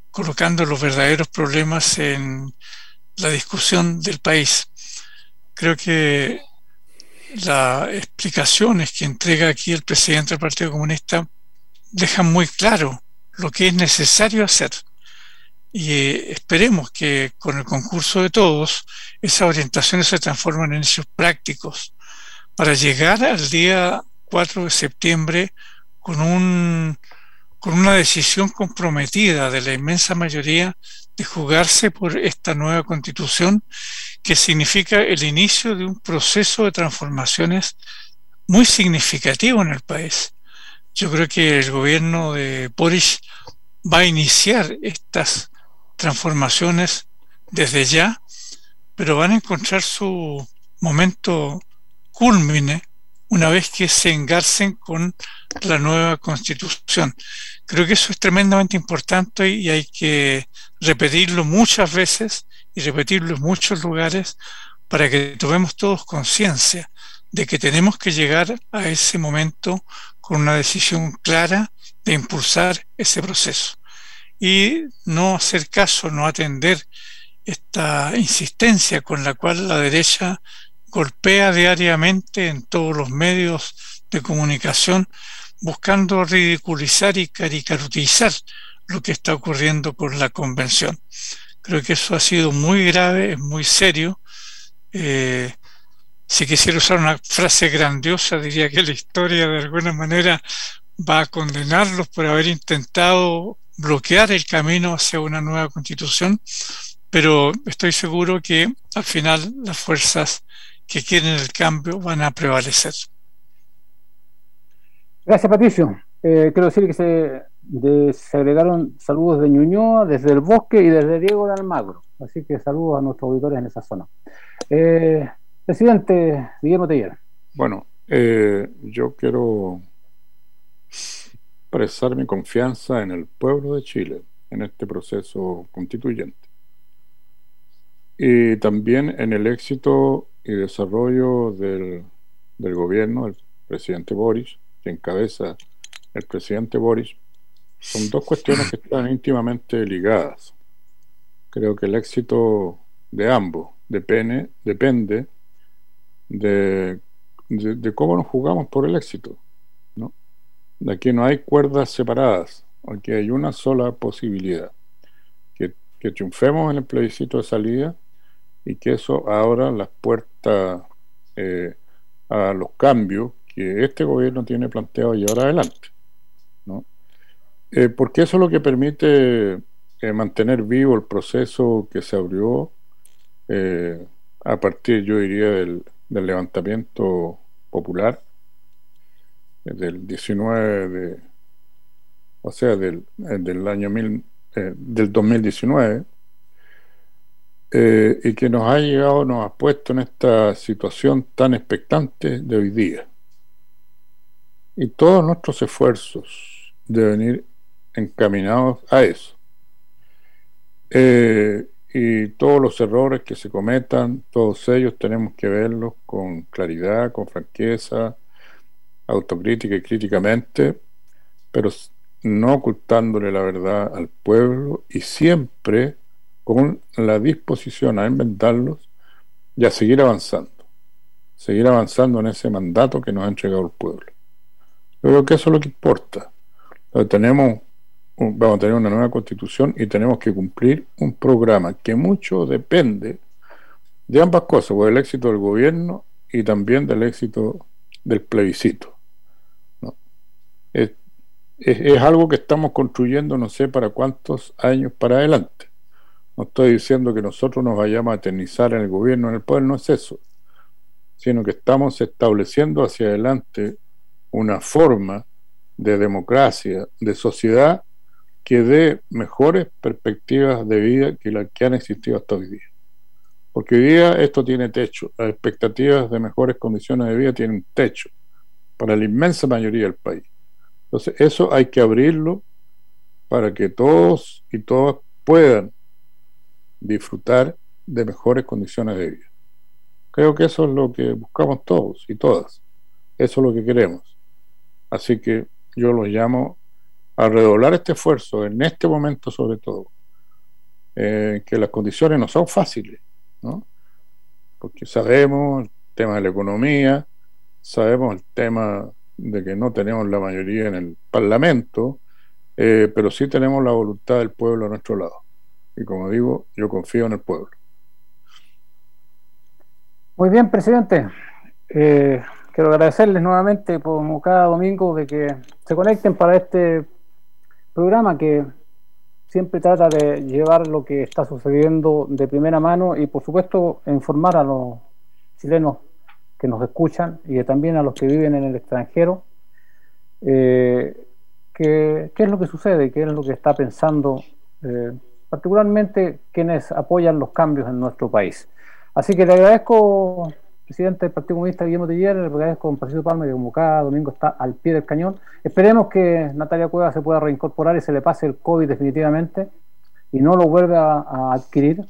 colocando los verdaderos problemas en la discusión del país. Creo que las explicaciones que entrega aquí el presidente del Partido Comunista dejan muy claro lo que es necesario hacer. Y esperemos que con el concurso de todos esas orientaciones se transformen en hechos prácticos para llegar al día 4 de septiembre con una decisión comprometida de la inmensa mayoría de jugarse por esta nueva constitución, que significa el inicio de un proceso de transformaciones muy significativo en el país. Yo creo que el gobierno de Boric va a iniciar estas transformaciones desde ya, pero van a encontrar su momento cúlmine una vez que se engarcen con la nueva constitución. Creo que eso es tremendamente importante y hay que repetirlo muchas veces y repetirlo en muchos lugares para que tomemos todos conciencia de que tenemos que llegar a ese momento con una decisión clara de impulsar ese proceso y no hacer caso, no atender esta insistencia con la cual la derecha golpea diariamente en todos los medios de comunicación, buscando ridiculizar y caricaturizar lo que está ocurriendo con la convención. Creo que eso ha sido muy grave, es muy serio. Si quisiera usar una frase grandiosa, diría que la historia de alguna manera va a condenarlos por haber intentado bloquear el camino hacia una nueva constitución, pero estoy seguro que al final las fuerzas que quieren el cambio van a prevalecer. Gracias, Patricio. Quiero decir que se agregaron saludos de Ñuñoa, desde el Bosque y desde Diego de Almagro. Así que saludos a nuestros auditores en esa zona. Presidente Guillermo Teller. Bueno, yo quiero expresar mi confianza en el pueblo de Chile, en este proceso constituyente. Y también en el éxito y desarrollo del gobierno, el presidente Boric, que encabeza el presidente Boric. Son dos cuestiones que están íntimamente ligadas. Creo que el éxito de ambos depende de cómo nos jugamos por el éxito, ¿no? De aquí no hay cuerdas separadas, aquí hay una sola posibilidad, que triunfemos en el plebiscito de salida y que eso abra las puertas a los cambios que este gobierno tiene planteado llevar adelante, ¿no? Porque eso es lo que permite mantener vivo el proceso que se abrió a partir, yo diría, del levantamiento popular del 19 del año del 2019, y que nos ha puesto en esta situación tan expectante de hoy día. Y todos nuestros esfuerzos deben ir encaminados a eso. Y todos los errores que se cometan, todos ellos tenemos que verlos con claridad, con franqueza, autocrítica y críticamente, pero no ocultándole la verdad al pueblo y siempre con la disposición a enmendarlos y a seguir avanzando en ese mandato que nos ha entregado el pueblo. Yo creo que eso es lo que importa. Vamos a tener una nueva constitución y tenemos que cumplir un programa que mucho depende de ambas cosas, por el éxito del gobierno y también del éxito del plebiscito, ¿no? Es algo que estamos construyendo, no sé para cuántos años para adelante. No estoy diciendo que nosotros nos vayamos a eternizar en el gobierno, en el poder, no es eso, sino que estamos estableciendo hacia adelante una forma de democracia, de sociedad que dé mejores perspectivas de vida que las que han existido hasta hoy día. Porque hoy día esto tiene techo, las expectativas de mejores condiciones de vida tienen techo para la inmensa mayoría del país. Entonces eso hay que abrirlo para que todos y todas puedan disfrutar de mejores condiciones de vida. Creo que eso es lo que buscamos todos y todas. Eso es lo que queremos. Así que yo los llamo a redoblar este esfuerzo en este momento, sobre todo, que las condiciones no son fáciles, ¿no? Porque sabemos el tema de la economía, sabemos el tema de que no tenemos la mayoría en el Parlamento, pero sí tenemos la voluntad del pueblo a nuestro lado. Y como digo, yo confío en el pueblo. Muy bien, presidente. Quiero agradecerles nuevamente, como cada domingo, de que se conecten para este programa que siempre trata de llevar lo que está sucediendo de primera mano y, por supuesto, informar a los chilenos que nos escuchan y también a los que viven en el extranjero qué es lo que sucede, qué es lo que está pensando, particularmente quienes apoyan los cambios en nuestro país. Así que le agradezco, presidente del Partido Comunista Guillermo Teller, le agradezco a don Patricio Palma, que como cada domingo está al pie del cañón. Esperemos que Natalia Cuevas se pueda reincorporar y se le pase el COVID definitivamente y no lo vuelva a adquirir.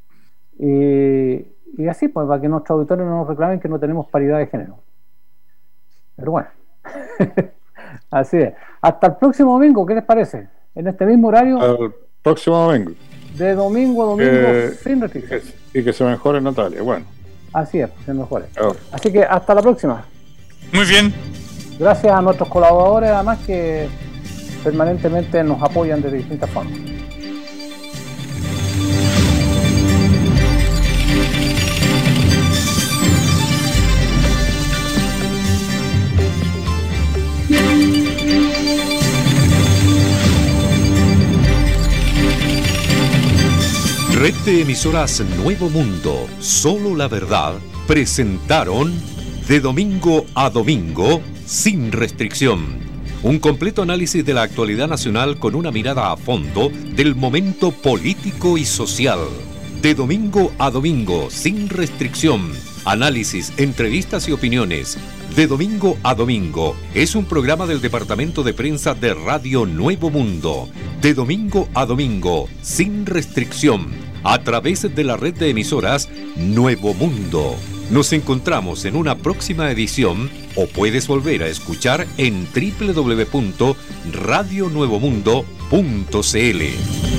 Y así, pues, para que nuestros auditores no nos reclamen que no tenemos paridad de género. Pero bueno, así es. Hasta el próximo domingo, ¿qué les parece? En este mismo horario. Al próximo domingo. De domingo a domingo, sin restricciones. Y que se mejore Natalia, bueno. Así es, se mejore. Así que hasta la próxima. Muy bien. Gracias a nuestros colaboradores, además, que permanentemente nos apoyan de distintas formas. Red de emisoras Nuevo Mundo, Solo la Verdad, presentaron De Domingo a Domingo, sin restricción. Un completo análisis de la actualidad nacional con una mirada a fondo del momento político y social. De Domingo a Domingo, sin restricción. Análisis, entrevistas y opiniones. De Domingo a Domingo es un programa del Departamento de Prensa de Radio Nuevo Mundo. De Domingo a Domingo, sin restricción, a través de la red de emisoras Nuevo Mundo. Nos encontramos en una próxima edición o puedes volver a escuchar en www.radionuevomundo.cl.